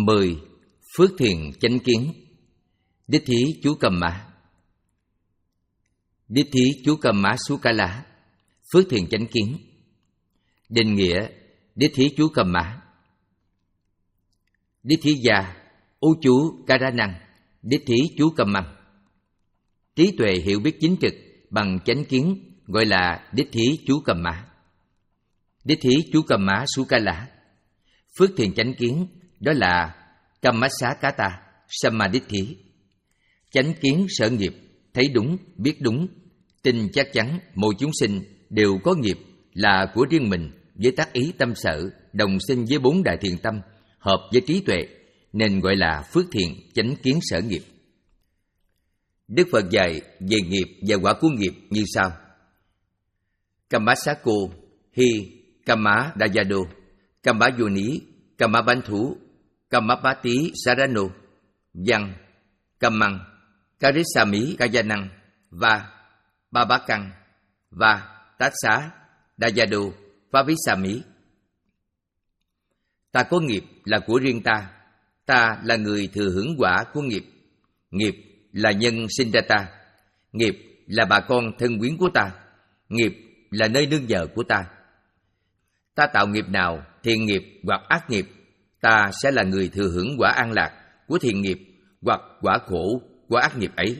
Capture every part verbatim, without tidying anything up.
mười. Phước thiền chánh kiến. Đích thí chú cầm mã. Đích thí chú cầm mã Sukala. Phước thiền chánh kiến. Định nghĩa đích thí chú cầm mã. Đích thí gia ú chú Karanang. Đích thí chú cầm măng. Trí tuệ hiểu biết chính trực bằng chánh kiến gọi là đích thí chú cầm mã. Đích thí chú cầm mã Sukala. Phước thiền chánh kiến đó là Kammasakata Samaditthi. Chánh kiến sở nghiệp, thấy đúng, biết đúng, tin chắc chắn mỗi chúng sinh đều có nghiệp là của riêng mình với tác ý tâm sở, đồng sinh với bốn đại thiện tâm, hợp với trí tuệ, nên gọi là phước thiện chánh kiến sở nghiệp. Đức Phật dạy về nghiệp và quả của nghiệp như sau: Kammasako hi Kamma Dayado Kammayuni Kammabantu Kammapati Sarano Văn Kammang Karisami Kayanang và Babakang và Tatsa Dayado Vavisami. Ta có nghiệp là của riêng ta, ta là người thừa hưởng quả của nghiệp. Nghiệp là nhân sinh ra ta, nghiệp là bà con thân quyến của ta, nghiệp là nơi nương nhờ của ta. Ta tạo nghiệp nào, thiện nghiệp hoặc ác nghiệp, ta sẽ là người thừa hưởng quả an lạc của thiện nghiệp hoặc quả khổ của ác nghiệp ấy.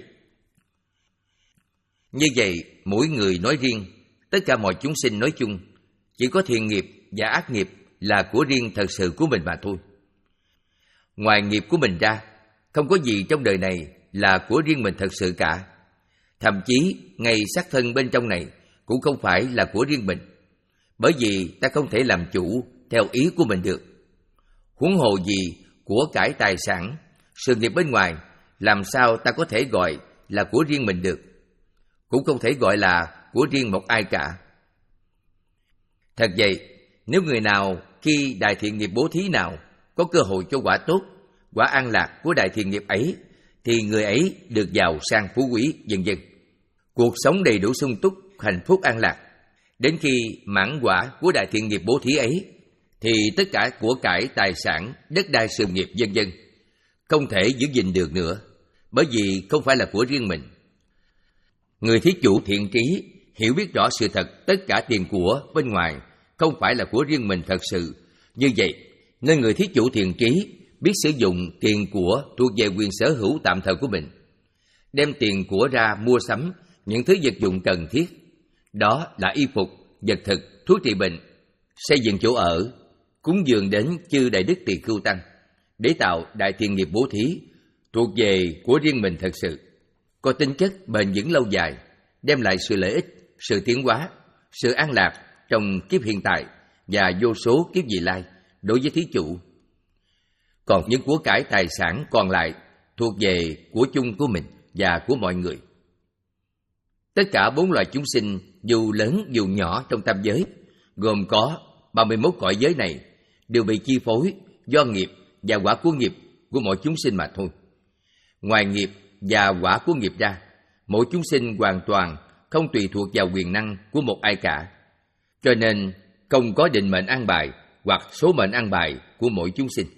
Như vậy, mỗi người nói riêng, tất cả mọi chúng sinh nói chung, chỉ có thiện nghiệp và ác nghiệp là của riêng thật sự của mình mà thôi. Ngoài nghiệp của mình ra, không có gì trong đời này là của riêng mình thật sự cả. Thậm chí, ngay xác thân bên trong này cũng không phải là của riêng mình, bởi vì ta không thể làm chủ theo ý của mình được. Huống hồ gì của cải tài sản, sự nghiệp bên ngoài, làm sao ta có thể gọi là của riêng mình được, cũng không thể gọi là của riêng một ai cả. Thật vậy, nếu người nào khi đại thiện nghiệp bố thí nào có cơ hội cho quả tốt, quả an lạc của đại thiện nghiệp ấy, thì người ấy được giàu sang phú quý, vân vân, cuộc sống đầy đủ sung túc, hạnh phúc an lạc. Đến khi mãn quả của đại thiện nghiệp bố thí ấy, thì tất cả của cải tài sản, đất đai sự nghiệp vân vân không thể giữ gìn được nữa, bởi vì không phải là của riêng mình. Người thí chủ thiện trí hiểu biết rõ sự thật, tất cả tiền của bên ngoài không phải là của riêng mình thật sự. Như vậy, nên người thí chủ thiện trí biết sử dụng tiền của thuộc về quyền sở hữu tạm thời của mình, đem tiền của ra mua sắm những thứ vật dụng cần thiết, đó là y phục, vật thực, thuốc trị bệnh, xây dựng chỗ ở, cúng dường đến chư đại đức tỳ khưu tăng, để tạo đại thiện nghiệp bố thí thuộc về của riêng mình thật sự, có tính chất bền vững lâu dài, đem lại sự lợi ích, sự tiến hóa, sự an lạc trong kiếp hiện tại và vô số kiếp vị lai đối với thí chủ. Còn những của cải tài sản còn lại thuộc về của chung của mình và của mọi người. Tất cả bốn loài chúng sinh, dù lớn dù nhỏ trong tam giới, gồm có ba mươi mốt cõi giới này, đều bị chi phối do nghiệp và quả của nghiệp của mỗi chúng sinh mà thôi. Ngoài nghiệp và quả của nghiệp ra, mỗi chúng sinh hoàn toàn không tùy thuộc vào quyền năng của một ai cả. Cho nên không có định mệnh an bài hoặc số mệnh an bài của mỗi chúng sinh.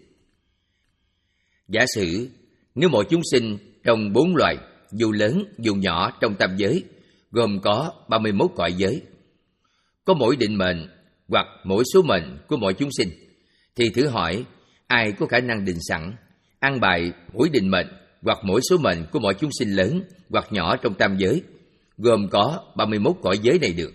Giả sử nếu mỗi chúng sinh trong bốn loài, dù lớn dù nhỏ trong tam giới, gồm có ba mươi mốt cõi giới, có mỗi định mệnh hoặc mỗi số mệnh của mỗi chúng sinh, thì thử hỏi ai có khả năng định sẵn an bài mỗi định mệnh hoặc mỗi số mệnh của mỗi chúng sinh lớn hoặc nhỏ trong tam giới, gồm có ba mươi mốt cõi giới này được?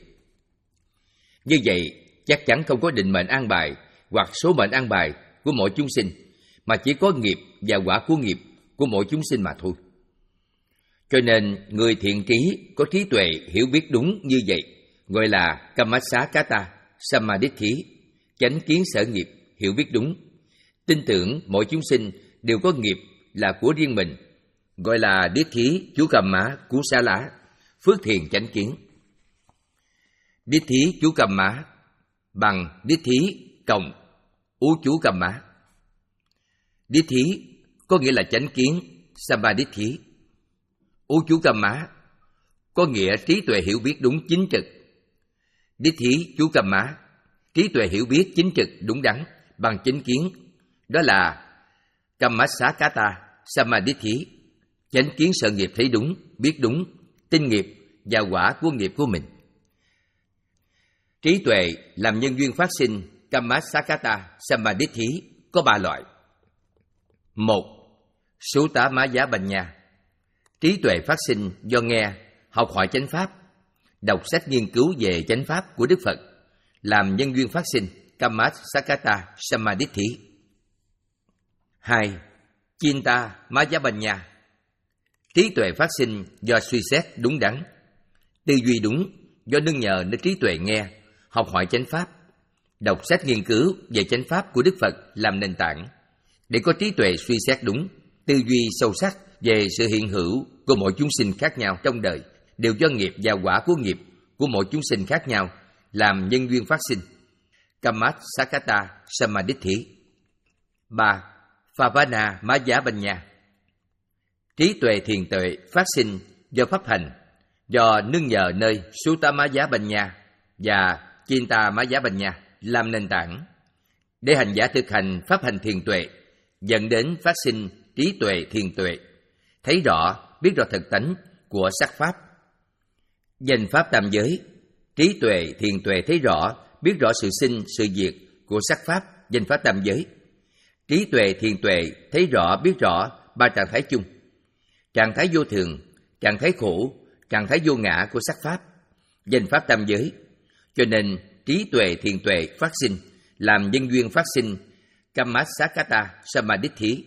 Như vậy, chắc chắn không có định mệnh an bài hoặc số mệnh an bài của mỗi chúng sinh, mà chỉ có nghiệp và quả của nghiệp của mỗi chúng sinh mà thôi. Cho nên, người thiện trí có trí tuệ hiểu biết đúng như vậy, gọi là Kammasakata Samaditthi, chánh kiến sở nghiệp, hiểu biết đúng, tin tưởng mỗi chúng sinh đều có nghiệp là của riêng mình, gọi là Đích Thí Chú Cầm Mã Kusala, phước thiền chánh kiến. Đích Thí Chú Cầm Mã bằng Đích Thí cộng Ú Chú Cầm Mã. Đích Thí có nghĩa là chánh kiến Samaditthi. Ú Chú Cầm Mã có nghĩa trí tuệ hiểu biết đúng chính trực. Đích Thí Chú Cầm Mã, trí tuệ hiểu biết chính trực đúng đắn bằng chánh kiến, đó là Kammasakata Samaditthi, chánh kiến sợ nghiệp thấy đúng, biết đúng, tin nghiệp và quả của nghiệp của mình. Trí tuệ làm nhân duyên phát sinh Kammasakata Samaditthi có ba loại. Một, Sutta Maya Banya, trí tuệ phát sinh do nghe, học hỏi chánh pháp, đọc sách nghiên cứu về chánh pháp của Đức Phật, làm nhân duyên phát sinh Kammasakata Samaditthi. Hai, Chinta Maya Banya, trí tuệ phát sinh do suy xét đúng đắn, tư duy đúng do nương nhờ nơi trí tuệ nghe, học hỏi chánh pháp, đọc sách nghiên cứu về chánh pháp của Đức Phật làm nền tảng, để có trí tuệ suy xét đúng, tư duy sâu sắc về sự hiện hữu của mỗi chúng sinh khác nhau trong đời, đều do nghiệp và quả của nghiệp của mỗi chúng sinh khác nhau làm nhân duyên phát sinh Kammasakata Samaditthi. Ba, Phavana Maya Banya, trí tuệ thiền tuệ phát sinh do pháp hành, do nương nhờ nơi Sutta Maya Banya và Chinta Maya Banya làm nền tảng, để hành giả thực hành pháp hành thiền tuệ, dẫn đến phát sinh trí tuệ thiền tuệ, thấy rõ, biết rõ thực tánh của sắc pháp. Danh pháp tam giới, trí tuệ thiền tuệ thấy rõ, biết rõ sự sinh, sự diệt của sắc pháp, danh pháp tam giới. Trí tuệ thiền tuệ thấy rõ, biết rõ ba trạng thái chung: trạng thái vô thường, trạng thái khổ, trạng thái vô ngã của sắc pháp, danh pháp tam giới. Cho nên trí tuệ thiền tuệ phát sinh làm nhân duyên phát sinh Kammasakata Samaditthi.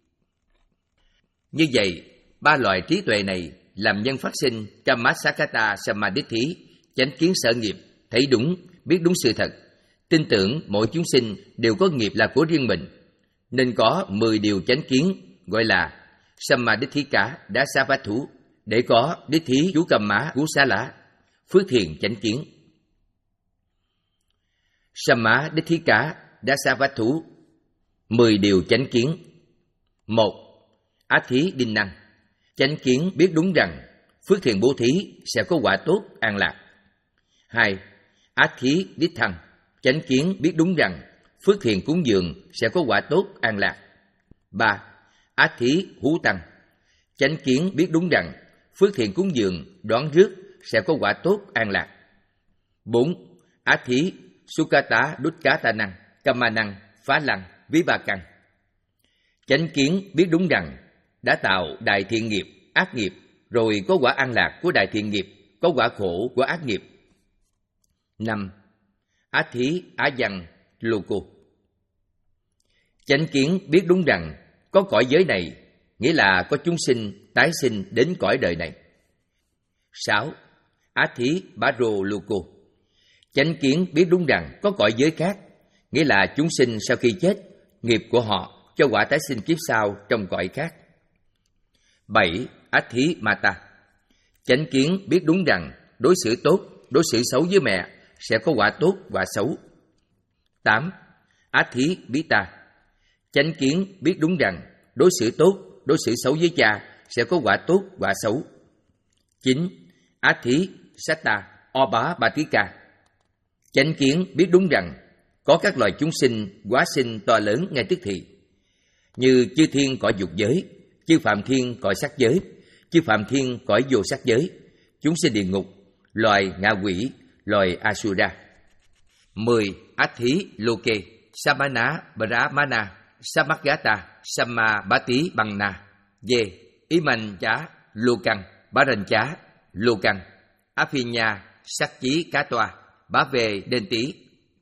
Như vậy, ba loại trí tuệ này làm nhân phát sinh Kammasakata Samaditthi, chánh kiến sở nghiệp, thấy đúng, biết đúng sự thật, tin tưởng mỗi chúng sinh đều có nghiệp là của riêng mình, nên có mười điều chánh kiến gọi là Samaditthika Dasavatthу, để có đích thí chú cầm má cú xá lá, phước thiền chánh kiến. Samaditthika Dasavatthu, mười điều chánh kiến. Một, Át thí đinh năng, chánh kiến biết đúng rằng phước thiền bố thí sẽ có quả tốt an lạc. Hai, Át thí đích thăng, chánh kiến biết đúng rằng phước thiền cúng dường sẽ có quả tốt an lạc. Ba, Át thí hú tăng, chánh kiến biết đúng rằng phước thiền cúng dường đoán rước sẽ có quả tốt an lạc. Bốn, Át thí sukata dukkata năng, kama năng, phá lăng, ví ba căn, chánh kiến biết đúng rằng đã tạo đại thiện nghiệp, ác nghiệp, rồi có quả an lạc của đại thiện nghiệp, có quả khổ của ác nghiệp. Năm, Át thí á văn loko, chánh kiến biết đúng rằng có cõi giới này, nghĩa là có chúng sinh tái sinh đến cõi đời này. Sáu, Át thí baro loko, chánh kiến biết đúng rằng có cõi giới khác, nghĩa là chúng sinh sau khi chết, nghiệp của họ cho quả tái sinh kiếp sau trong cõi khác. Bảy, Át thí mata, chánh kiến biết đúng rằng đối xử tốt, đối xử xấu với mẹ sẽ có quả tốt, quả xấu. Tám, Át thí bita, chánh kiến biết đúng rằng đối xử tốt, đối xử xấu với cha sẽ có quả tốt, quả xấu. Chín, Át thí satta oba batika, chánh kiến biết đúng rằng có các loài chúng sinh hóa sinh to lớn ngay tức thì, như chư thiên cõi dục giới, chư phạm thiên cõi sắc giới, chư phạm thiên cõi vô sắc giới, chúng sinh địa ngục, loài ngạ quỷ, loài asura. Mười, Át thí loke samana brahmana samagata samabati bằng về iman chá lokan baran chá lokan aphinya sắc chí cá toa bá về đền tí.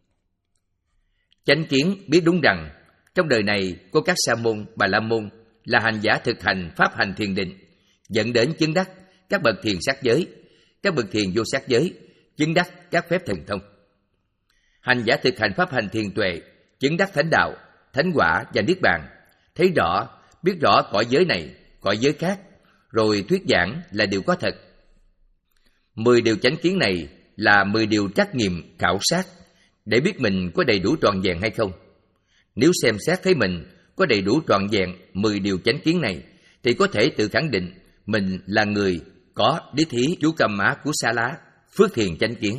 Chánh kiến biết đúng rằng trong đời này có các sa môn, bà la môn là hành giả thực hành pháp hành thiền định, dẫn đến chứng đắc các bậc thiền sắc giới, các bậc thiền vô sắc giới, chứng đắc các phép thần thông. Hành giả thực hành pháp hành thiền tuệ, chứng đắc thánh đạo, thánh quả và niết bàn, thấy rõ, biết rõ cõi giới này, cõi giới khác, rồi thuyết giảng là điều có thật. Mười điều chánh kiến này là mười điều trắc nghiệm, khảo sát, để biết mình có đầy đủ trọn vẹn hay không. Nếu xem xét thấy mình có đầy đủ trọn vẹn mười điều chánh kiến này, thì có thể tự khẳng định mình là người có đích thí chú cầm má của sa lá, phước thiền chánh kiến.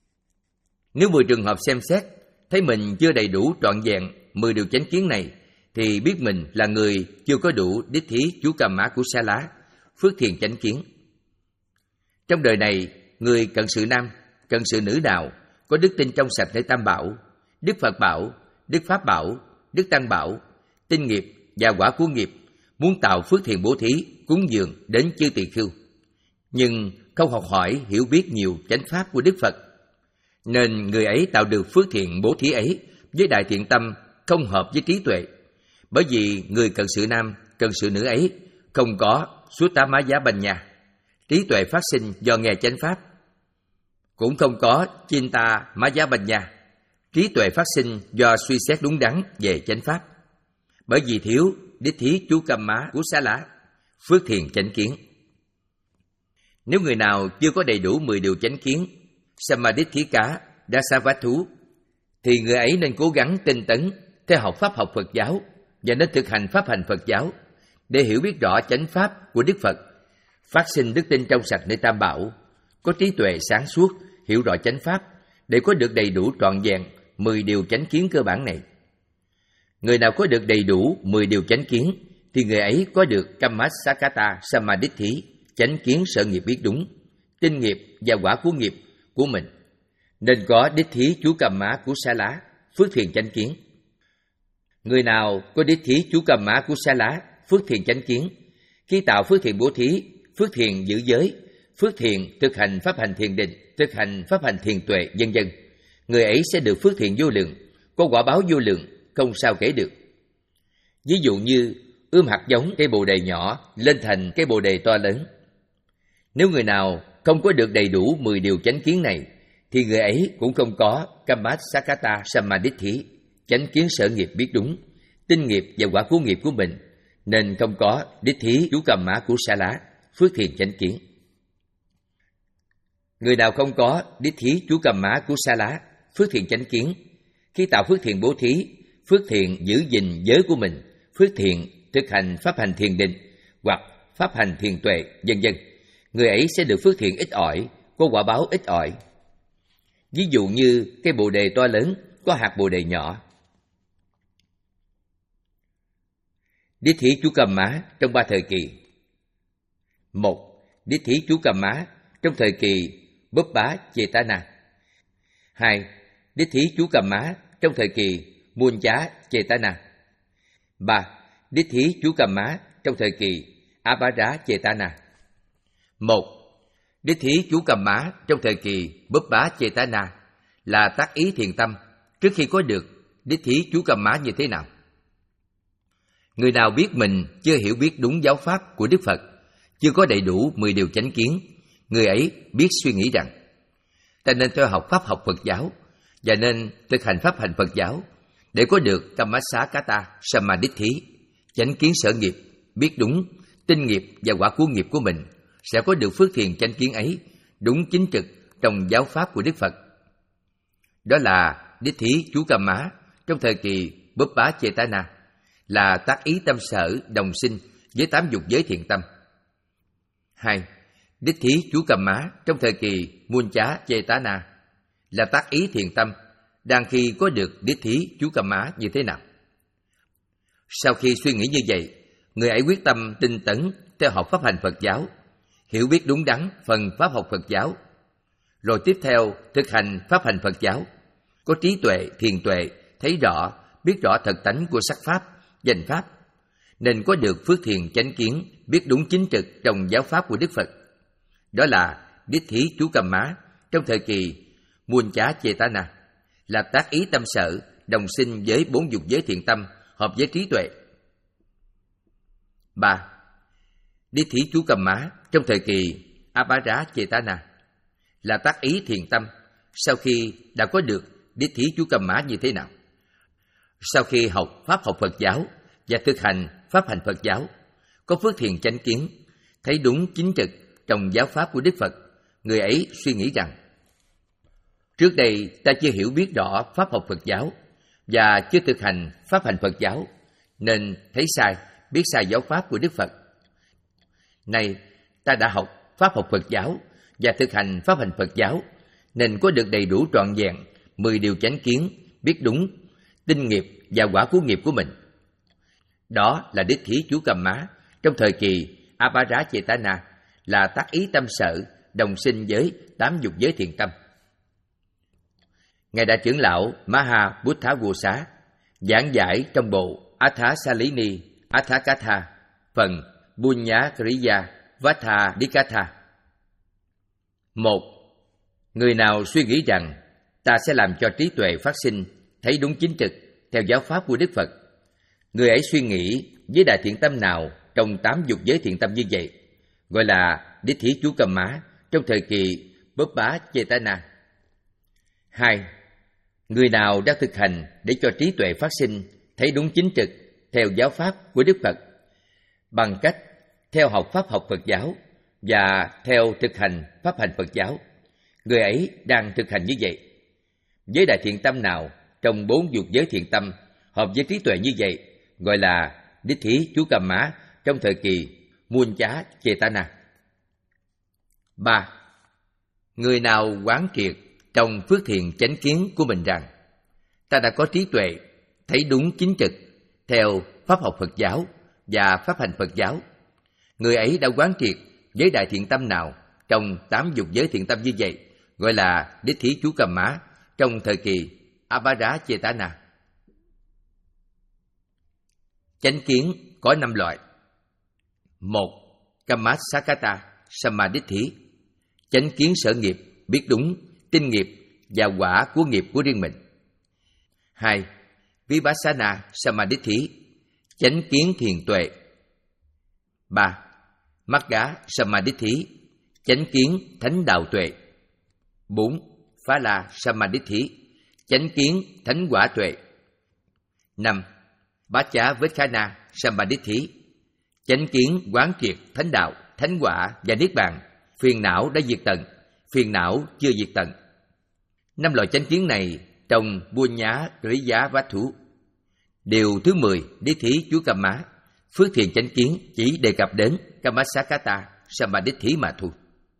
Nếu mười trường hợp xem xét thấy mình chưa đầy đủ trọn vẹn mười điều chánh kiến này, thì biết mình là người chưa có đủ đích thí chú cam má của Sa lá, phước thiền chánh kiến. Trong đời này, người cận sự nam, cận sự nữ nào có đức tin trong sạch nơi Tam Bảo, Đức Phật Bảo, Đức Pháp Bảo, Đức Tăng Bảo, tinh nghiệp và quả của nghiệp, muốn tạo phước thiện bố thí, cúng dường đến chư tỳ khưu, nhưng không học hỏi hiểu biết nhiều chánh pháp của Đức Phật, nên người ấy tạo được phước thiện bố thí ấy với đại thiện tâm không hợp với trí tuệ. Bởi vì người cận sự nam, cận sự nữ ấy không có Sutta Maya Banya, trí tuệ phát sinh do nghe chánh pháp, cũng không có Chinta Maya Banya, trí tuệ phát sinh do suy xét đúng đắn về chánh pháp. Bởi vì thiếu đích thí chú cam má của Sa lá, phước thiền chánh kiến. Nếu người nào chưa có đầy đủ mười điều chánh kiến, Samaditthika, Dasavatthú, thì người ấy nên cố gắng tinh tấn theo học pháp học Phật giáo và nên thực hành pháp hành Phật giáo để hiểu biết rõ chánh pháp của Đức Phật, phát sinh đức tin trong sạch nơi Tam Bảo, có trí tuệ sáng suốt, hiểu rõ chánh pháp để có được đầy đủ trọn vẹn mười điều chánh kiến cơ bản này. Người nào có được đầy đủ mười điều chánh kiến thì người ấy có được Kammasakata Samaditthi, chánh kiến sở nghiệp biết đúng, tinh nghiệp và quả của nghiệp của mình, nên có đích thí chú cam má của Sa lá, phước thiền chánh kiến. Người nào có đích thí chú cam má của Sa lá, phước thiền chánh kiến, khi tạo phước thiện bố thí, phước thiện giữ giới, phước thiện thực hành pháp hành thiền định, thực hành pháp hành thiền tuệ, vân vân, người ấy sẽ được phước thiện vô lượng, có quả báo vô lượng, không sao kể được. Ví dụ như ươm hạt giống cây bồ đề nhỏ lên thành cây bồ đề to lớn. Nếu người nào không có được đầy đủ mười điều chánh kiến này, thì người ấy cũng không có Kammasakata Samaditthi, chánh kiến sở nghiệp biết đúng, tinh nghiệp và quả của nghiệp của mình, nên không có đích thí chú cam má của Sa lá, phước thiền chánh kiến. Người nào không có đích thí chú cam má của Sa lá, phước thiền chánh kiến, khi tạo phước thiện bố thí, phước thiện giữ gìn giới của mình, phước thiện thực hành pháp hành thiền định hoặc pháp hành thiền tuệ, vân vân, người ấy sẽ được phước thiện ít ỏi, có quả báo ít ỏi. Ví dụ như cây bồ đề to lớn có hạt bồ đề nhỏ. Đích thí chú cam má trong ba thời kỳ. Một. Đích thí chú cam má trong thời kỳ Búp Bá Chetana. Hai. Đích thí chú cam má trong thời kỳ Muôn Chá Chetana. Ba. Đích thí chú cam má trong thời kỳ Abhara Chetana. Một. Đích thí chú cam má trong thời kỳ Búp Bá Chetana là tác ý thiền tâm trước khi có được đích thí chú cam má như thế nào. Người nào biết mình chưa hiểu biết đúng giáo pháp của Đức Phật, chưa có đầy đủ mười điều chánh kiến, người ấy biết suy nghĩ rằng ta nên theo học pháp học Phật giáo và nên thực hành pháp hành Phật giáo để có được Kammasakata Samaditthi, chánh kiến sở nghiệp biết đúng, tinh nghiệp và quả của nghiệp của mình, sẽ có được phước thiền chánh kiến ấy đúng chính trực trong giáo pháp của Đức Phật. Đó là đích thí chú cam má trong thời kỳ Búp Bá Chetana, là tác ý tâm sở đồng sinh với tám dục giới thiện tâm. Hai. Đích thí chú cam má trong thời kỳ Muôn Chá Chetana là tác ý thiện tâm đang khi có được đích thí chú cam má như thế nào. Sau khi suy nghĩ như vậy, người ấy quyết tâm tinh tấn theo học pháp hành Phật giáo, hiểu biết đúng đắn phần pháp học Phật giáo, rồi tiếp theo thực hành pháp hành Phật giáo, có trí tuệ, thiền tuệ, thấy rõ, biết rõ thật tánh của sắc pháp, danh pháp, nên có được phước thiền chánh kiến, biết đúng chính trực trong giáo pháp của Đức Phật. Đó là đích thí chú cam má trong thời kỳ Muôn Chá Chetana, là tác ý tâm sở đồng sinh với bốn dục giới thiện tâm, hợp với trí tuệ. Ba. Đích thí chú cam má trong thời kỳ Abhara Chetana, là tác ý thiền tâm sau khi đã có được đích thí chú cam má như thế nào. Sau khi học pháp học Phật giáo và thực hành pháp hành Phật giáo, có phước thiền chánh kiến, thấy đúng chính trực trong giáo pháp của Đức Phật, người ấy suy nghĩ rằng trước đây ta chưa hiểu biết rõ pháp học Phật giáo và chưa thực hành pháp hành Phật giáo, nên thấy sai, biết sai giáo pháp của Đức Phật. Nay ta đã học pháp học Phật giáo và thực hành pháp hành Phật giáo, nên có được đầy đủ trọn vẹn mười điều chánh kiến, biết đúng tinh nghiệp và quả của nghiệp của mình. Đó là đích thí chú cầm má trong thời kỳ Aparajchetana, là tác ý tâm sở, đồng sinh với tám dục giới thiện tâm. Ngài Đại trưởng lão Maha Buddha Vô Xá giảng giải trong bộ Atha Salini Athakatha phần Bunya Kriya Vatthadikatha. Một. Người nào suy nghĩ rằng ta sẽ làm cho trí tuệ phát sinh thấy đúng chính trực theo giáo pháp của Đức Phật, người ấy suy nghĩ với đại thiện tâm nào trong tám dục giới thiện tâm như vậy, gọi là đích thí chú cầm má trong thời kỳ Buddha-chetana. Hai. Người nào đang thực hành để cho trí tuệ phát sinh thấy đúng chính trực theo giáo pháp của Đức Phật bằng cách theo học pháp học Phật giáo và theo thực hành pháp hành Phật giáo, người ấy đang thực hành như vậy. Với đại thiện tâm nào trong bốn dục giới thiện tâm hợp với trí tuệ như vậy, gọi là đích thí chú cầm má trong thời kỳ Muôn-chá Chetana. Ba. Người nào quán triệt trong phước thiện chánh kiến của mình rằng ta đã có trí tuệ thấy đúng chính trực theo pháp học Phật giáo và pháp hành Phật giáo, người ấy đã quán triệt với đại thiện tâm nào trong tám dục giới thiện tâm như vậy, gọi là đích thí chú cầm má trong thời kỳ Aparajchetana. Chánh kiến có năm loại. Một. Kammasakata Samaditthi, chánh kiến sở nghiệp, biết đúng, tin nghiệp và quả của nghiệp của riêng mình. Hai. Vipassana Samaditthi, chánh kiến thiền tuệ. Ba. Magga Samaditthi, chánh kiến thánh đạo tuệ. Bốn. Phala Samaditthi, chánh kiến thánh quả tuệ. Năm. Baccha Vekkhana Samaditthi, chánh kiến quán triệt thánh đạo, thánh quả và niết bàn, phiền não đã diệt tận, phiền não chưa diệt tận. Năm loại chánh kiến này trong Bunya Kriya Vatthhu. Điều thứ mười, đích thí chú cầm má, phước thiện chánh kiến chỉ đề cập đến Kammasakata Samaditthi mà thôi.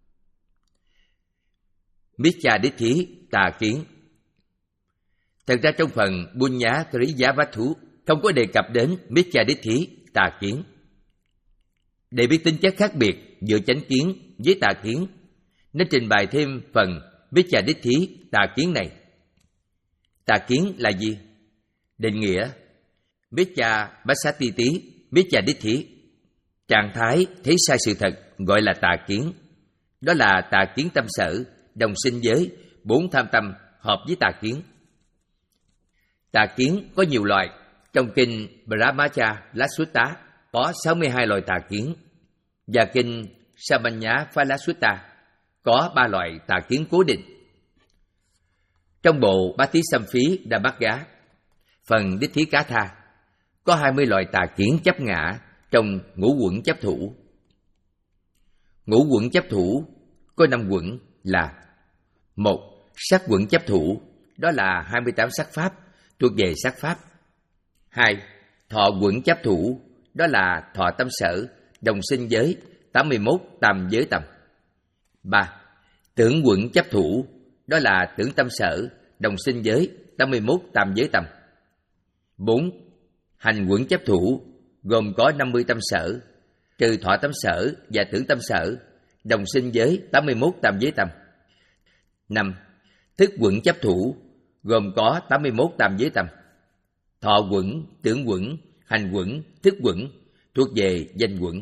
Miccha đích thí, tà kiến. Thật ra trong phần Bunya Kriya Vatthhu không có đề cập đến Miccha đích thí, tà kiến. Để biết tính chất khác biệt giữa chánh kiến với tà kiến, nên trình bày thêm phần Miccha đích thí, tà kiến này. Tà kiến là gì? Định nghĩa: Miccha Passattiti, Miccha đích thí, trạng thái thấy sai sự thật gọi là tà kiến. Đó là tà kiến tâm sở, đồng sinh với bốn tham tâm hợp với tà kiến. Tà kiến có nhiều loại. Trong kinh Brahmacha Lasutta có sáu mươi hai loại tà kiến, và kinh Samanya Phalasutta có ba loại tà kiến cố định. Trong bộ Bát Thí Xâm Phí Đa Bát Gá, phần Đích Thí Cá Tha, có hai mươi loại tà kiến chấp ngã trong ngũ quẩn chấp thủ. Ngũ quẩn chấp thủ có năm quẩn là: một. Sắc quẩn chấp thủ, đó là hai mươi tám sắc pháp thuộc về sắc pháp. Hai. Thọ quẩn chấp thủ, đó là thọ tâm sở, đồng sinh với tám mươi mốt tam giới tâm. Ba. Tưởng quẩn chấp thủ, đó là tưởng tâm sở, đồng sinh với tám mươi mốt tam giới tâm. Bốn. Hành quẩn chấp thủ, gồm có năm mươi tâm sở, trừ thọ tâm sở và tưởng tâm sở, đồng sinh với tám mươi mốt tam giới tâm. Năm. Thức quẩn chấp thủ, gồm có tám mươi mốt tam giới tâm. Thọ quẩn, tưởng quẩn, hành quẩn, thức quẩn thuộc về danh quẩn.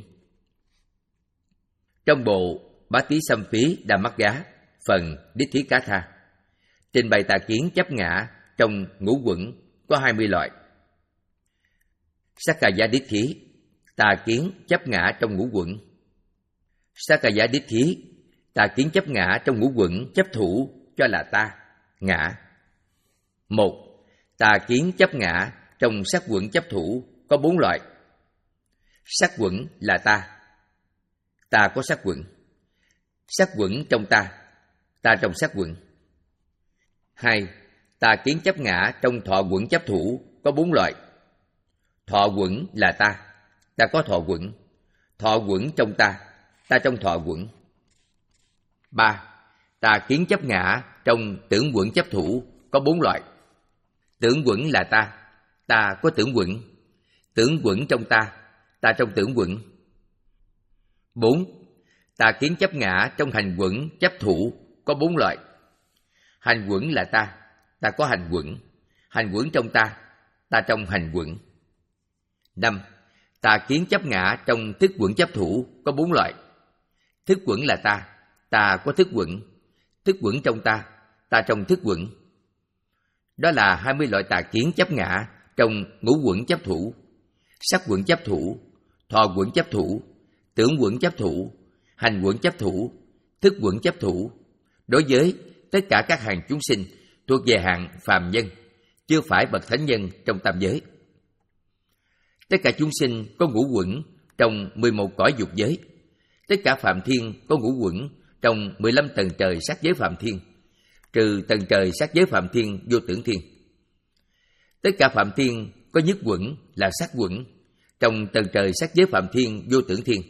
Trong bộ Bát Thí Xâm Phí Đa Mắt Gá, phần Đích Thí Cá Tha, trình bày tà kiến chấp ngã trong ngũ quẩn có hai mươi loại. Sakkaya Đích Thí, tà kiến chấp ngã trong ngũ quẩn. Sakkaya Đích Thí, tà kiến chấp ngã trong ngũ quẩn chấp thủ cho là ta, ngã. Một. Tà kiến chấp ngã trong sắc quẩn chấp thủ có bốn loại. Sắc quẩn là ta, ta có sắc quẩn. Sắc quẩn trong ta, ta trong sắc quẩn. Hai. Tà kiến chấp ngã trong thọ quẩn chấp thủ có bốn loại. Thọ quẩn là ta, ta có thọ quẩn. Thọ quẩn trong ta, ta trong thọ quẩn. Ba. Tà kiến chấp ngã trong tưởng quẩn chấp thủ có bốn loại. Tưởng quẩn là ta, ta có tưởng quẩn. tưởng quẩn trong ta, ta trong tưởng quẩn. Bốn, tà kiến chấp ngã trong hành quẩn chấp thủ có bốn loại. Hành quẩn là ta, ta có hành quẩn. Hành quẩn trong ta, ta trong hành quẩn. Năm, tà kiến chấp ngã trong thức quẩn chấp thủ có bốn loại. Thức quẩn là ta, ta có thức quẩn. Thức quẩn trong ta, ta trong thức quẩn. Đó là hai mươi loại tà kiến chấp ngã trong ngũ quẩn chấp thủ, sắc quẩn chấp thủ, thọ quẩn chấp thủ, tưởng quẩn chấp thủ, hành quẩn chấp thủ, thức quẩn chấp thủ. Đối với tất cả các hàng chúng sinh thuộc về hạng phàm nhân, chưa phải bậc thánh nhân trong tam giới. Tất cả chúng sinh có ngũ quẩn trong mười một cõi dục giới. Tất cả phạm thiên có ngũ quẩn trong mười lăm tầng trời sắc giới phạm thiên, trừ tầng trời sắc giới phạm thiên vô tưởng thiên. Tất cả phạm thiên có nhất quẩn là sắc quẩn trong tầng trời sắc giới phạm thiên vô tưởng thiên.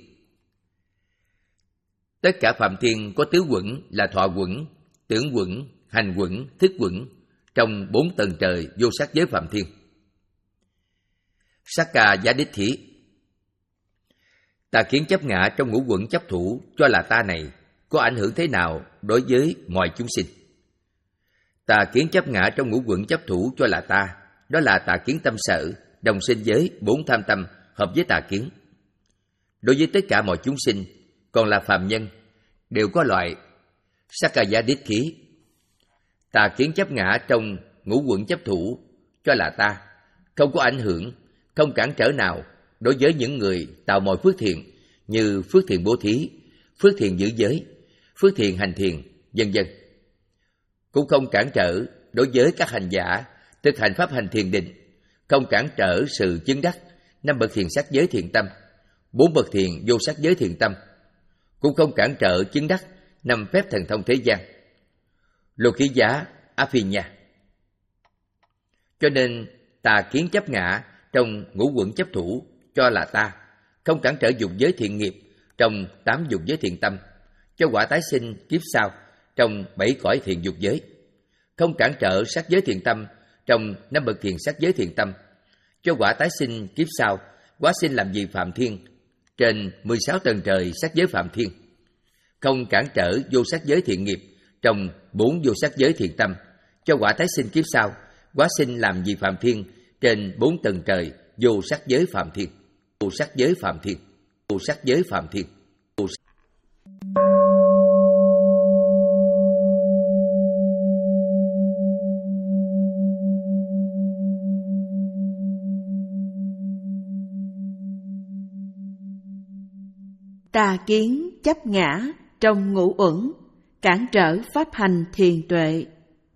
Tất cả phạm thiên có tứ quẩn là thọ quẩn, tưởng quẩn, hành quẩn, thức quẩn trong bốn tầng trời vô sắc giới phạm thiên. Sakka Giá Đích Thí. Tà kiến chấp ngã trong ngũ quẩn chấp thủ cho là ta này có ảnh hưởng thế nào đối với mọi chúng sinh? Tà kiến chấp ngã trong ngũ quẩn chấp thủ cho là ta, đó là tà kiến tâm sở, đồng sinh với bốn tham tâm hợp với tà kiến. Đối với tất cả mọi chúng sinh, còn là phàm nhân, đều có loại Sakka Giá Đích Thí. Tà kiến chấp ngã trong ngũ quẩn chấp thủ cho là ta, không có ảnh hưởng, không cản trở nào đối với những người tạo mọi phước thiện như phước thiện bố thí, phước thiện giữ giới, phước thiện hành thiền, vân vân. Cũng không cản trở đối với các hành giả thực hành pháp hành thiền định, không cản trở sự chứng đắc năm bậc thiền sắc giới thiền tâm, bốn bậc thiền vô sắc giới thiền tâm, cũng không cản trở chứng đắc năm phép thần thông thế gian. Lô Khí Giá Aphinya. Cho nên tà kiến chấp ngã trong ngũ quẩn chấp thủ cho là ta, không cản trở dục giới thiện nghiệp trong tám dục giới thiện tâm, cho quả tái sinh kiếp sau trong bảy cõi thiện dục giới, không cản trở sắc giới thiện tâm trong năm bậc thiền sắc giới thiện tâm, cho quả tái sinh kiếp sau hóa sinh làm vị phạm thiên trên mười sáu tầng trời sắc giới phạm thiên, không cản trở vô sắc giới thiện nghiệp trong bốn vô sắc giới thiện tâm, cho quả tái sinh kiếp sau hóa sinh làm vị phạm thiên trên bốn tầng trời vô sắc giới phạm thiên, vô sắc giới phạm thiên, vô sắc giới phạm thiên. Vô sắc... Tà kiến chấp ngã trong ngũ uẩn, cản trở pháp hành thiền tuệ.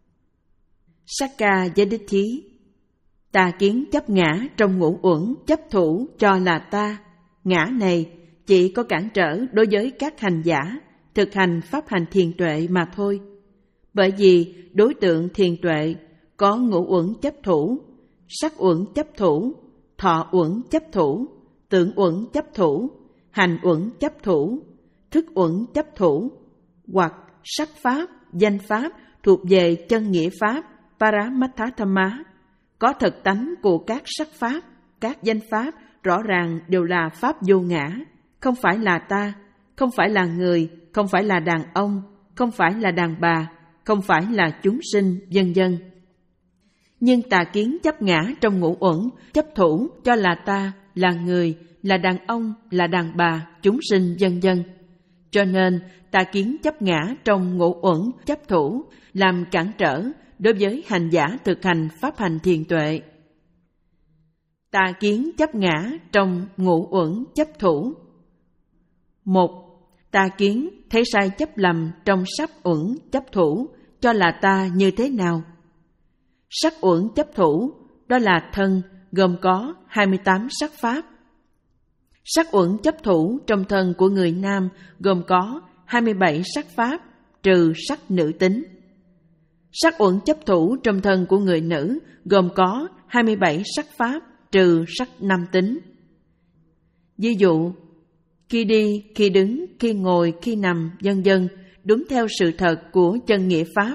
Sakka Giá Đích Thí. Tà kiến chấp ngã trong ngũ uẩn chấp thủ cho là ta, ngã này chỉ có cản trở đối với các hành giả thực hành pháp hành thiền tuệ mà thôi. Bởi vì đối tượng thiền tuệ có ngũ uẩn chấp thủ, sắc uẩn chấp thủ, thọ uẩn chấp thủ, tưởng uẩn chấp thủ, hành uẩn chấp thủ, thức uẩn chấp thủ, hoặc sắc pháp, danh pháp thuộc về chân nghĩa pháp Paramatthatthama, có thực tánh của các sắc pháp, các danh pháp rõ ràng đều là pháp vô ngã, không phải là ta, không phải là người, không phải là đàn ông, không phải là đàn bà, không phải là chúng sinh, vân vân. Nhưng tà kiến chấp ngã trong ngũ uẩn, chấp thủ cho là ta, là người, là đàn ông, là đàn bà, chúng sinh, vân vân. Cho nên tà kiến chấp ngã trong ngũ uẩn chấp thủ làm cản trở đối với hành giả thực hành pháp hành thiền tuệ. Tà kiến chấp ngã trong ngũ uẩn chấp thủ. Một, tà kiến thấy sai chấp lầm trong sắc uẩn chấp thủ cho là ta như thế nào? Sắc uẩn chấp thủ đó là thân, gồm có hai mươi tám sắc pháp. Sắc uẩn chấp thủ trong thân của người nam gồm có hai mươi bảy sắc pháp, trừ sắc nữ tính. Sắc uẩn chấp thủ trong thân của người nữ gồm có hai mươi bảy sắc pháp, trừ sắc nam tính. Ví dụ, khi đi, khi đứng, khi ngồi, khi nằm, vân vân, đúng theo sự thật của chân nghĩa pháp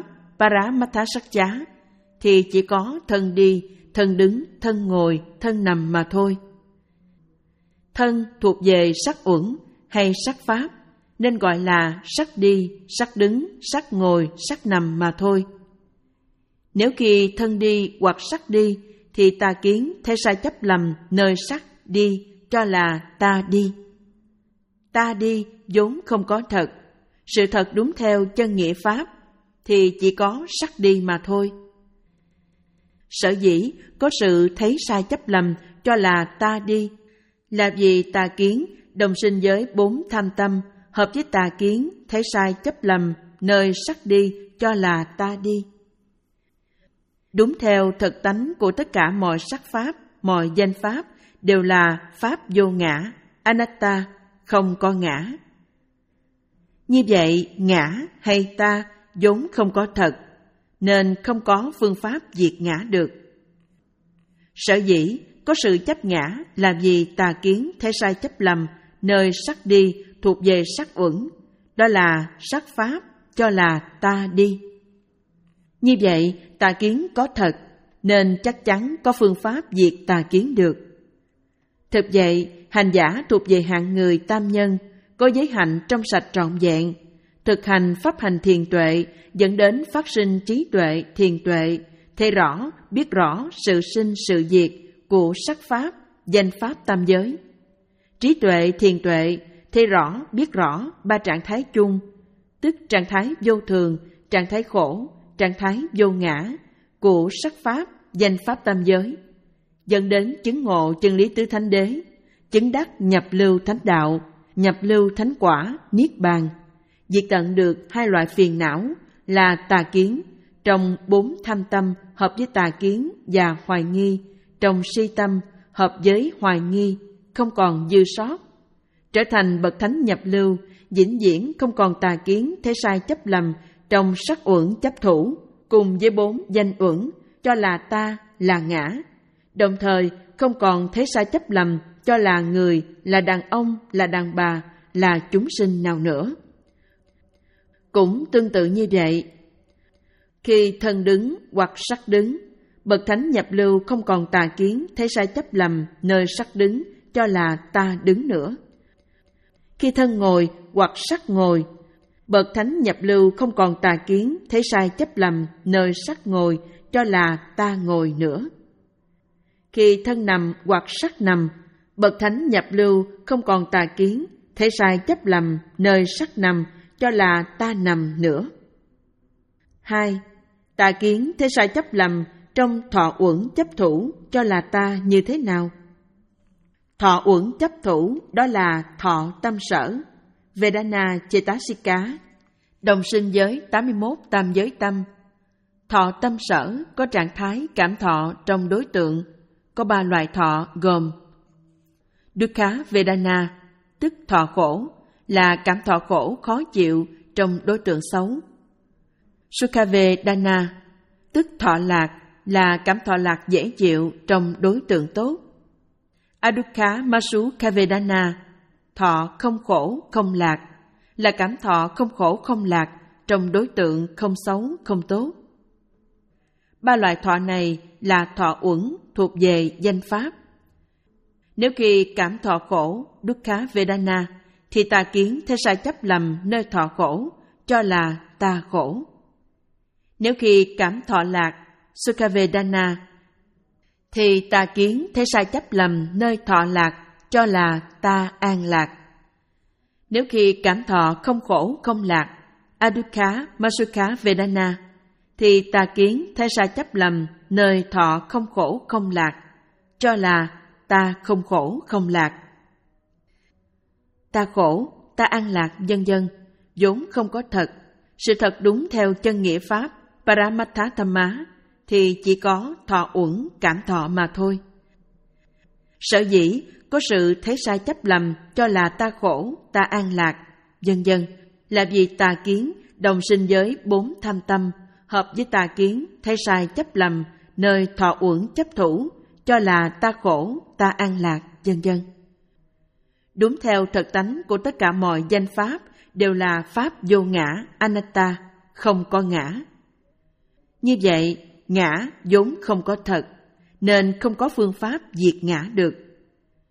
Paramatthassakya, thì chỉ có thân đi, thân đứng, thân ngồi, thân nằm mà thôi. Thân thuộc về sắc uẩn hay sắc pháp, nên gọi là sắc đi, sắc đứng, sắc ngồi, sắc nằm mà thôi. Nếu khi thân đi hoặc sắc đi, thì tà kiến thấy sai chấp lầm nơi sắc đi cho là ta đi. Ta đi vốn không có thật, sự thật đúng theo chân nghĩa pháp thì chỉ có sắc đi mà thôi. Sở dĩ có sự thấy sai chấp lầm cho là ta đi, là vì tà kiến đồng sinh với bốn tham tâm, hợp với tà kiến thấy sai chấp lầm nơi sắc đi cho là ta đi. Đúng theo thực tánh của tất cả mọi sắc pháp, mọi danh pháp đều là pháp vô ngã, anatta, không có ngã. Như vậy, ngã hay ta vốn không có thật, nên không có phương pháp diệt ngã được. Sở dĩ có sự chấp ngã là vì tà kiến thấy sai chấp lầm nơi sắc đi thuộc về sắc uẩn, đó là sắc pháp cho là ta đi. Như vậy, tà kiến có thật, nên chắc chắn có phương pháp diệt tà kiến được. Thực vậy, hành giả thuộc về hạng người tam nhân, có giới hạnh trong sạch trọn vẹn, thực hành pháp hành thiền tuệ dẫn đến phát sinh trí tuệ, thiền tuệ, thấy rõ, biết rõ sự sinh sự diệt của sắc pháp, danh pháp tam giới. Trí tuệ, thiền tuệ, thấy rõ, biết rõ ba trạng thái chung, tức trạng thái vô thường, trạng thái khổ, trạng thái vô ngã của sắc pháp, danh pháp tam giới, dẫn đến chứng ngộ chân lý tứ thánh đế, chứng đắc nhập lưu thánh đạo, nhập lưu thánh quả, niết bàn, diệt tận được hai loại phiền não là tà kiến trong bốn tham tâm hợp với tà kiến và hoài nghi trong si tâm hợp với hoài nghi, không còn dư sót, trở thành bậc thánh nhập lưu, vĩnh viễn không còn tà kiến thế sai chấp lầm trong sắc uẩn chấp thủ cùng với bốn danh uẩn cho là ta, là ngã, đồng thời không còn thế sai chấp lầm cho là người, là đàn ông, là đàn bà, là chúng sinh nào nữa. Cũng tương tự như vậy, khi thân đứng hoặc sắc đứng, bậc thánh nhập lưu không còn tà kiến thấy sai chấp lầm nơi sắc đứng cho là ta đứng nữa. Khi thân ngồi hoặc sắc ngồi, bậc thánh nhập lưu không còn tà kiến thấy sai chấp lầm nơi sắc ngồi cho là ta ngồi nữa. Khi thân nằm hoặc sắc nằm, bậc thánh nhập lưu không còn tà kiến thấy sai chấp lầm nơi sắc nằm cho là ta nằm nữa. Hai, tà kiến thấy sai chấp lầm trong thọ uẩn chấp thủ cho là ta như thế nào? Thọ uẩn chấp thủ đó là thọ tâm sở, Vedana Cetasika, đồng sinh với tám mươi mốt tam giới tâm. Thọ tâm sở có trạng thái cảm thọ trong đối tượng, có ba loại thọ gồm Dukkha Vedana, tức thọ khổ, là cảm thọ khổ khó chịu trong đối tượng xấu. Sukha Vedana, tức thọ lạc, là cảm thọ lạc dễ chịu trong đối tượng tốt. Adukha Masukha Vedana, thọ không khổ không lạc, là cảm thọ không khổ không lạc trong đối tượng không xấu không tốt. Ba loại thọ này là thọ uẩn thuộc về danh pháp. Nếu khi cảm thọ khổ Dukkha Vedana thì tà kiến thấy sai chấp lầm nơi thọ khổ cho là ta khổ. Nếu khi cảm thọ lạc Sukha Vedana thì tà kiến thấy sai chấp lầm nơi thọ lạc cho là ta an lạc. Nếu khi cảm thọ không khổ không lạc Adukha Masukha Vedana thì tà kiến thấy sai chấp lầm nơi thọ không khổ không lạc cho là ta không khổ không lạc. Ta khổ, ta an lạc vân vân vốn không có thật. Sự thật đúng theo chân nghĩa pháp Paramattha Dhamma thì chỉ có thọ uẩn cảm thọ mà thôi. Sở dĩ có sự thấy sai chấp lầm cho là ta khổ, ta an lạc, vân vân là vì tà kiến đồng sinh với bốn tham tâm, hợp với tà kiến thấy sai chấp lầm nơi thọ uẩn chấp thủ cho là ta khổ, ta an lạc, vân vân. Đúng theo thực tánh của tất cả mọi danh pháp đều là pháp vô ngã, anatta, không có ngã. Như vậy, ngã vốn không có thật, nên không có phương pháp diệt ngã được.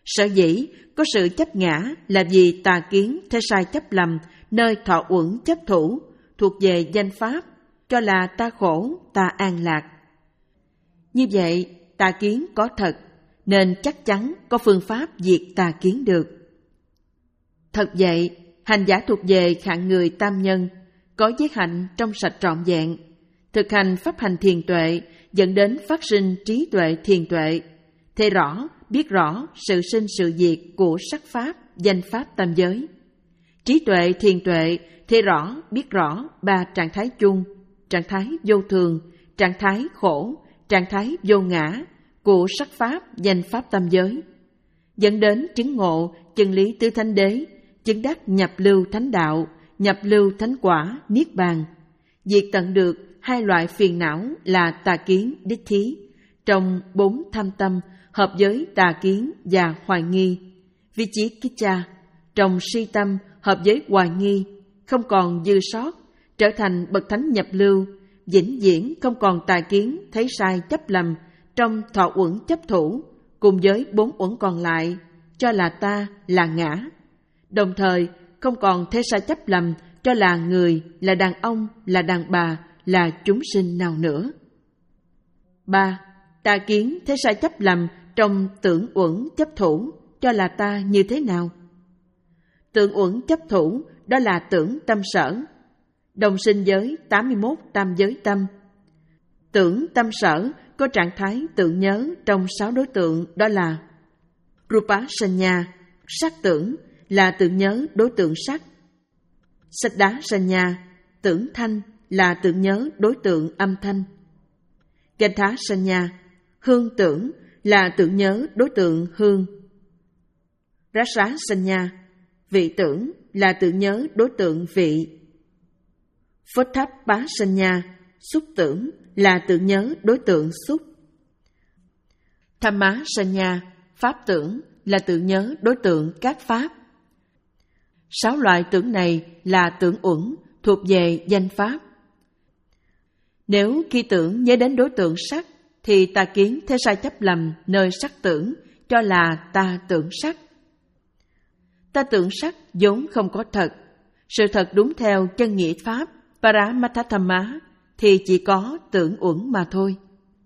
Sở dĩ có sự chấp ngã là vì tà kiến thế sai chấp lầm nơi thọ uẩn chấp thủ thuộc về danh pháp, cho là ta khổ, ta an lạc. Như vậy, tà kiến có thật, nên chắc chắn có phương pháp diệt tà kiến được. Thật vậy, hành giả thuộc về hạng người tam nhân, có giới hạnh trong sạch trọn vẹn, thực hành pháp hành thiền tuệ dẫn đến phát sinh trí tuệ thiền tuệ, thấy rõ, biết rõ sự sinh sự diệt của sắc pháp, danh pháp tam giới. Trí tuệ thiền tuệ thấy rõ, biết rõ ba trạng thái chung, trạng thái vô thường, trạng thái khổ, trạng thái vô ngã của sắc pháp, danh pháp tam giới, dẫn đến chứng ngộ chân lý tứ thánh đế, chứng đắc nhập lưu thánh đạo, nhập lưu thánh quả, niết bàn, diệt tận được hai loại phiền não là tà kiến, đích thí, trong bốn tham tâm hợp với tà kiến và hoài nghi, vichikicca, trong si tâm hợp với hoài nghi, không còn dư sót, trở thành bậc thánh nhập lưu, vĩnh viễn không còn tà kiến thấy sai chấp lầm trong thọ uẩn chấp thủ, cùng với bốn uẩn còn lại, cho là ta, là ngã. Đồng thời không còn thế sai chấp lầm cho là người, là đàn ông, là đàn bà, là chúng sinh nào nữa. Ba. Tà kiến thế sai chấp lầm trong tưởng uẩn chấp thủ, cho là ta như thế nào? Tưởng uẩn chấp thủ đó là tưởng tâm sở, đồng sinh giới tám mươi mốt tam giới tâm. Tưởng tâm sở có trạng thái tưởng nhớ trong sáu đối tượng, đó là Rupa Sanya, sắc tưởng là tưởng nhớ đối tượng sắc. Saddha Sanya, tưởng thanh là tưởng nhớ đối tượng âm thanh. Gandha Sanya, hương tưởng là tưởng nhớ đối tượng hương. Rasa Sanya, vị tưởng là tưởng nhớ đối tượng vị. Photthapa Sanya, xúc tưởng là tưởng nhớ đối tượng xúc. Dhamma Sanya, pháp tưởng là tưởng nhớ đối tượng các pháp. Sáu loại tưởng này là tưởng uẩn, thuộc về danh pháp. Nếu khi tưởng nhớ đến đối tượng sắc, thì tà kiến thế sai chấp lầm nơi sắc tưởng, cho là ta tưởng sắc. Ta tưởng sắc vốn không có thật. Sự thật đúng theo chân nghĩa pháp Paramatthama thì chỉ có tưởng uẩn mà thôi.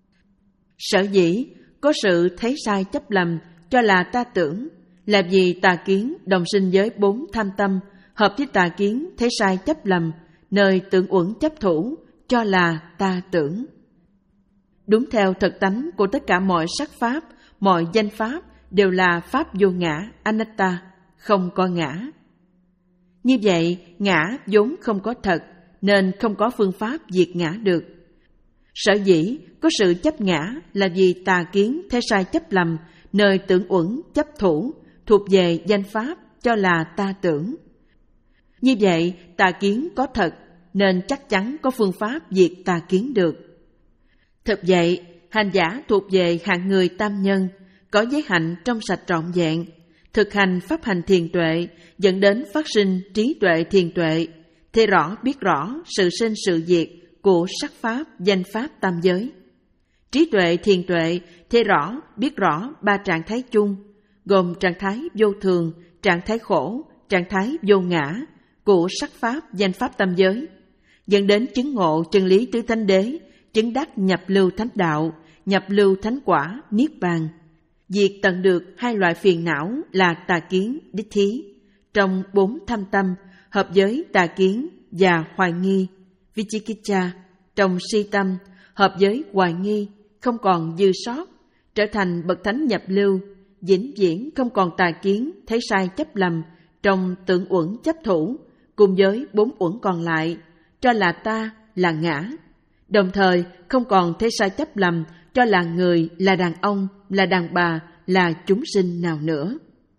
Sở dĩ có sự thấy sai chấp lầm cho là ta tưởng, là vì tà kiến đồng sinh với bốn tham tâm hợp với tà kiến thấy sai chấp lầm nơi tưởng uẩn chấp thủ, cho là ta tưởng. Đúng theo thực tánh của tất cả mọi sắc pháp, mọi danh pháp đều là pháp vô ngã, anatta, không có ngã. Như vậy, ngã vốn không có thật, nên không có phương pháp diệt ngã được. Sở dĩ có sự chấp ngã là vì tà kiến thế sai chấp lầm nơi tưởng uẩn chấp thủ, thuộc về danh pháp, cho là ta tưởng. Như vậy, tà kiến có thật, nên chắc chắn có phương pháp diệt tà kiến được. Thực vậy, hành giả thuộc về hạng người tam nhân, có giới hạnh trong sạch trọn vẹn, thực hành pháp hành thiền tuệ, dẫn đến phát sinh trí tuệ thiền tuệ, thấy rõ biết rõ sự sinh sự diệt của sắc pháp, danh pháp tam giới. Trí tuệ thiền tuệ thấy rõ biết rõ ba trạng thái chung, gồm trạng thái vô thường, trạng thái khổ, trạng thái vô ngã của sắc pháp, danh pháp tam giới, dẫn đến chứng ngộ chân lý tứ thánh đế, chứng đắc nhập lưu thánh đạo, nhập lưu thánh quả, niết bàn, diệt tận được hai loại phiền não là tà kiến, đích thí, trong bốn tham tâm hợp với tà kiến và hoài nghi, vichikicca, trong si tâm hợp với hoài nghi, không còn dư sót, trở thành bậc thánh nhập lưu, vĩnh viễn không còn tà kiến thấy sai chấp lầm trong tưởng uẩn chấp thủ, cùng với bốn uẩn còn lại, cho là ta, là ngã. Đồng thời không còn thấy sai chấp lầm cho là người, là đàn ông, là đàn bà, là chúng sinh nào nữa.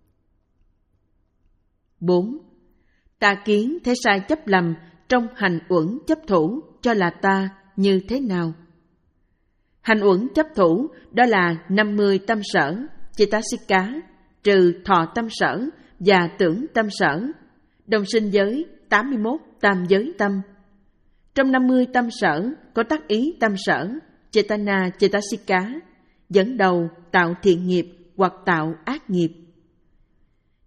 Bốn. Tà kiến thấy sai chấp lầm trong hành uẩn chấp thủ, cho là ta như thế nào? Hành uẩn chấp thủ đó là năm mươi tâm sở, Cetasika, trừ thọ tâm sở và tưởng tâm sở, đồng sinh giới tám mươi mốt tam giới tâm. Trong năm mươi tâm sở có tác ý tâm sở, Chetana Cetasika, dẫn đầu tạo thiện nghiệp hoặc tạo ác nghiệp.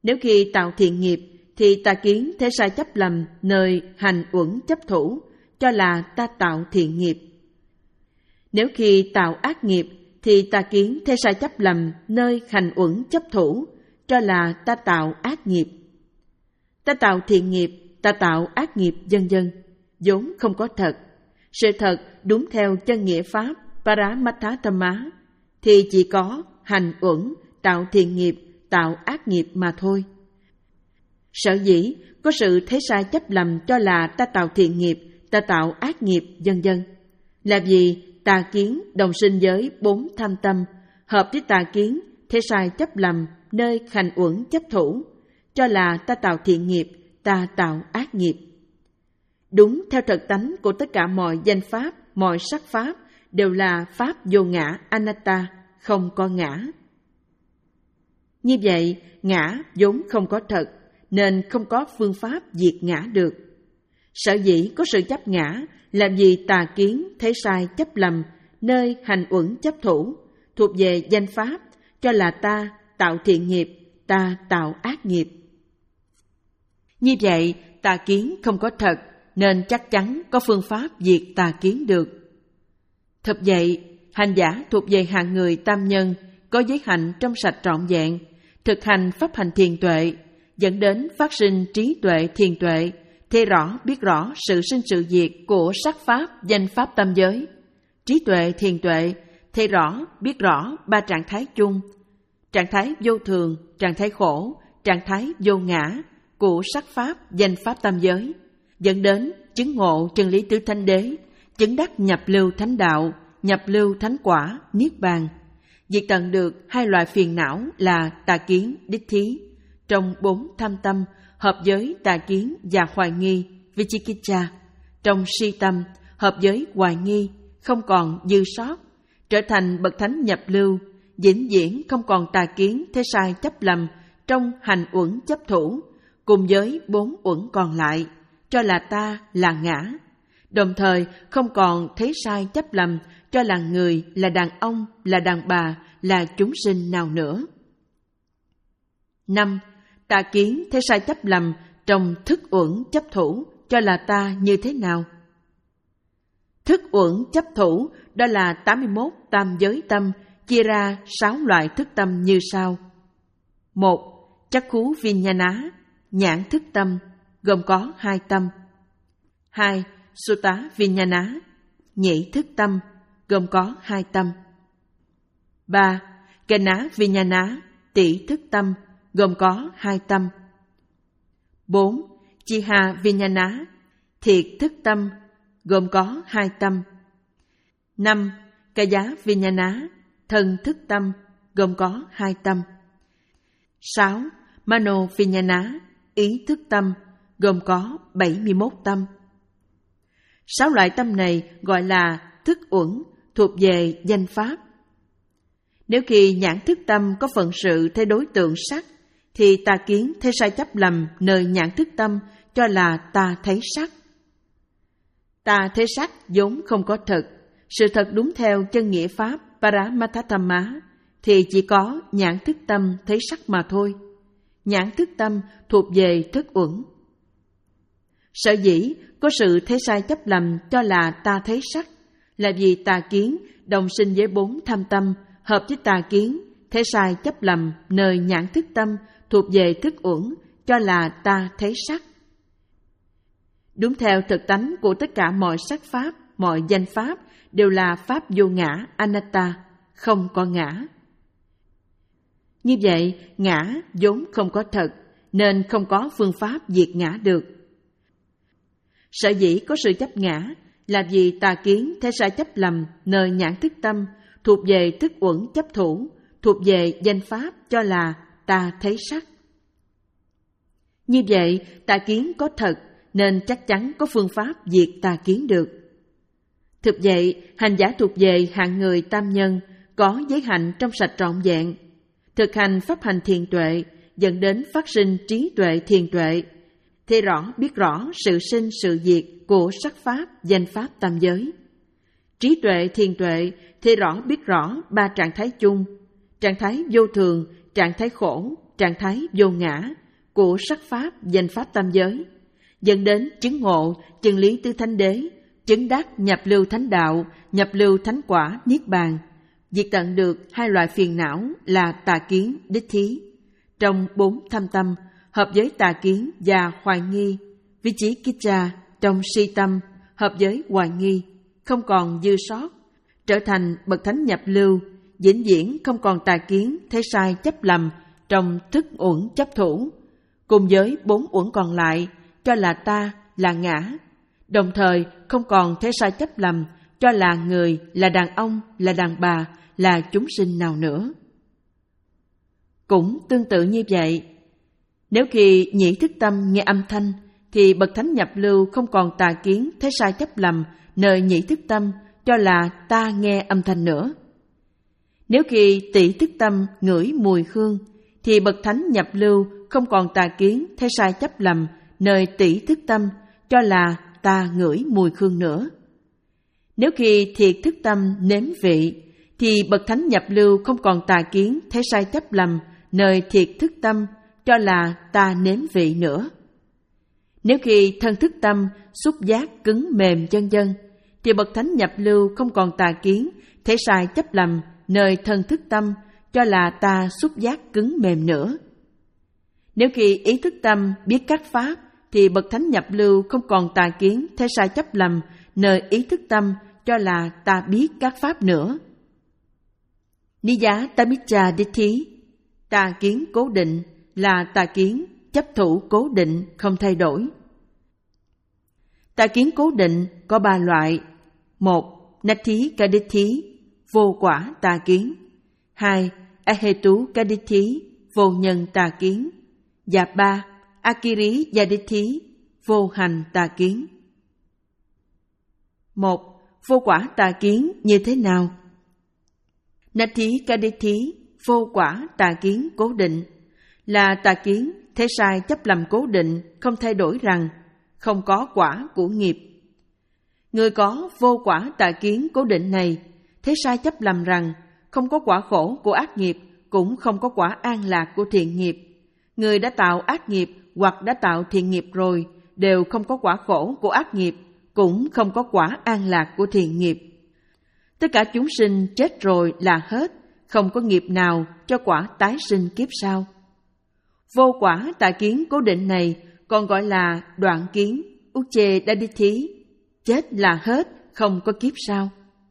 Nếu khi tạo thiện nghiệp thì tà kiến thế sai chấp lầm nơi hành uẩn chấp thủ, cho là ta tạo thiện nghiệp. Nếu khi tạo ác nghiệp thì tà kiến thế sai chấp lầm nơi hành uẩn chấp thủ, cho là ta tạo ác nghiệp. Ta tạo thiện nghiệp, ta tạo ác nghiệp, vân vân, vốn không có thật. Sự thật đúng theo chân nghĩa pháp Paramatthadhamma thì chỉ có hành uẩn, tạo thiện nghiệp, tạo ác nghiệp mà thôi. Sở dĩ có sự thấy sai chấp lầm cho là ta tạo thiện nghiệp, ta tạo ác nghiệp, vân vân, là vì tà kiến đồng sinh với bốn tham tâm, hợp với tà kiến thấy sai chấp lầm nơi hành uẩn chấp thủ, cho là ta tạo thiện nghiệp, ta tạo ác nghiệp. Đúng theo thực tánh của tất cả mọi danh pháp, mọi sắc pháp đều là pháp vô ngã, anatta, không có ngã. Như vậy, ngã vốn không có thật, nên không có phương pháp diệt ngã được. Sở dĩ có sự chấp ngã là vì tà kiến thấy sai chấp lầm nơi hành uẩn chấp thủ, thuộc về danh pháp, cho là ta tạo thiện nghiệp, ta tạo ác nghiệp. Như vậy, tà kiến không có thật, nên chắc chắn có phương pháp diệt tà kiến được. Thật vậy, hành giả thuộc về hạng người tam nhân, có giới hạnh trong sạch trọn vẹn, thực hành pháp hành thiền tuệ, dẫn đến phát sinh trí tuệ thiền tuệ, thấy rõ biết rõ sự sinh sự diệt của sắc pháp, danh pháp tam giới. Trí tuệ thiền tuệ thấy rõ biết rõ ba trạng thái chung: trạng thái vô thường, trạng thái khổ, trạng thái vô ngã của sắc pháp, danh pháp tam giới, dẫn đến chứng ngộ chân lý tứ thánh đế, chứng đắc nhập lưu thánh đạo, nhập lưu thánh quả, niết bàn, diệt tận được hai loại phiền não là tà kiến, đích thí, trong bốn tham tâm, hợp với tà kiến và hoài nghi, vichikicca, trong si tâm, hợp với hoài nghi, không còn dư sót, trở thành bậc thánh nhập lưu, vĩnh viễn không còn tà kiến thế sai chấp lầm trong hành uẩn chấp thủ, cùng với bốn uẩn còn lại, cho là ta là ngã, đồng thời không còn thấy sai chấp lầm cho là người, là đàn ông, là đàn bà, là chúng sinh nào nữa. Năm. Tà kiến thấy sai chấp lầm trong thức uẩn chấp thủ, cho là ta như thế nào? Thức uẩn chấp thủ đó là tám mươi mốt tam giới tâm, chia ra sáu loại thức tâm như sau. Một. Chakku Viññāṇa, nhãn thức tâm, gồm có hai tâm. Hai. Sutta Viññāṇa, nhĩ thức tâm, gồm có hai tâm. Ba. Caṇā Viññāṇa, tỷ thức tâm, gồm có hai tâm. Bốn. Chiha Viññāṇa, thiệt thức tâm, gồm có hai tâm. Năm. Kaya Viññāṇa, thân thức tâm, gồm có hai tâm. Sáu. Mano Viññāṇa, ý thức tâm, gồm có bảy mươi mốt tâm. Sáu loại tâm này gọi là thức uẩn, thuộc về danh pháp. Nếu khi nhãn thức tâm có phận sự thấy đối tượng sắc, thì tà kiến thấy sai chấp lầm nơi nhãn thức tâm cho là ta thấy sắc. Ta thấy sắc vốn không có thật. Sự thật đúng theo chân nghĩa pháp Paramatthadhamma thì chỉ có nhãn thức tâm thấy sắc mà thôi. Nhãn thức tâm thuộc về thức uẩn. Sở dĩ có sự thấy sai chấp lầm cho là ta thấy sắc là vì tà kiến đồng sinh với bốn tham tâm, hợp với tà kiến thấy sai chấp lầm nơi nhãn thức tâm thuộc về thức uẩn cho là ta thấy sắc. Đúng theo thực tánh của tất cả mọi sắc pháp, mọi danh pháp đều là pháp vô ngã, anatta, không có ngã. Như vậy, ngã vốn không có thật, nên không có phương pháp diệt ngã được. Sở dĩ có sự chấp ngã là vì tà kiến thấy sai chấp lầm nơi nhãn thức tâm thuộc về thức uẩn chấp thủ, thuộc về danh pháp cho là ta thấy sắc. Như vậy, tà kiến có thật nên chắc chắn có phương pháp diệt tà kiến được. Thực vậy, hành giả thuộc về hạng người tam nhân, có giới hạnh trong sạch trọn vẹn, thực hành pháp hành thiền tuệ, dẫn đến phát sinh trí tuệ thiền tuệ, thấy rõ biết rõ sự sinh sự diệt của sắc pháp, danh pháp tam giới. Trí tuệ thiền tuệ thấy rõ biết rõ ba trạng thái chung: trạng thái vô thường, trạng thái khổ, trạng thái vô ngã của sắc pháp, danh pháp tam giới, dẫn đến chứng ngộ chân lý tứ thánh đế, chứng đắc nhập lưu thánh đạo, nhập lưu thánh quả niết bàn, diệt tận được hai loại phiền não là tà kiến, đích thí. Trong bốn thâm tâm, hợp với tà kiến và hoài nghi, Vichikicca trong si tâm, hợp với hoài nghi, không còn dư sót, trở thành bậc thánh nhập lưu, vĩnh viễn không còn tà kiến, thấy sai chấp lầm trong thức uẩn chấp thủ, cùng với bốn uẩn còn lại cho là ta, là ngã, đồng thời không còn thấy sai chấp lầm cho là người, là đàn ông, là đàn bà, là chúng sinh nào nữa. Cũng tương tự như vậy, nếu khi nhĩ thức tâm nghe âm thanh, thì bậc thánh nhập lưu không còn tà kiến, thấy sai chấp lầm nơi nhĩ thức tâm cho là ta nghe âm thanh nữa. Nếu khi tỷ thức tâm ngửi mùi hương, thì bậc thánh nhập lưu không còn tà kiến, thấy sai chấp lầm nơi tỷ thức tâm cho là ta ngửi mùi hương nữa. Nếu khi thiệt thức tâm nếm vị, thì bậc thánh nhập lưu không còn tà kiến, thấy sai chấp lầm nơi thiệt thức tâm cho là ta nếm vị nữa. Nếu khi thân thức tâm xúc giác cứng mềm vân vân, thì bậc thánh nhập lưu không còn tà kiến, thấy sai chấp lầm nơi thân thức tâm cho là ta xúc giác cứng mềm nữa. Nếu khi ý thức tâm biết các pháp, thì bậc thánh nhập lưu không còn tà kiến, thấy sai chấp lầm nơi ý thức tâm cho là ta biết các pháp nữa. Niya Tamicca Ditti, tà kiến cố định là tà kiến chấp thủ cố định không thay đổi. Tà kiến cố định có ba loại: một. Nati Kadithi, vô quả tà kiến. Hai. Ahetu Kadithi, vô nhân tà kiến. Và ba. Akiri Yadithi, vô hành tà kiến. Một. Vô quả tà kiến như thế nào? Nati Kadithi, vô quả tà kiến cố định, là tà kiến thế sai chấp lầm cố định không thay đổi rằng không có quả của nghiệp. Người có vô quả tà kiến cố định này thế sai chấp lầm rằng không có quả khổ của ác nghiệp, cũng không có quả an lạc của thiện nghiệp. Người đã tạo ác nghiệp hoặc đã tạo thiện nghiệp rồi đều không có quả khổ của ác nghiệp, cũng không có quả an lạc của thiện nghiệp. Tất cả chúng sinh chết rồi là hết, không có nghiệp nào cho quả tái sinh kiếp sau. Vô quả tà kiến cố định này còn gọi là đoạn kiến, Uche Daditi, chết là hết, không có kiếp sau.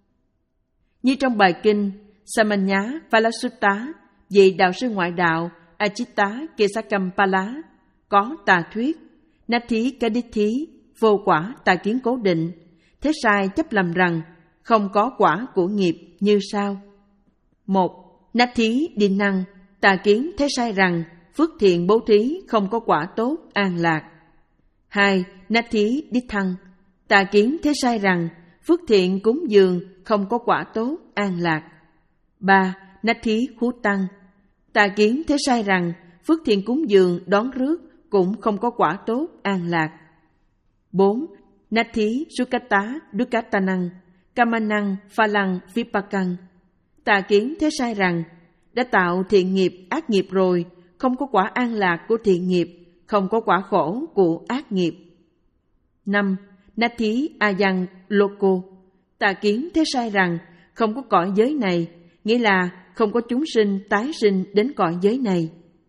Như trong bài kinh Samanya Phalasutta, vị đạo sư ngoại đạo Achitta Kesakampala có tà thuyết Nati Kadithi, vô quả tà kiến cố định, thế sai chấp lầm rằng không có quả của nghiệp như sau. Một. Nati Dinang, tà kiến thế sai rằng phước thiện bố thí không có quả tốt an lạc. Hai. Nati Dithang, tà kiến thế sai rằng phước thiện cúng dường không có quả tốt an lạc. Ba. Nati Hutang, tà kiến thế sai rằng phước thiện cúng dường đón rước cũng không có quả tốt an lạc. Bốn. Nati Sukata Dukatanang, Kamanang Phalang Vipakang, tà kiến thế sai rằng đã tạo thiện nghiệp ác nghiệp rồi, không có quả an lạc của thiện nghiệp, không có quả khổ của ác nghiệp. Năm. Nati Ayang Loko, tà kiến thế sai rằng không có cõi giới này, nghĩa là không có chúng sinh tái sinh đến cõi giới này.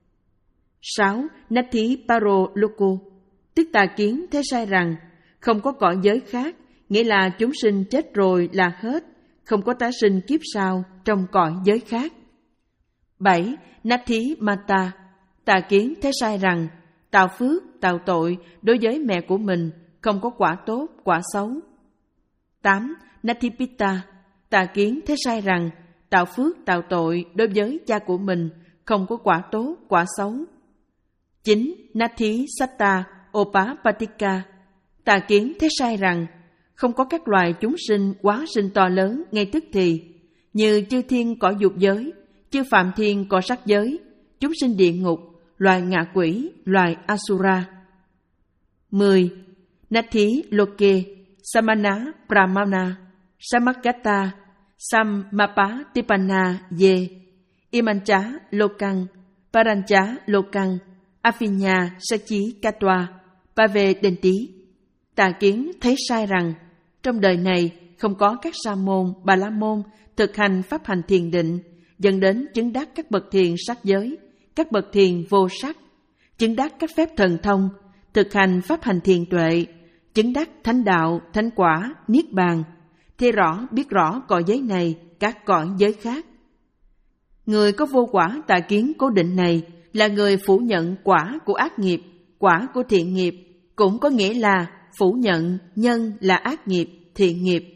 Sáu. Nati Paro Loko, tức tà kiến thế sai rằng không có cõi giới khác, nghĩa là chúng sinh chết rồi là hết, không có tái sinh kiếp sau trong cõi giới khác. Bảy. Nati Mata, tà kiến thế sai rằng tạo phước, tạo tội đối với mẹ của mình không có quả tốt, quả xấu. Tám. Nati Pitta, tà kiến thế sai rằng tạo phước, tạo tội đối với cha của mình không có quả tốt, quả xấu. Chín. Nati Satta Opapatika, tà kiến thế sai rằng không có các loài chúng sinh quá sinh to lớn ngay tức thì, như chư thiên cõi dục giới, chư phạm thiên cõi sắc giới, chúng sinh địa ngục, loài ngạ quỷ, loài Asura. Mười. Nati Loke Samana Pramana Samakata Sammapatipana Ye Imancha Lokang, Parancha Lokang, Afinya Sachi Katwa, Pave Denti. Tà kiến thấy sai rằng trong đời này không có các sa môn, bà la môn thực hành pháp hành thiền định, dẫn đến chứng đắc các bậc thiền sắc giới, các bậc thiền vô sắc, chứng đắc các phép thần thông, thực hành pháp hành thiền tuệ, chứng đắc thánh đạo, thánh quả, niết bàn, thấy rõ biết rõ cõi giới này, các cõi giới khác. Người có vô quả tà kiến cố định này là người phủ nhận quả của ác nghiệp, quả của thiện nghiệp, cũng có nghĩa là phủ nhận nhân là ác nghiệp, thiện nghiệp.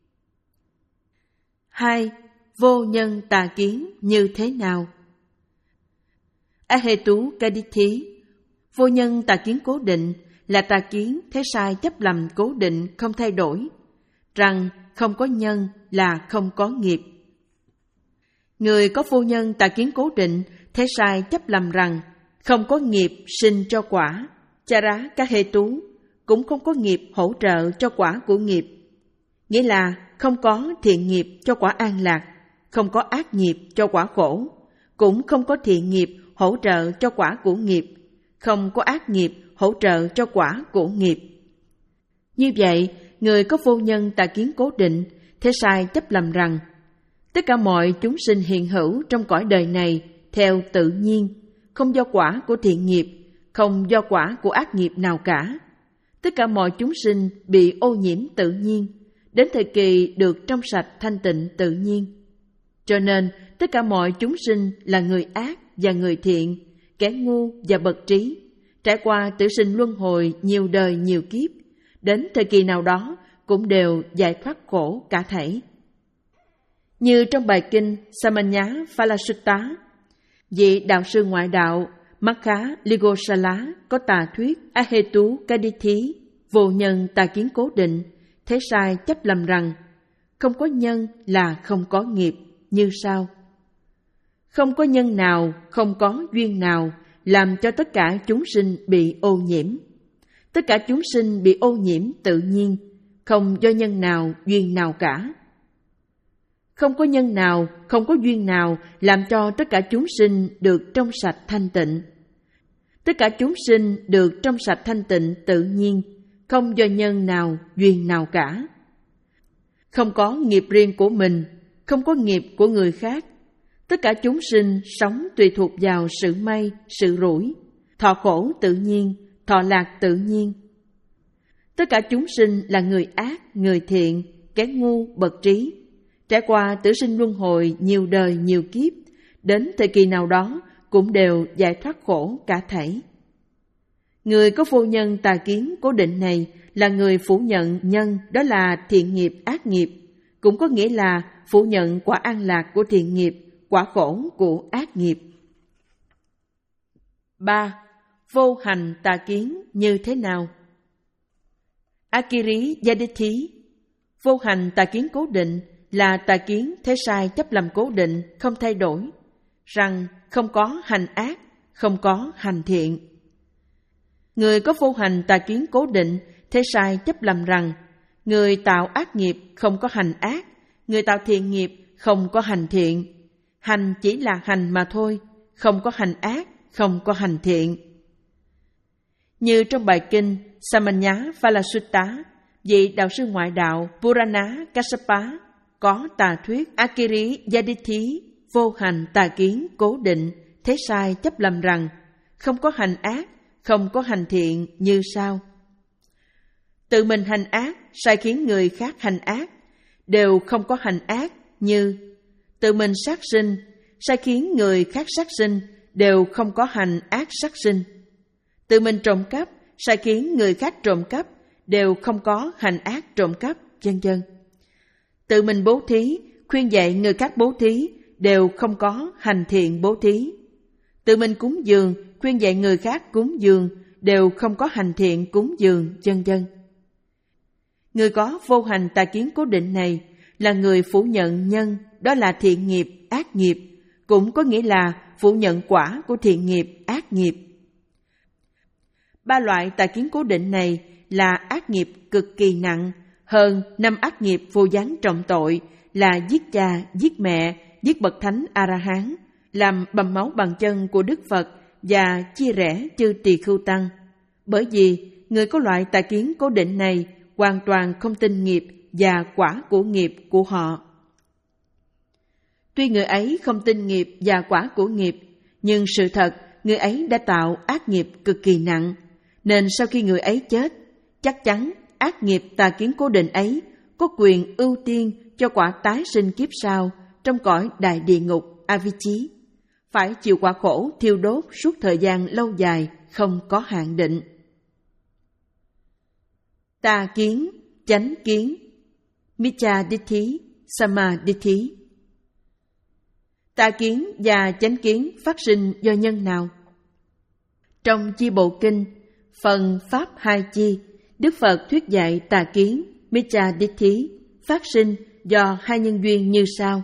Hai, vô nhân tà kiến như thế nào? Ahetu Kadithi, vô nhân tà kiến cố định là tà kiến thấy sai chấp lầm cố định không thay đổi, rằng không có nhân là không có nghiệp. Người có vô nhân tà kiến cố định thấy sai chấp lầm rằng không có nghiệp sinh cho quả, chara các hệ tú, cũng không có nghiệp hỗ trợ cho quả của nghiệp. Nghĩa là không có thiện nghiệp cho quả an lạc, không có ác nghiệp cho quả khổ, cũng không có thiện nghiệp hỗ trợ cho quả của nghiệp, không có ác nghiệp hỗ trợ cho quả của nghiệp. Như vậy, người có vô nhân tà kiến cố định, thế sai chấp lầm rằng tất cả mọi chúng sinh hiện hữu trong cõi đời này theo tự nhiên, không do quả của thiện nghiệp, không do quả của ác nghiệp nào cả. Tất cả mọi chúng sinh bị ô nhiễm tự nhiên, đến thời kỳ được trong sạch thanh tịnh tự nhiên. Cho nên, tất cả mọi chúng sinh là người ác và người thiện, kẻ ngu và bậc trí, trải qua tử sinh luân hồi nhiều đời nhiều kiếp, đến thời kỳ nào đó cũng đều giải thoát khổ cả thảy. Như trong bài kinh Samanya Phalasutta, vị đạo sư ngoại đạo Makha Ligosala có tà thuyết Ahetu Kadithi, vô nhân tà kiến cố định, thế sai chấp lầm rằng không có nhân là không có nghiệp như sau. Không có nhân nào, không có duyên nào làm cho tất cả chúng sinh bị ô nhiễm. Tất cả chúng sinh bị ô nhiễm tự nhiên, không do nhân nào, duyên nào cả. Không có nhân nào, không có duyên nào làm cho tất cả chúng sinh được trong sạch thanh tịnh. Tất cả chúng sinh được trong sạch thanh tịnh tự nhiên, không do nhân nào, duyên nào cả. Không có nghiệp riêng của mình, không có nghiệp của người khác. Tất cả chúng sinh sống tùy thuộc vào sự may, sự rủi, thọ khổ tự nhiên, thọ lạc tự nhiên. Tất cả chúng sinh là người ác, người thiện, kẻ ngu, bậc trí, trải qua tử sinh luân hồi nhiều đời nhiều kiếp, đến thời kỳ nào đó cũng đều giải thoát khổ cả thảy. Người có vô nhân tà kiến cố định này là người phủ nhận nhân, đó là thiện nghiệp, ác nghiệp, cũng có nghĩa là phủ nhận quả an lạc của thiện nghiệp, quả khổ của ác nghiệp. Ba. Vô hành tà kiến như thế nào? Akiri Yadithi, vô hành tà kiến cố định là tà kiến thế sai chấp lầm cố định không thay đổi, rằng không có hành ác, không có hành thiện. Người có vô hành tà kiến cố định thế sai chấp lầm rằng người tạo ác nghiệp không có hành ác, người tạo thiện nghiệp không có hành thiện. Hành chỉ là hành mà thôi, không có hành ác, không có hành thiện. Như trong bài kinh Samanya Phalasutta, vị đạo sư ngoại đạo Purana Kassapa có tà thuyết Akiri Yadithi, vô hành tà kiến cố định, thế sai chấp lầm rằng không có hành ác, không có hành thiện như sau. Tự mình hành ác, sai khiến người khác hành ác, đều không có hành ác như tự mình sát sinh, sai khiến người khác sát sinh, đều không có hành ác sát sinh. Tự mình trộm cắp, sai khiến người khác trộm cắp, đều không có hành ác trộm cắp, vân vân. Tự mình bố thí, khuyên dạy người khác bố thí, đều không có hành thiện bố thí. Tự mình cúng dường, khuyên dạy người khác cúng dường, đều không có hành thiện cúng dường, vân vân. Người có vô hành tà kiến cố định này là người phủ nhận nhân, đó là thiện nghiệp, ác nghiệp, cũng có nghĩa là phủ nhận quả của thiện nghiệp, ác nghiệp. Ba loại tà kiến cố định này là ác nghiệp cực kỳ nặng, hơn năm ác nghiệp vô gián trọng tội là giết cha, giết mẹ, giết bậc thánh A-la-hán, làm bầm máu bằng chân của Đức Phật và chia rẽ chư tỳ khưu tăng. Bởi vì người có loại tà kiến cố định này hoàn toàn không tin nghiệp và quả của nghiệp của họ. Tuy người ấy không tin nghiệp và quả của nghiệp, nhưng sự thật người ấy đã tạo ác nghiệp cực kỳ nặng, nên sau khi người ấy chết, chắc chắn ác nghiệp tà kiến cố định ấy có quyền ưu tiên cho quả tái sinh kiếp sau trong cõi đại địa ngục Avicii, phải chịu quả khổ thiêu đốt suốt thời gian lâu dài không có hạn định. Tà kiến, chánh kiến, Miccha Ditti, Samma Ditti. Tà kiến và chánh kiến phát sinh do nhân nào? Trong Chi Bộ Kinh, phần Pháp Hai Chi, Đức Phật thuyết dạy tà kiến, Miccha Ditti, phát sinh do hai nhân duyên như sau.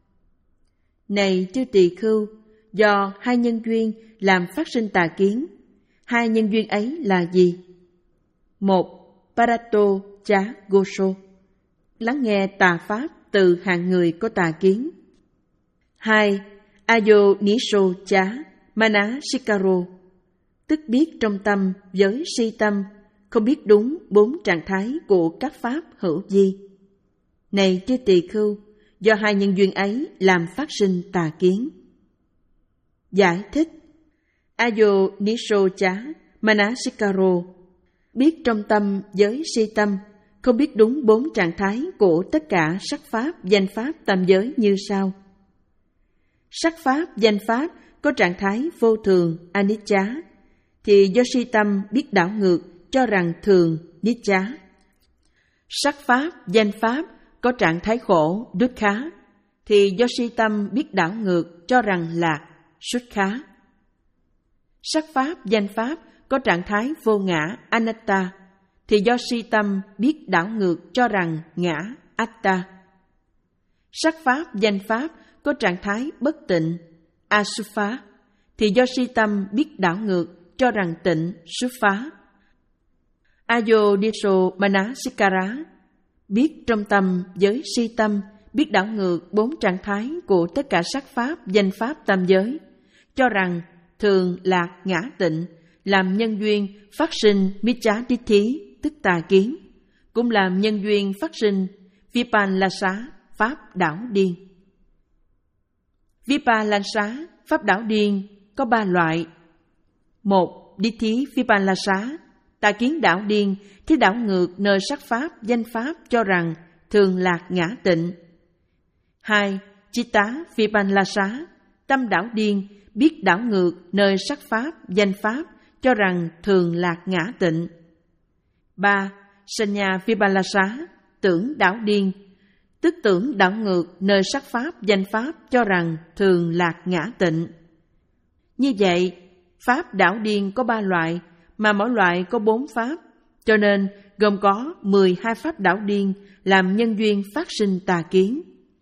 Này chư tỳ khưu, do hai nhân duyên làm phát sinh tà kiến. Hai nhân duyên ấy là gì? Một, Parato Chá Gosho, lắng nghe tà pháp từ hạng người có tà kiến. Hai, Ayo Nisho Chá Manasikaro, tức biết trong tâm với si tâm, không biết đúng bốn trạng thái của các pháp hữu vi. Này chư tỳ khưu, do hai nhân duyên ấy làm phát sinh tà kiến. Giải thích: Ayo Nisho Chá Manasikaro, biết trong tâm với si tâm, không biết đúng bốn trạng thái của tất cả sắc pháp, danh pháp, tam giới như sau. Sắc pháp, danh pháp có trạng thái vô thường, anicca, thì do si tâm biết đảo ngược cho rằng thường, nicca. Sắc pháp, danh pháp có trạng thái khổ, dukkha, thì do si tâm biết đảo ngược cho rằng lạc, sukkha. Sắc pháp, danh pháp có trạng thái vô ngã, anatta, thì do si tâm biết đảo ngược cho rằng ngã, atta. Sắc pháp, danh pháp có trạng thái bất tịnh, asupha, thì do si tâm biết đảo ngược cho rằng tịnh, supha. Ayo Nisho Manasikara, biết trong tâm với si tâm, biết đảo ngược bốn trạng thái của tất cả sắc pháp, danh pháp, tam giới, cho rằng thường, lạc, ngã, tịnh, làm nhân duyên phát sinh Miccha Ditti, tức tà kiến, cũng làm nhân duyên phát sinh Vipassana, pháp đảo điên. Vipassana, pháp đảo điên, có ba loại. Một, Ditti Vipassana, tà kiến đảo điên, thì đảo ngược nơi sắc pháp, danh pháp cho rằng thường, lạc, ngã, tịnh. Hai, Chitta Vipassana, tâm đảo điên, biết đảo ngược nơi sắc pháp, danh pháp cho rằng thường, lạc, ngã, tịnh. Ba, Sanya Vipassana, tưởng đảo điên, tức tưởng đảo ngược nơi sắc pháp, danh pháp cho rằng thường, lạc, ngã, tịnh. Như vậy, pháp đảo điên có ba loại, mà mỗi loại có bốn pháp, cho nên gồm có mười hai pháp đảo điên làm nhân duyên phát sinh tà kiến.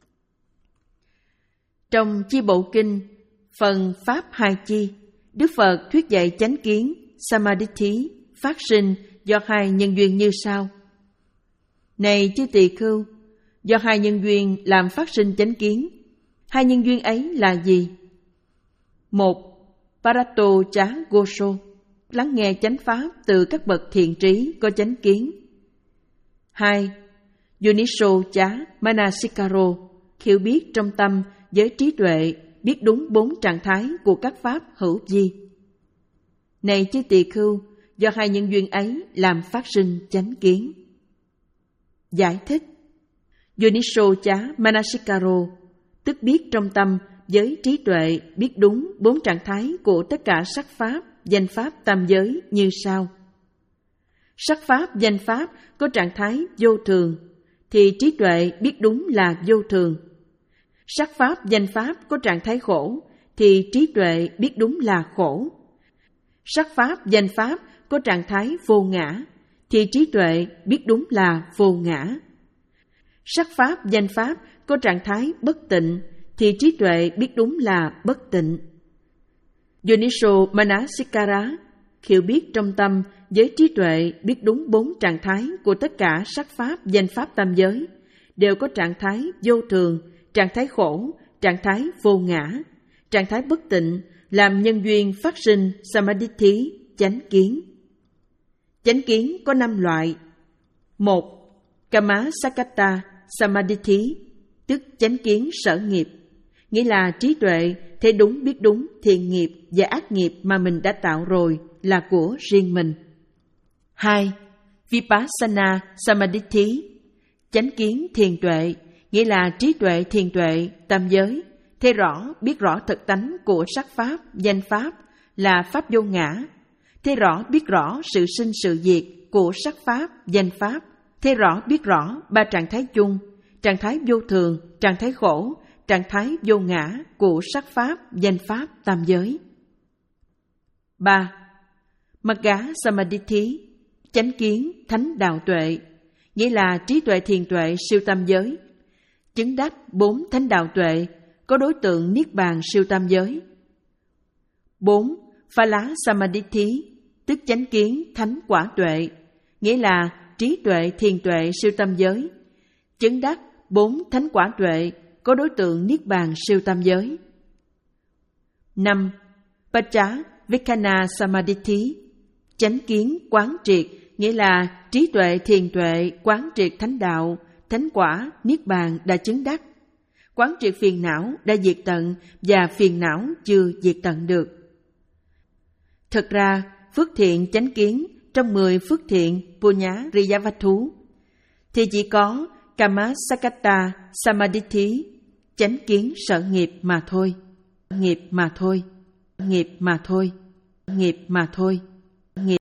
Trong Chi Bộ Kinh, phần Pháp Hai Chi, Đức Phật thuyết dạy chánh kiến, Samadhi, phát sinh do hai nhân duyên như sau. Này chư tỳ khưu, do hai nhân duyên làm phát sinh chánh kiến. Hai nhân duyên ấy là gì? Một, Parato Chá Gosho, lắng nghe chánh pháp từ các bậc thiện trí có chánh kiến. Hai, Yunisho Chá Manasikaro, hiểu biết trong tâm với trí tuệ, biết đúng bốn trạng thái của các pháp hữu vi. Này chư tỳ khưu, do hai nhân duyên ấy làm phát sinh chánh kiến. Giải thích: Yunisho Chá Manasikaro, tức biết trong tâm với trí tuệ, biết đúng bốn trạng thái của tất cả sắc pháp, danh pháp, tam giới như sau. Sắc pháp, danh pháp có trạng thái vô thường, thì trí tuệ biết đúng là vô thường. Sắc pháp, danh pháp có trạng thái khổ, thì trí tuệ biết đúng là khổ. Sắc pháp, danh pháp có trạng thái vô ngã, thì trí tuệ biết đúng là vô ngã. Sắc pháp, danh pháp có trạng thái bất tịnh, thì trí tuệ biết đúng là bất tịnh. Yunisho Manasikara, hiểu biết trong tâm với trí tuệ, biết đúng bốn trạng thái của tất cả sắc pháp, danh pháp, tam giới, đều có trạng thái vô thường, trạng thái khổ, trạng thái vô ngã. trạng thái bất tịnh làm nhân duyên phát sinh samadhi, chánh kiến. Chánh kiến có năm loại. Một. Kammasakata samadhi, tức chánh kiến sở nghiệp, nghĩa là trí tuệ thấy đúng biết đúng thiện nghiệp và ác nghiệp mà mình đã tạo rồi là của riêng mình. Hai. Vipassana samadhi, chánh kiến thiền tuệ, nghĩa là trí tuệ thiền tuệ tam giới, thấy rõ biết rõ thực tánh của sắc pháp, danh pháp là pháp vô ngã, thấy rõ biết rõ sự sinh sự diệt của sắc pháp, danh pháp, thấy rõ biết rõ ba trạng thái chung, trạng thái vô thường, trạng thái khổ, trạng thái vô ngã của sắc pháp, danh pháp tam giới. Ba. Magga samadhi, chánh kiến thánh đạo tuệ, nghĩa là trí tuệ thiền tuệ siêu tam giới, chứng đắc bốn thánh đạo tuệ, có đối tượng niết bàn siêu tam giới. Bốn. Phala samadhi, tức chánh kiến thánh quả tuệ, nghĩa là trí tuệ thiền tuệ siêu tam giới, chứng đắc bốn thánh quả tuệ, có đối tượng niết bàn siêu tam giới. Năm. Pacha Vikana samadhi, chánh kiến quán triệt, nghĩa là trí tuệ thiền tuệ quán triệt thánh đạo, thánh quả, niết bàn đã chứng đắc, quán triệt phiền não đã diệt tận và phiền não chưa diệt tận được. Thật ra, phước thiện chánh kiến trong mười phước thiện Punya Riyavatthú thì chỉ có Kammasakata samadhi, chánh kiến sở nghiệp mà thôi, nghiệp mà thôi, nghiệp mà thôi, nghiệp mà thôi, nghiệp.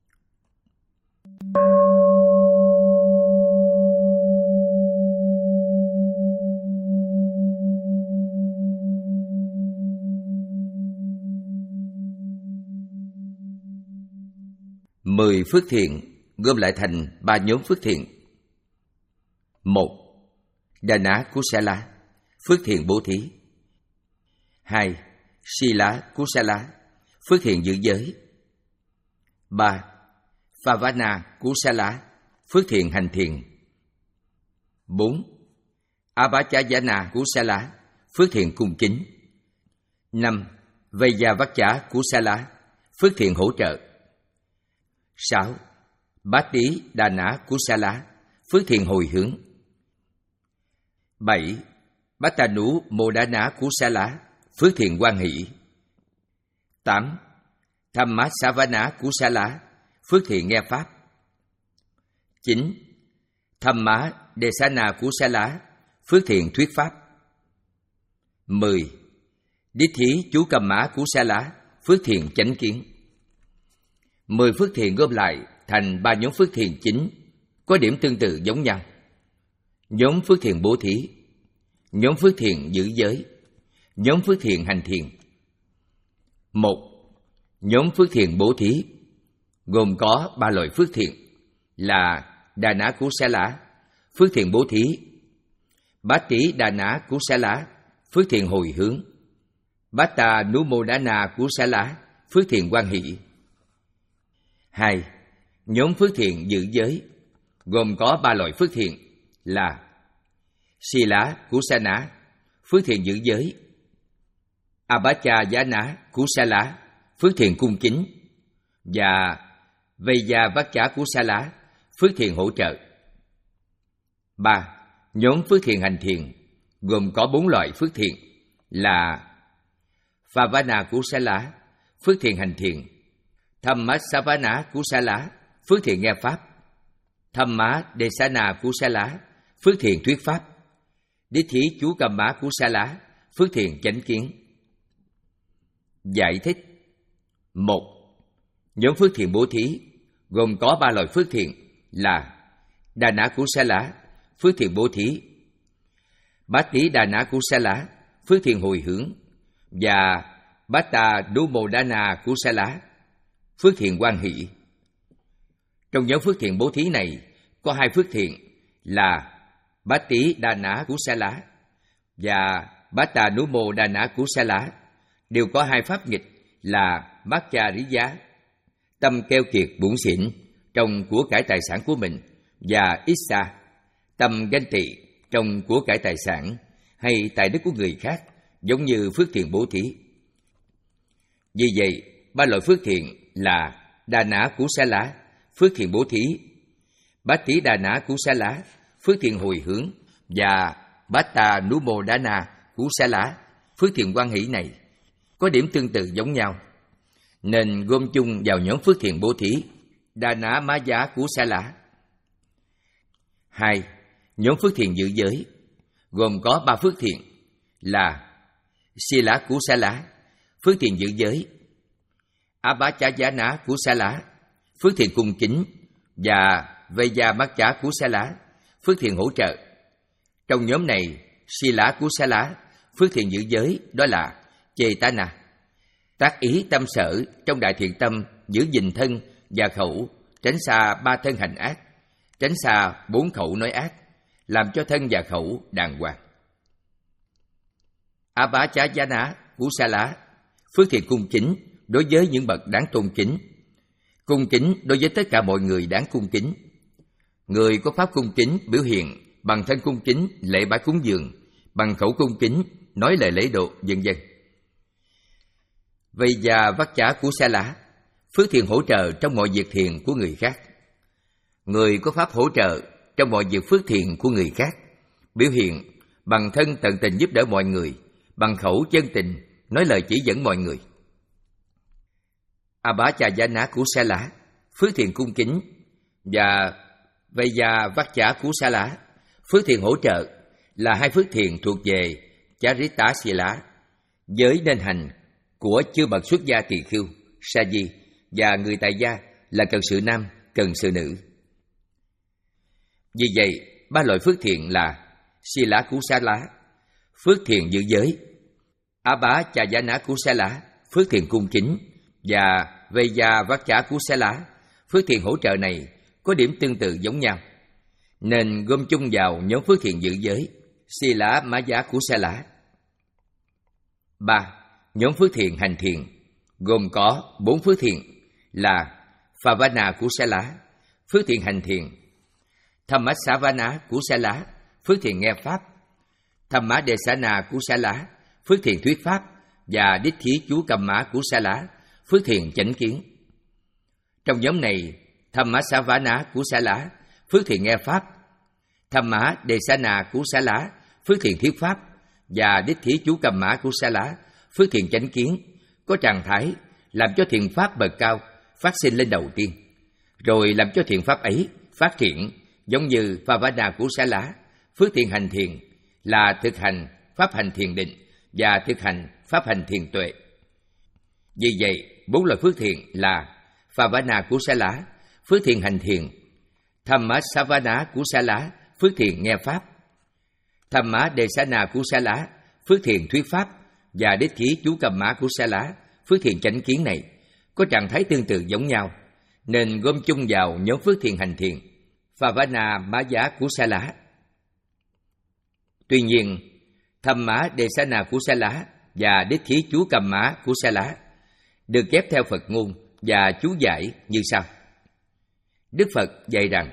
Mười phước thiện gom lại thành ba nhóm phước thiện. Một. Dana Kusala, phước thiện bố thí. Hai. Sila Kusala, phước thiện giữ giới. Ba. Phavana Kusala, phước thiện hành thiền. Bốn. Abhachayana Kusala, phước thiện cung kính. Năm. Vajjavaccha Kusala, phước thiện hỗ trợ. Sáu. Bát Tí Đà Kusala, phước thiện hồi hướng. Bảy. Bhattanú Modana Kusala, phước thiện hoan hỷ. Tám. Thammasavana Kusala, phước thiện nghe pháp. Chín. Thamma Desana Kusala, phước thiện thuyết pháp. Mười. Đích-thí chú Cầm Mã Kusala, phước thiện chánh kiến. Mười phước thiện gom lại thành ba nhóm phước thiện chính, có điểm tương tự giống nhau. Nhóm phước thiện bố thí, nhóm phước thiện giữ giới, nhóm phước thiện hành thiền. Một. Nhóm phước thiện bố thí gồm có ba loại phước thiện là Dana Kusala, phước thiện bố thí; Bát Tí Dana Kusala, phước thiện hồi hướng; Bhattanumodana Kusala, phước thiện hoan hỷ. Hai. Nhóm phước thiện giữ giới gồm có ba loại phước thiện là Sila Kusana, phước thiện giữ giới; Abhachayana Kusala, phước thiện cung kính; và Vajjavaccha Kusala, phước thiện hỗ trợ. Ba. Nhóm phước thiện hành thiền gồm có bốn loại phước thiện là Phavana Kusala, phước thiện hành thiền; Thammasavana Kusala, phước thiện nghe pháp; Thamma Desana Kusala, phước thiện thuyết pháp; Đích-thí chú Cầm Mã Kusala, phước thiện chánh kiến. Giải thích. Một. Nhóm phước thiện bố thí gồm có ba loại phước thiện là Dana Kusala, phước thiện bố thí; Bát Tí Dana Kusala, phước thiện hồi hướng; và Bhattanumodana Kusala, phước thiện hoan hỷ. Trong nhóm phước thiện bố thí này có hai phước thiện là Bát Tí Dana Kusala và Bhattanumodana Kusala, đều có hai pháp nghịch là Machariya, tâm keo kiệt bủn xỉn trong của cải tài sản của mình, và Issa, tâm ganh tị trong của cải tài sản hay tài đức của người khác, giống như phước thiện bố thí. Vì vậy, ba loại phước thiện là Đà Nã Kusala, phước thiện bố thí, Bát Tí Đà Nã Kusala, phước thiện hồi hướng, và Bát Tà Nú Mô Đá Na Kusala, phước thiện quan hỷ này có điểm tương tự giống nhau, nên gom chung vào nhóm phước thiện bố thí Đà Nã Má Giá Kusala. Hai, nhóm phước thiện giữ giới gồm có ba phước thiện là Sila Kusala, phước thiện giữ giới, Abhachayana Kusala, phước thiện cung kính, và Vejamakkha Kusala, phước thiện hỗ trợ. Trong nhóm này, Sila Kusala, phước thiện giữ giới, đó là Chetana, tác ý tâm sở trong đại thiện tâm, giữ gìn thân và khẩu, tránh xa ba thân hành ác, tránh xa bốn khẩu nói ác, làm cho thân và khẩu đàng hoàng. Abhachayana Kusala, phước thiện cung kính đối với những bậc đáng tôn kính, cung kính đối với tất cả mọi người đáng cung kính. Người có pháp cung kính biểu hiện bằng thân cung kính lễ bái cúng dường, bằng khẩu cung kính nói lời lễ độ, vân vân. Vejavakkha Kusala, phước thiện hỗ trợ trong mọi việc thiện của người khác. Người có pháp hỗ trợ trong mọi việc phước thiện của người khác, biểu hiện bằng thân tận tình giúp đỡ mọi người, bằng khẩu chân tình nói lời chỉ dẫn mọi người. Abhachayana Kusala, phước thiện cung kính, và Vejavakkha Kusala, phước thiện hỗ trợ, là hai phước thiện thuộc về Charitasila, giới nên hành của chư bậc xuất gia tỳ khưu, sa di, và người tại gia là cần sự nam, cần sự nữ. Vì vậy, ba loại phước thiện là Sila Kusala, phước thiện giữ giới, Abhachayana Kusala, phước thiện cung kính, và Vejavakkha Kusala, phước thiện hỗ trợ này có điểm tương tự giống nhau, nên gom chung vào nhóm phước thiện giữ giới Sila Maya Kusala. Ba, nhóm phước thiện hành thiện gồm có bốn phước thiện là Phavana Kusala, phước thiện hành thiện, Thammasavana Kusala, phước thiện nghe pháp, Thammadesana Kusala, phước thiện thuyết pháp, và Đích Thí Chú Kamma Kusala, phước thiện chánh kiến. Trong nhóm này, Thammasavana Kusala, phước thiện nghe pháp, Thammadesana Kusala, phước thiện thuyết pháp, và Đích Thí Chú Kamma Kusala, phước thiện chánh kiến, có trạng thái làm cho thiện pháp bậc cao phát sinh lên đầu tiên, rồi làm cho thiện pháp ấy phát triển, giống như Phavana Kusala, phước thiện hành thiện là thực hành pháp hành thiền định và thực hành pháp hành thiền tuệ. Vì vậy, bốn loại phước thiện là Phavana Kusala, phước thiện hành thiền, Thammasavana Kusala, phước thiện nghe pháp, Thammadesana Kusala, phước thiện thuyết pháp, và Đích Thí Chú Kamma Kusala, phước thiện chánh kiến này có trạng thái tương tự giống nhau, nên gom chung vào nhóm phước thiện hành thiện Phavana Maya Kusala. Tuy nhiên, Thammadesana Kusala và Đích Thí Chú Kamma Kusala được ghép theo Phật ngôn và chú giải như sau. Đức Phật dạy rằng: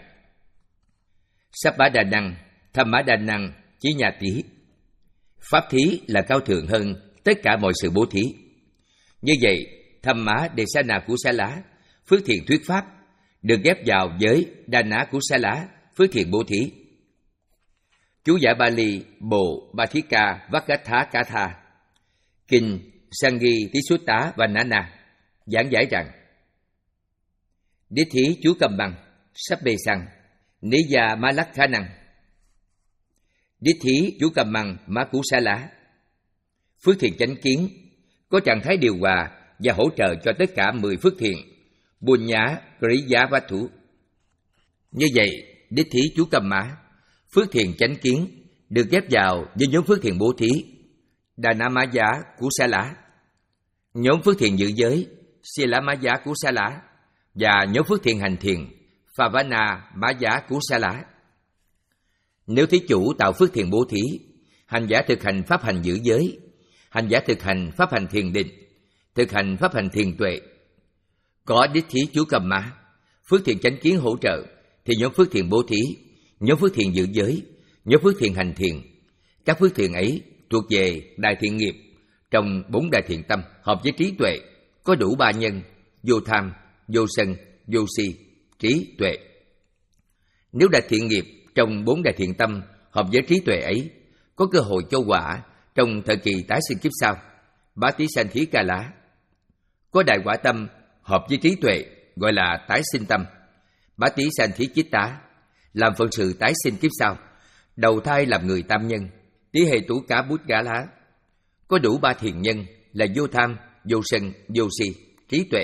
Sabbadanăng, Thammadanang, Chí Nhà Tí, pháp thí là cao thượng hơn tất cả mọi sự bố thí. Như vậy, Thammadesana Kusala, phước thiện thuyết pháp, được ghép vào với Dana Kusala, phước thiện bố thí. Chú giải Bali Bộ Bhattika Vakatha Katha, Kinh Sangi Tisutta Vanana giảng giải rằng: Đích Thí Chú Cầm Bằng, Sabbe Sang, Niya Malakhanang, Đích Thí Chú Cầm Bằng Makusala, phước thiện chánh kiến, có trạng thái điều hòa và hỗ trợ cho tất cả mười phước thiện Bunya Kriya Vattu. Như vậy, Đích Thí Chú Cầm Mã, phước thiện chánh kiến, được ghép vào với nhóm phước thiện bố thí Dhanamaya Kusala, nhóm phước thiện giữ giới Silamaya Kusala, và nhóm phước thiện hành thiền Phavana Maya Kusala. Nếu thí chủ tạo phước thiện bố thí, hành giả thực hành pháp hành giữ giới, hành giả thực hành pháp hành thiền định, thực hành pháp hành thiền tuệ, có Đích Thí Chú Cầm Mã, phước thiện chánh kiến hỗ trợ, thì nhóm phước thiện bố thí, nhóm phước thiện giữ giới, nhóm phước thiện hành thiền, các phước thiện ấy thuộc về đại thiện nghiệp trong bốn đại thiện tâm hợp với trí tuệ, có đủ ba nhân: vô tham, vô sân, vô si, trí tuệ. Nếu đại thiện nghiệp trong bốn đại thiện tâm hợp với trí tuệ ấy, có cơ hội cho quả trong thời kỳ tái sinh kiếp sau, bá tí sanh thí ca lá. Có đại quả tâm hợp với trí tuệ gọi là tái sinh tâm, bá tí sanh thí chiết tá, làm phận sự tái sinh kiếp sau, đầu thai làm người tam nhân, tí hệ tú cá bút gá lá. Có đủ ba thiền nhân là vô tham, vô sân, vô si, trí tuệ.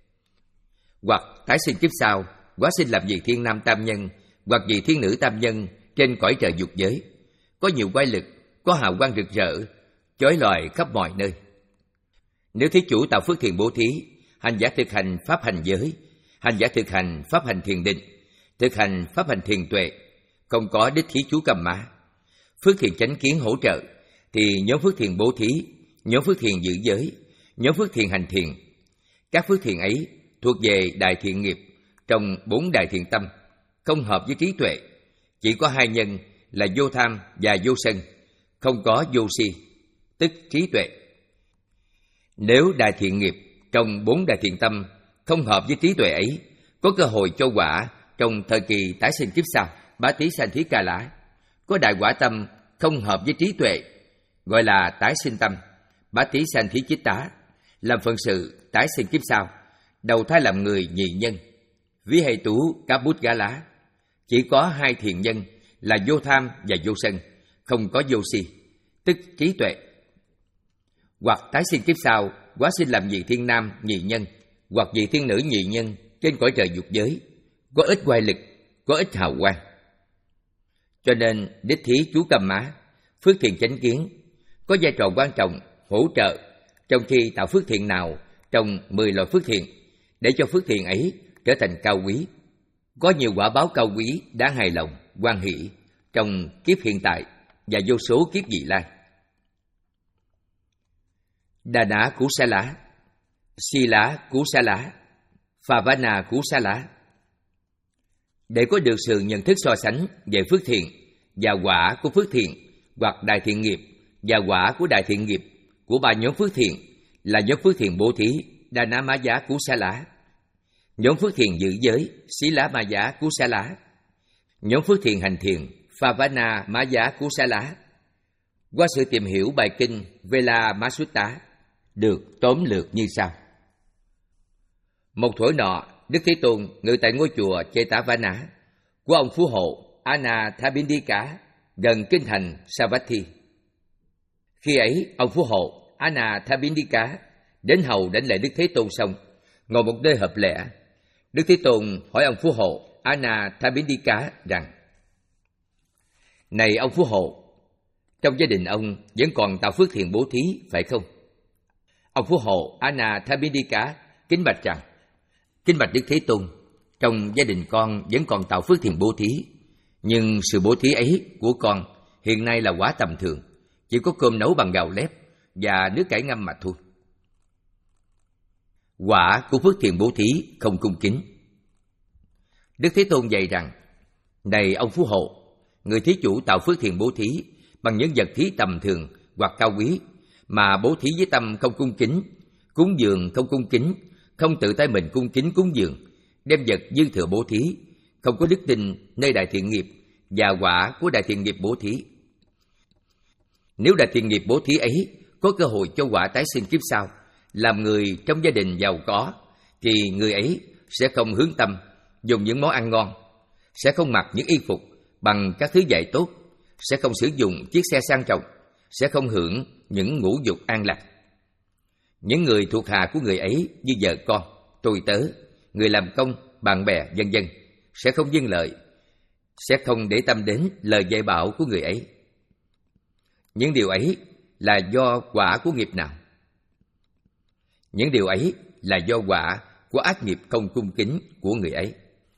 Hoặc tái sinh kiếp sau, hóa sinh làm vị thiên nam tam nhân, hoặc vị thiên nữ tam nhân trên cõi trời dục giới, có nhiều quái lực, có hào quang rực rỡ, chói lọi khắp mọi nơi. Nếu thí chủ tạo phước thiện bố thí, hành giả thực hành pháp hành giới, hành giả thực hành pháp hành thiền định, thực hành pháp hành thiền tuệ, không có đích thí chú cầm má, phước thiện chánh kiến hỗ trợ, thì nhóm phước thiện bố thí, nhóm phước thiện giữ giới, nhóm phước thiện hành thiền, các phước thiện ấy thuộc về đại thiện nghiệp trong bốn đại thiện tâm, không hợp với trí tuệ, chỉ có hai nhân là vô tham và vô sân, không có vô si, tức trí tuệ. Nếu đại thiện nghiệp trong bốn đại thiện tâm không hợp với trí tuệ ấy, có cơ hội cho quả trong thời kỳ tái sinh kiếp sau, bá tí sanh thí ca lã. Có đại quả tâm không hợp với trí tuệ, gọi là tái sinh tâm, bá tí sanh thí chiết tá, làm phận sự tái sinh kiếp sau, đầu thai làm người nhị nhân, ví hệ tú cá bút gá lá. Chỉ có hai thiện nhân là vô tham và vô sân, không có vô si, tức trí tuệ. Hoặc tái sinh kiếp sau, hóa sinh làm vị thiên nam nhị nhân, hoặc vị thiên nữ nhị nhân trên cõi trời dục giới, có ít oai lực, có ít hào quang. Cho nên đích thí chú cầm má, phước thiện chánh kiến có vai trò quan trọng hỗ trợ trong khi tạo phước thiện nào trong mười loại phước thiện, để cho phước thiện ấy trở thành cao quý, có nhiều quả báo cao quý đáng hài lòng, hoan hỷ trong kiếp hiện tại và vô số kiếp vị lai. Đà nã cú sa lá, si lá cú sa lá, phà vá na cú sa lá. Để có được sự nhận thức so sánh về phước thiện và quả của phước thiện hoặc đại thiện nghiệp và quả của đại thiện nghiệp của ba nhóm phước thiện là nhóm phước thiện bố thí, đà nã má giá cú sa lá, nhóm phước thiện giữ giới, xí lá ma giá cú sa lá, nhóm phước thiện hành thiền, phà vá na má giá cú sa lá. Qua sự tìm hiểu bài kinh Vela Má Sutta được tóm lược như sau. Một thuở nọ, Đức Thế Tôn ngự tại ngôi chùa Chetavana của ông phú hộ Anathabindika gần kinh thành Savatthi. Khi ấy, ông phú hộ Anathabindika đến hầu đảnh lễ Đức Thế Tôn xong, ngồi một nơi hợp lệ. Đức Thế Tôn hỏi ông phú hộ Anathabindika rằng: Này ông phú hộ, trong gia đình ông vẫn còn tạo phước thiện bố thí, phải không? Ông phú hộ Anathabindika kính bạch rằng: Kính bạch Đức Thế Tôn, trong gia đình con vẫn còn tạo phước thiện bố thí, nhưng sự bố thí ấy của con hiện nay là quá tầm thường, chỉ có cơm nấu bằng gạo lép và nước cải ngâm mà thôi. Quả của phước thiện bố thí không cung kính. Đức Thế Tôn dạy rằng: Này ông phú hộ, người thí chủ tạo phước thiện bố thí bằng những vật thí tầm thường hoặc cao quý, mà bố thí với tâm không cung kính, cúng dường không cung kính, không tự tay mình cung kính cúng dường, đem vật dư thừa bố thí, không có đức tin nơi đại thiện nghiệp và quả của đại thiện nghiệp bố thí. Nếu đại thiện nghiệp bố thí ấy có cơ hội cho quả tái sinh kiếp sau, làm người trong gia đình giàu có, thì người ấy sẽ không hướng tâm dùng những món ăn ngon, sẽ không mặc những y phục bằng các thứ giày tốt, sẽ không sử dụng chiếc xe sang trọng, sẽ không hưởng những ngũ dục an lạc. Những người thuộc hạ của người ấy như vợ con, tôi tớ, người làm công, bạn bè, vân vân sẽ không vâng lời, sẽ không để tâm đến lời dạy bảo của người ấy. Những điều ấy là do quả của nghiệp nào? Những điều ấy là do quả của ác nghiệp không cung kính của người ấy.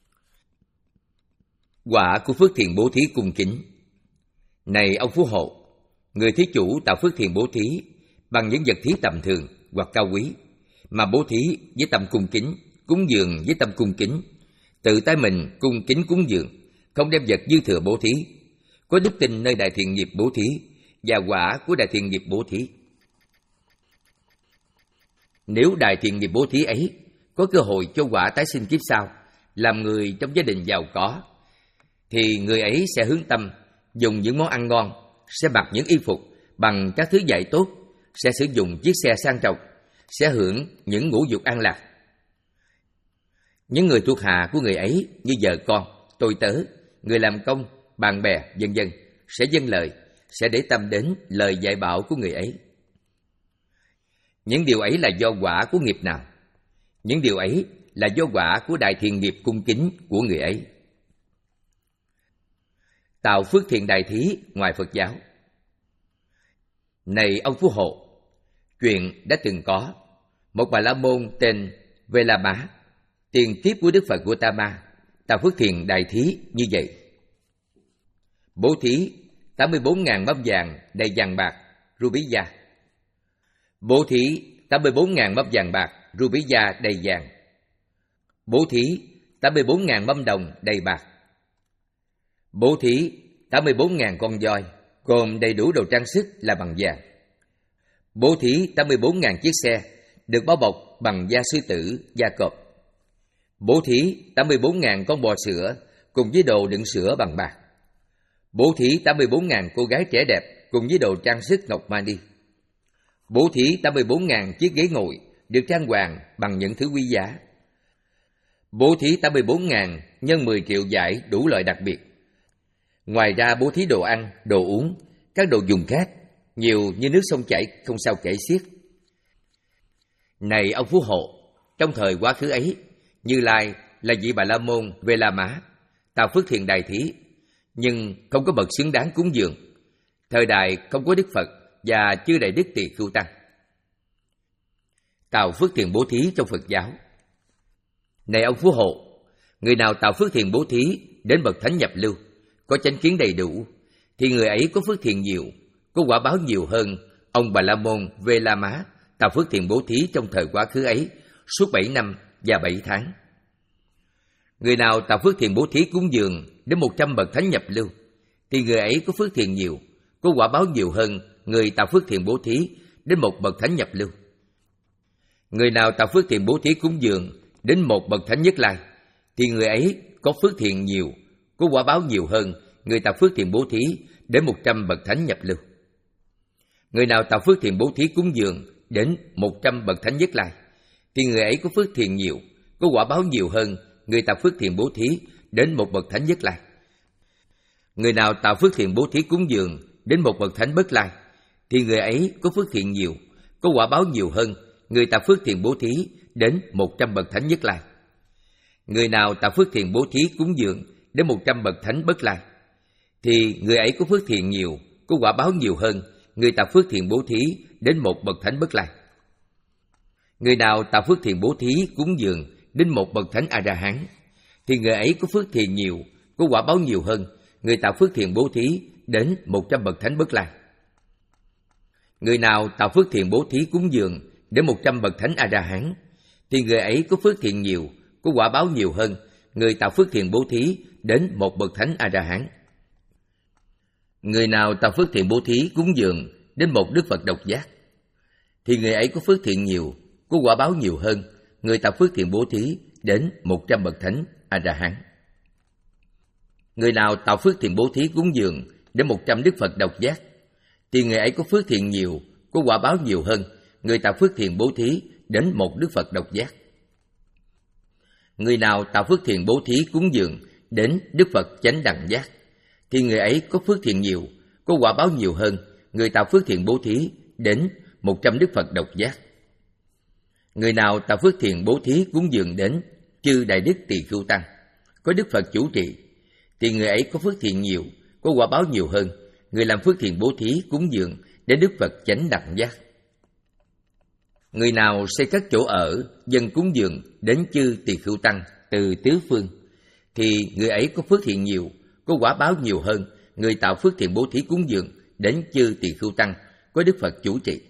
Quả của phước thiện bố thí cung kính. Này ông phú hộ, người thí chủ tạo phước thiện bố thí bằng những vật thí tầm thường hoặc cao quý, mà bố thí với tâm cung kính, cúng dường với tâm cung kính, tự tay mình cung kính cúng dường, không đem vật dư thừa bố thí, có đức tin nơi đại thiện nghiệp bố thí và quả của đại thiện nghiệp bố thí. Nếu đại thiện nghiệp bố thí ấy có cơ hội cho quả tái sinh kiếp sau, làm người trong gia đình giàu có, thì người ấy sẽ hướng tâm dùng những món ăn ngon, sẽ mặc những y phục bằng các thứ dạy tốt, sẽ sử dụng chiếc xe sang trọng, sẽ hưởng những ngũ dục an lạc. Những người thuộc hạ của người ấy như vợ con, tôi tớ, người làm công, bạn bè, vân vân sẽ dâng lời, sẽ để tâm đến lời dạy bảo của người ấy. Những điều ấy là do quả của nghiệp nào? Những điều ấy là do quả của đại thiện nghiệp cung kính của người ấy. Tạo phước thiện đại thí ngoài Phật giáo. Này ông Phú Hộ, chuyện đã từng có. Một Bà La Môn tên Velama, tiền tiếp của Đức Phật Gautama, tạo phước thiện đại thí như vậy. Bố thí tám mươi bốn nghìn mâm vàng đầy vàng bạc, rubiya. Bố thí tám mươi bốn nghìn mâm vàng bạc, rubiya đầy vàng. Bố thí tám mươi bốn nghìn mâm đồng đầy bạc. Bố thí tám mươi bốn nghìn con voi, gồm đầy đủ đồ trang sức là bằng vàng. Bố thí tám mươi bốn nghìn chiếc xe, được bao bọc bằng da sư tử, da cọp. Bố thí tám mươi bốn nghìn con bò sữa, cùng với đồ đựng sữa bằng bạc. Bố thí tám mươi bốn nghìn cô gái trẻ đẹp, cùng với đồ trang sức ngọc mani. Bố thí tám mươi bốn nghìn chiếc ghế ngồi, được trang hoàng bằng những thứ quý giá. Bố thí tám mươi bốn nghìn nhân mười triệu dải đủ loại đặc biệt. Ngoài ra bố thí đồ ăn, đồ uống, các đồ dùng khác, nhiều như nước sông chảy không sao kể xiết. Này ông Phú Hộ, trong thời quá khứ ấy, Như Lai là vị Bà La Môn Velama, tạo phước thiện đại thí, nhưng không có bậc xứng đáng cúng dường. Thời đại không có Đức Phật và chư Đại Đức Tỳ Khưu Tăng. Tạo phước thiện bố thí trong Phật giáo. Này ông Phú Hộ, người nào tạo phước thiện bố thí đến bậc thánh nhập lưu, có chánh kiến đầy đủ, thì người ấy có phước thiện nhiều, có quả báo nhiều hơn ông Bà La Môn Velama tạo phước thiện bố thí trong thời quá khứ ấy suốt bảy năm và bảy tháng. Người nào tạo phước thiện bố thí cúng dường đến một trăm bậc thánh nhập lưu, thì người ấy có phước thiện nhiều, có quả báo nhiều hơn người tạo phước thiện bố thí đến một bậc thánh nhập lưu. Người nào tạo phước thiện bố thí cúng dường đến một bậc thánh nhất lai, thì người ấy có phước thiện nhiều, có quả báo nhiều hơn người tạo phước thiện bố thí đến một trăm bậc thánh nhập lưu. Người nào tạo phước thiện bố thí cúng dường đến một trăm bậc thánh nhất lai, thì người ấy có phước thiện nhiều, có quả báo nhiều hơn người tạo phước thiện bố thí đến một bậc thánh nhất lai. Người nào tạo phước thiện bố thí cúng dường đến một bậc thánh bất lai, thì người ấy có phước thiện nhiều, có quả báo nhiều hơn người tạo phước thiện bố thí đến một trăm bậc thánh nhất lai. Người nào tạo phước thiện bố thí cúng dường đến một trăm bậc thánh bất lai, thì người ấy có phước thiện nhiều, có quả báo nhiều hơn người tạo phước thiện bố thí đến một bậc thánh bất lai. Người nào tạo phước thiện bố thí cúng dường đến một bậc thánh A-la-hán, thì người ấy có phước thiện nhiều, có quả báo nhiều hơn người tạo phước thiện bố thí đến một trăm bậc thánh bất lai. Người nào tạo phước thiện bố thí cúng dường đến một trăm bậc thánh A-la-hán, thì người ấy có phước thiện nhiều, có quả báo nhiều hơn người tạo phước thiện bố thí đến một bậc thánh A-la-hán. Người nào tạo phước thiện bố thí cúng dường đến một Đức Phật độc giác, thì người ấy có phước thiện nhiều, có quả báo nhiều hơn người tạo phước thiện bố thí đến một trăm bậc thánh A-la-hán. Người nào tạo phước thiện bố thí cúng dường đến một trăm Đức Phật độc giác, thì người ấy có phước thiện nhiều, có quả báo nhiều hơn người tạo phước thiện bố thí đến một Đức Phật độc giác. Người nào tạo phước thiện bố thí cúng dường đến Đức Phật chánh đẳng giác, thì người ấy có phước thiện nhiều, có quả báo nhiều hơn người tạo phước thiện bố thí đến một trăm Đức Phật độc giác. Người nào tạo phước thiện bố thí cúng dường đến chư Đại Đức Tỳ Khưu Tăng, có Đức Phật chủ trì, thì người ấy có phước thiện nhiều, có quả báo nhiều hơn người làm phước thiện bố thí cúng dường đến Đức Phật chánh đẳng giác. Người nào xây các chỗ ở dâng cúng dường đến chư Tỳ Khưu Tăng từ tứ phương, thì người ấy có phước thiện nhiều, có quả báo nhiều hơn người tạo phước thiện bố thí cúng dường đến chư Tỳ Khưu Tăng có Đức Phật chủ trì.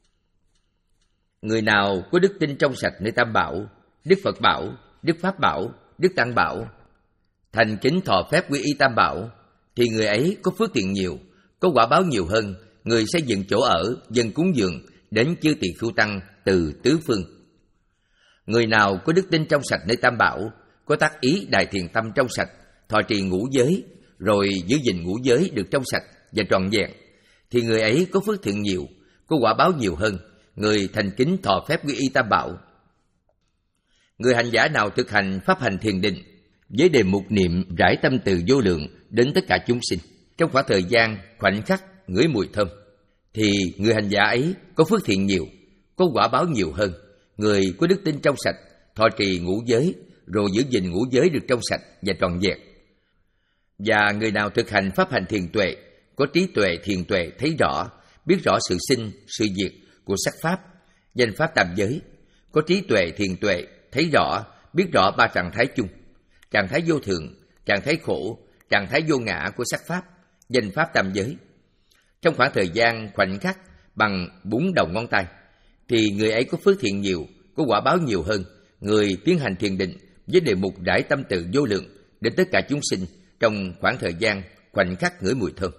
Người nào có đức tin trong sạch nơi Tam Bảo, Đức Phật Bảo, Đức Pháp Bảo, Đức Tăng Bảo, thành kính thọ phép quy y Tam Bảo, thì người ấy có phước thiện nhiều, có quả báo nhiều hơn người xây dựng chỗ ở dâng cúng dường đến chư Tỳ Khưu Tăng từ tứ phương. Người nào có đức tin trong sạch nơi Tam Bảo, có tác ý đại thiện tâm trong sạch, thọ trì ngũ giới, rồi giữ gìn ngũ giới được trong sạch và trọn vẹn, thì người ấy có phước thiện nhiều, có quả báo nhiều hơn người thành kính thọ phép quy y Tam Bảo. Người hành giả nào thực hành pháp hành thiền định với đề mục niệm rải tâm từ vô lượng đến tất cả chúng sinh trong khoảng thời gian khoảnh khắc ngửi mùi thơm, thì người hành giả ấy có phước thiện nhiều, có quả báo nhiều hơn người có đức tin trong sạch, thọ trì ngũ giới, rồi giữ gìn ngũ giới được trong sạch và trọn vẹn. Và người nào thực hành pháp hành thiền tuệ, có trí tuệ thiền tuệ thấy rõ, biết rõ sự sinh, sự diệt của sắc pháp, danh pháp tam giới, có trí tuệ thiền tuệ thấy rõ, biết rõ ba trạng thái chung, trạng thái vô thường, trạng thái khổ, trạng thái vô ngã của sắc pháp, danh pháp tam giới, trong khoảng thời gian khoảnh khắc bằng bốn đầu ngón tay, thì người ấy có phước thiện nhiều, có quả báo nhiều hơn người tiến hành thiền định với đề mục rải tâm từ vô lượng đến tất cả chúng sinh trong khoảng thời gian khoảnh khắc ngửi mùi thơm.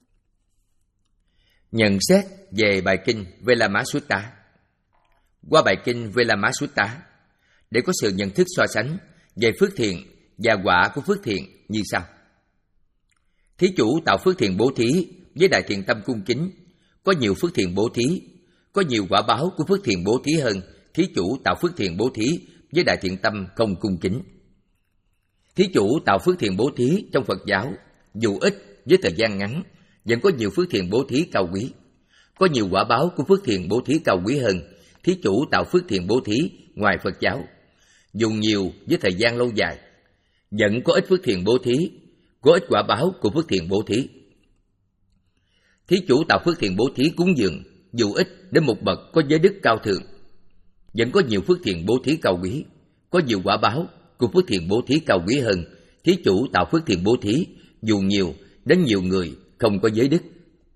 Nhận xét về bài kinh Velama Sutta. Qua bài kinh Velama Sutta, để có sự nhận thức so sánh về phước thiện và quả của phước thiện như sau. Thí chủ tạo phước thiện bố thí với đại thiện tâm cung kính, có nhiều phước thiện bố thí, có nhiều quả báo của phước thiện bố thí hơn thí chủ tạo phước thiện bố thí với đại thiện tâm không cung kính. Thí chủ tạo phước thiện bố thí trong Phật giáo, dù ít với thời gian ngắn, vẫn có nhiều phước thiện bố thí cao quý, có nhiều quả báo của phước thiện bố thí cao quý hơn thí chủ tạo phước thiện bố thí ngoài Phật giáo, dù nhiều với thời gian lâu dài, vẫn có ít phước thiện bố thí, có ít quả báo của phước thiện bố thí. Thí chủ tạo phước thiện bố thí cúng dường, dù ít đến một bậc có giới đức cao thượng, vẫn có nhiều phước thiện bố thí cao quý, có nhiều quả báo của phước thiện bố thí cao quý hơn thí chủ tạo phước thiện bố thí, dù nhiều đến nhiều người không có giới đức.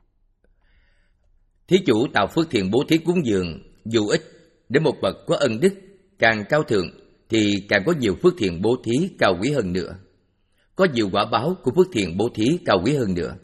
Thí chủ tạo phước thiện bố thí cúng dường, dù ít đến một bậc có ân đức càng cao thượng, thì càng có nhiều phước thiện bố thí cao quý hơn nữa, có nhiều quả báo của phước thiện bố thí cao quý hơn nữa.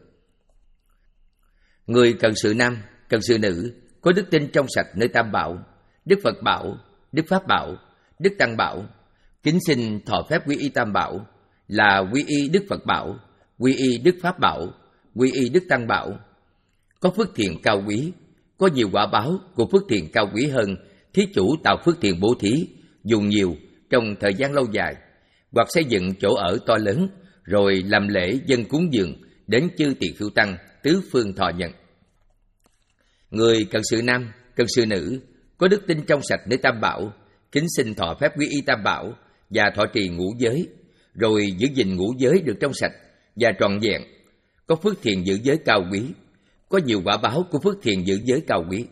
Người cần sự nam, cần sự nữ, có đức tin trong sạch nơi Tam Bảo, Đức Phật Bảo, Đức Pháp Bảo, Đức Tăng Bảo, kính xin thọ phép quy y Tam Bảo, là quy y Đức Phật Bảo, quy y Đức Pháp Bảo, quy y Đức Tăng Bảo, có phước thiện cao quý, có nhiều quả báo của phước thiện cao quý hơn thí chủ tạo phước thiện bố thí, dùng nhiều trong thời gian lâu dài, hoặc xây dựng chỗ ở to lớn, rồi làm lễ dân cúng dường đến chư tỳ khưu tăng tứ phương thọ nhận. Người cần sự nam, cần sự nữ, có đức tin trong sạch nơi Tam Bảo, kính xin thọ phép quy y Tam Bảo và thọ trì ngũ giới, rồi giữ gìn ngũ giới được trong sạch và trọn vẹn, có phước thiện giữ giới cao quý, có nhiều quả báo của phước thiện giữ giới cao quý.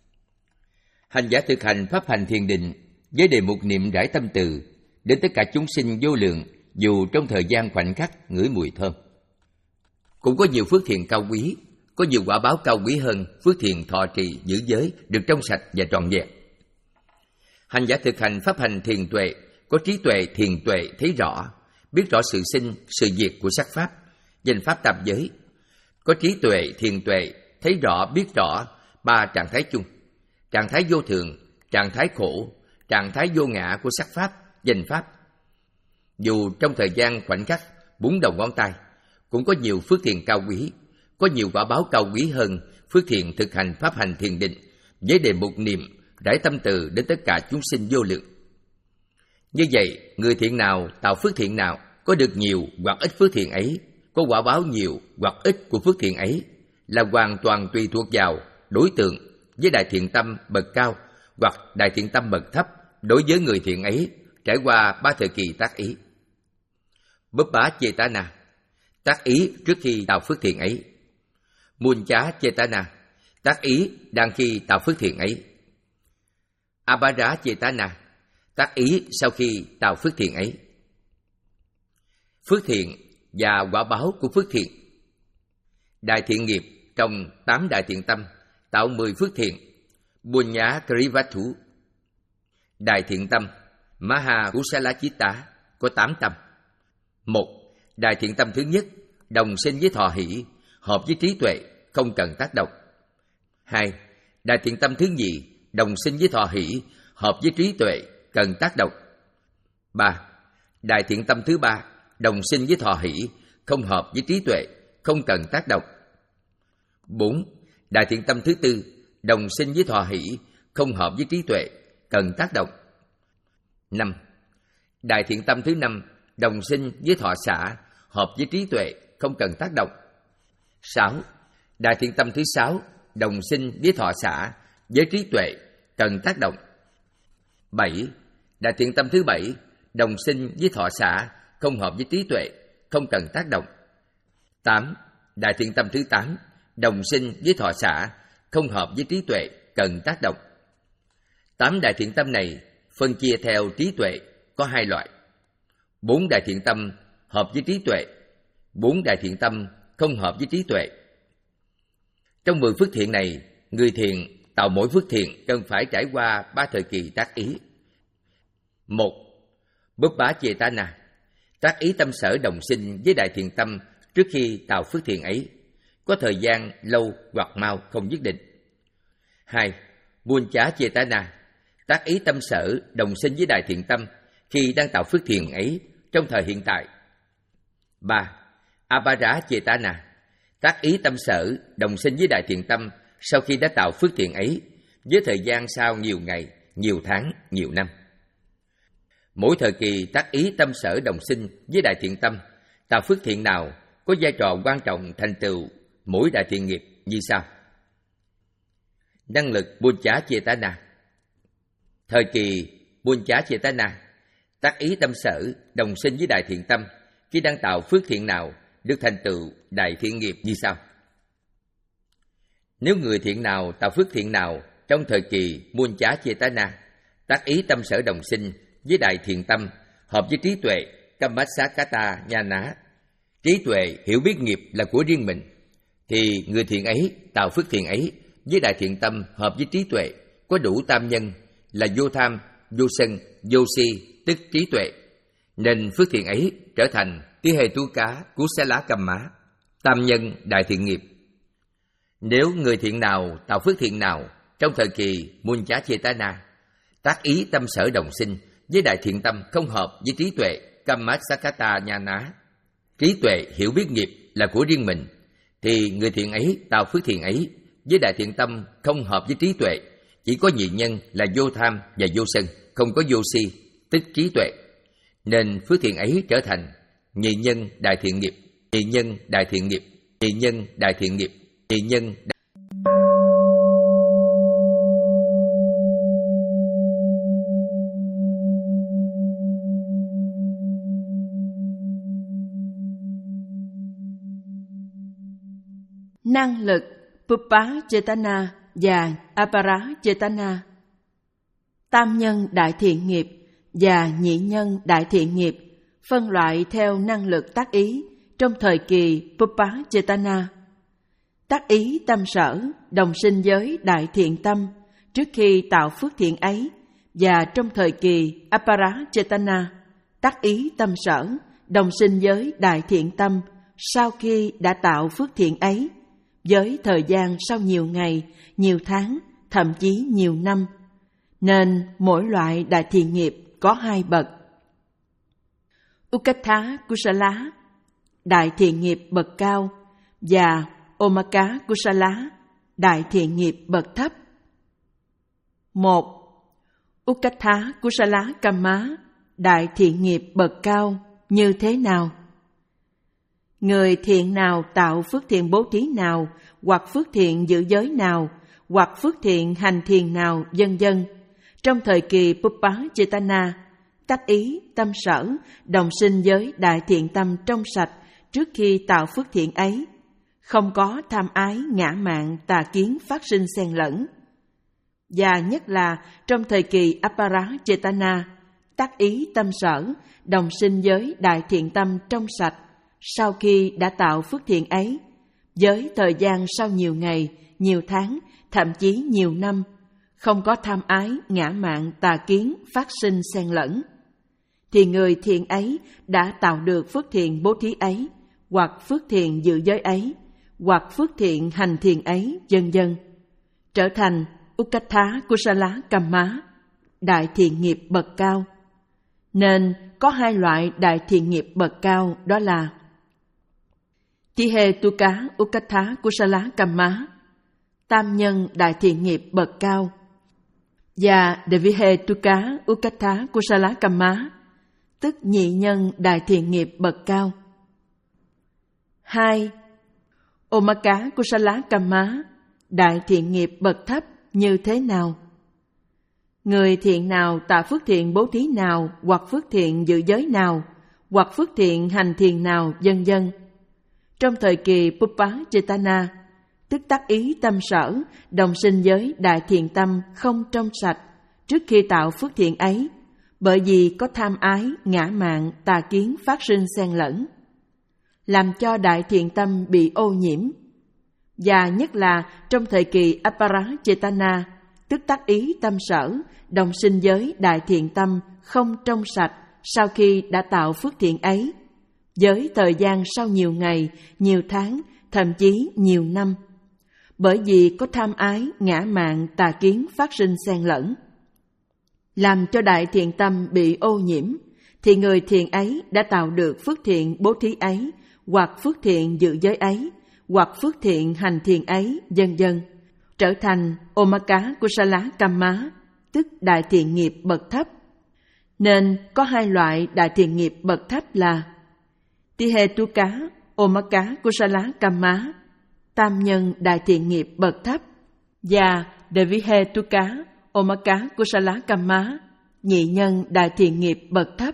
Hành giả thực hành pháp hành thiền định với đề mục niệm rải tâm từ đến tất cả chúng sinh vô lượng, dù trong thời gian khoảnh khắc ngửi mùi thơm, cũng có nhiều phước thiện cao quý, có nhiều quả báo cao quý hơn phước thiện thọ trì giữ giới được trong sạch và trọn vẹn. Hành giả thực hành pháp hành thiền tuệ, có trí tuệ thiền tuệ thấy rõ, biết rõ sự sinh, sự diệt của sắc pháp, danh pháp tam giới, có trí tuệ thiền tuệ thấy rõ, biết rõ ba trạng thái chung, trạng thái vô thường, trạng thái khổ, trạng thái vô ngã của sắc pháp, danh pháp. Dù trong thời gian khoảnh khắc bốn đầu ngón tay, cũng có nhiều phước thiện cao quý, có nhiều quả báo cao quý hơn phước thiện thực hành pháp hành thiền định với đề mục niệm rải tâm từ đến tất cả chúng sinh vô lượng. Như vậy, người thiện nào tạo phước thiện nào, có được nhiều hoặc ít phước thiện ấy, có quả báo nhiều hoặc ít của phước thiện ấy, là hoàn toàn tùy thuộc vào đối tượng với đại thiện tâm bậc cao hoặc đại thiện tâm bậc thấp đối với người thiện ấy trải qua ba thời kỳ tác ý. Bấp bá Chetana, tác ý trước khi tạo phước thiện ấy. Muôn chá Chetana, tác ý đang khi tạo phước thiện ấy. Abhara Chetana, tác ý sau khi tạo phước thiện ấy. Phước thiện và quả báo của phước thiện. Đại thiện nghiệp trong tám đại thiện tâm tạo mười phước thiện. Bunya Krivathu. Đại thiện tâm Maha Kusala Chitta có tám tâm. Một, đại thiện tâm thứ nhất đồng sinh với thọ hỷ, hợp với trí tuệ, không cần tác động. Hai, đại thiện tâm thứ nhì đồng sinh với thọ hỷ, hợp với trí tuệ, cần tác động. ba. Đại thiện tâm thứ ba, đồng sinh với thọ hỷ, không hợp với trí tuệ, không cần tác động. bốn. Đại thiện tâm thứ tư, đồng sinh với thọ hỷ, không hợp với trí tuệ, cần tác động. năm. Đại thiện tâm thứ năm, đồng sinh với thọ xả, hợp với trí tuệ, không cần tác động. sáu. Đại thiện tâm thứ sáu, đồng sinh với thọ xả, với trí tuệ, cần tác động. bảy. Đại thiện tâm thứ bảy, đồng sinh với thọ xả, không hợp với trí tuệ, không cần tác động. tám. Đại thiện tâm thứ tám, đồng sinh với thọ xả, không hợp với trí tuệ, cần tác động. Tám đại thiện tâm này phân chia theo trí tuệ có hai loại. Bốn đại thiện tâm hợp với trí tuệ, bốn đại thiện tâm không hợp với trí tuệ. Trong mười phước thiện này, người thiện tạo mỗi phước thiện cần phải trải qua ba thời kỳ tác ý. Một. Búp bá Chetana, tác ý tâm sở đồng sinh với đại thiện tâm trước khi tạo phước thiện ấy, có thời gian lâu hoặc mau không nhất định. Hai. Buôn chá Chetana, tác ý tâm sở đồng sinh với đại thiện tâm khi đang tạo phước thiện ấy trong thời hiện tại. Ba. Apara Chetana, tác ý tâm sở đồng sinh với đại thiện tâm sau khi đã tạo phước thiện ấy, với thời gian sau nhiều ngày, nhiều tháng, nhiều năm. Mỗi thời kỳ tác ý tâm sở đồng sinh với đại thiện tâm, tạo phước thiện nào có vai trò quan trọng thành tựu mỗi đại thiện nghiệp như sau. Năng lực Buôn-chá Chetana. Thời kỳ Buôn-chá Chetana, tác ý tâm sở đồng sinh với đại thiện tâm khi đang tạo phước thiện nào được thành tựu đại thiện nghiệp như sau. Nếu người thiện nào tạo phước thiện nào trong thời kỳ Buôn-chá Chetana, tác ý tâm sở đồng sinh với đại thiện tâm, hợp với trí tuệ Kammasakata Nhana, trí tuệ hiểu biết nghiệp là của riêng mình, thì người thiện ấy tạo phước thiện ấy với đại thiện tâm hợp với trí tuệ, có đủ tam nhân là vô tham, vô sân, vô si, tức trí tuệ, nên phước thiện ấy trở thành tí hề tu cá Kusala Kamma, tam nhân đại thiện nghiệp. Nếu người thiện nào tạo phước thiện nào trong thời kỳ Buôn-chá Chetana, tác ý tâm sở đồng sinh với đại thiện tâm không hợp với trí tuệ Kammasakata Nhana, trí tuệ hiểu biết nghiệp là của riêng mình, thì người thiện ấy tạo phước thiện ấy với đại thiện tâm không hợp với trí tuệ, chỉ có nhị nhân là vô tham và vô sân, không có vô si, tức trí tuệ, nên phước thiện ấy trở thành nhị nhân đại thiện nghiệp, nhị nhân đại thiện nghiệp, nhị nhân đại thiện nghiệp, nhị nhân đại... Năng lực Pupa Chetana và Apara Chetana. Tam nhân đại thiện nghiệp và nhị nhân đại thiện nghiệp phân loại theo năng lực tác ý trong thời kỳ Pupa Chetana. Tác ý tâm sở đồng sinh với đại thiện tâm trước khi tạo phước thiện ấy, và trong thời kỳ Apara Chetana, tác ý tâm sở đồng sinh với đại thiện tâm sau khi đã tạo phước thiện ấy, với thời gian sau nhiều ngày, nhiều tháng, thậm chí nhiều năm, nên mỗi loại đại thiện nghiệp có hai bậc. Ukatha Kusala, đại thiện nghiệp bậc cao, và Omaka Kusala, đại thiện nghiệp bậc thấp. Một. Ukatha Kusala Kamma, đại thiện nghiệp bậc cao như thế nào? Người thiện nào tạo phước thiện bố thí nào, hoặc phước thiện giữ giới nào, hoặc phước thiện hành thiền nào, vân vân, trong thời kỳ Pupa Chetana, tác ý tâm sở đồng sinh với đại thiện tâm trong sạch trước khi tạo phước thiện ấy, không có tham ái, ngã mạn, tà kiến phát sinh xen lẫn. Và nhất là trong thời kỳ Apara Chetana, tác ý tâm sở đồng sinh với đại thiện tâm trong sạch sau khi đã tạo phước thiện ấy, với thời gian sau nhiều ngày, nhiều tháng, thậm chí nhiều năm, không có tham ái, ngã mạn, tà kiến phát sinh xen lẫn, thì người thiện ấy đã tạo được phước thiện bố thí ấy, hoặc phước thiện giữ giới ấy, hoặc phước thiện hành thiền ấy, vân vân, trở thành Ukkatha Kusala Kamma, đại thiện nghiệp bậc cao. Nên có hai loại đại thiện nghiệp bậc cao, đó là Tihetuka Ukkatha Kusala Kamma, tam nhân đại thiện nghiệp bậc cao, và Devihetuka Ukkatha Kusala Kamma, tức nhị nhân đại thiện nghiệp bậc cao. Hai, Omaka Kusala Kamma, đại thiện nghiệp bậc thấp như thế nào? Người thiện nào tạo phước thiện bố thí nào, hoặc phước thiện giữ giới nào, hoặc phước thiện hành thiền nào, vân vân. Trong thời kỳ Puppachetana, tức tác ý tâm sở, đồng sinh với đại thiện tâm không trong sạch trước khi tạo phước thiện ấy, bởi vì có tham ái, ngã mạn, tà kiến phát sinh xen lẫn, làm cho đại thiện tâm bị ô nhiễm. Và nhất là trong thời kỳ Aparachetana, tức tác ý tâm sở, đồng sinh với đại thiện tâm không trong sạch sau khi đã tạo phước thiện ấy, với thời gian sau nhiều ngày, nhiều tháng, thậm chí nhiều năm, bởi vì có tham ái, ngã mạn, tà kiến phát sinh xen lẫn, làm cho đại thiện tâm bị ô nhiễm, thì người thiện ấy đã tạo được phước thiện bố thí ấy, hoặc phước thiện giữ giới ấy, hoặc phước thiện hành thiền ấy, vân vân, trở thành Omaka Kusala Kamma, tức đại thiện nghiệp bậc thấp. Nên có hai loại đại thiện nghiệp bậc thấp là Tihetuka Omaka Kusala Kamma, tam nhân đại thiện nghiệp bậc thấp, và Devihetuka Omaka Kusala Kamma, nhị nhân đại thiện nghiệp bậc thấp.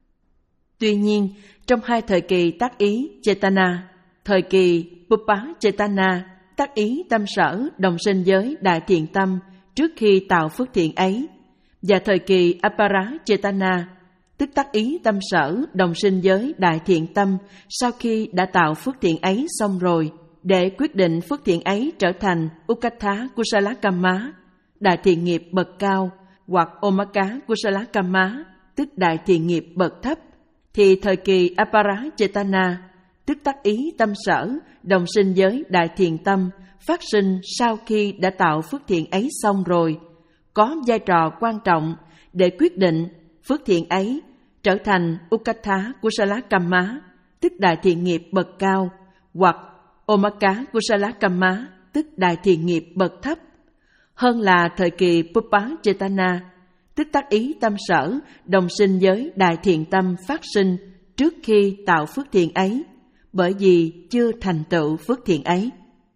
Tuy nhiên, trong hai thời kỳ tác ý Chetana, thời kỳ Puppachetana, tác ý tâm sở đồng sinh với đại thiện tâm trước khi tạo phước thiện ấy, và thời kỳ Aparachetana, tức tác ý tâm sở đồng sinh với đại thiện tâm sau khi đã tạo phước thiện ấy xong rồi, để quyết định phước thiện ấy trở thành Ukkatha Kusala Kamma, đại thiện nghiệp bậc cao, hoặc Omaka Kusala Kamma, tức đại thiện nghiệp bậc thấp, thì thời kỳ Aparachetana, tức tác ý tâm sở đồng sinh với đại thiện tâm phát sinh sau khi đã tạo phước thiện ấy xong rồi, có vai trò quan trọng để quyết định phước thiện ấy trở thành Ukkatha Kusala Kamma, tức đại thiện nghiệp bậc cao, hoặc Omaka Kusala Kamma, tức đại thiện nghiệp bậc thấp, hơn là thời kỳ Puppachetana, tức tác ý tâm sở đồng sinh với đại thiện tâm phát sinh trước khi tạo phước thiện ấy, bởi vì chưa thành tựu phước thiện ấy.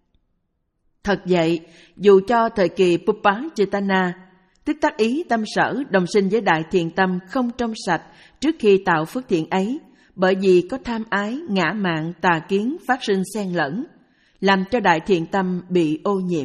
Thật vậy, dù cho thời kỳ Puppachetana, tức tác ý tâm sở đồng sinh với đại thiện tâm không trong sạch trước khi tạo phước thiện ấy, bởi vì có tham ái, ngã mạn, tà kiến phát sinh xen lẫn, làm cho đại thiện tâm bị ô nhiễm.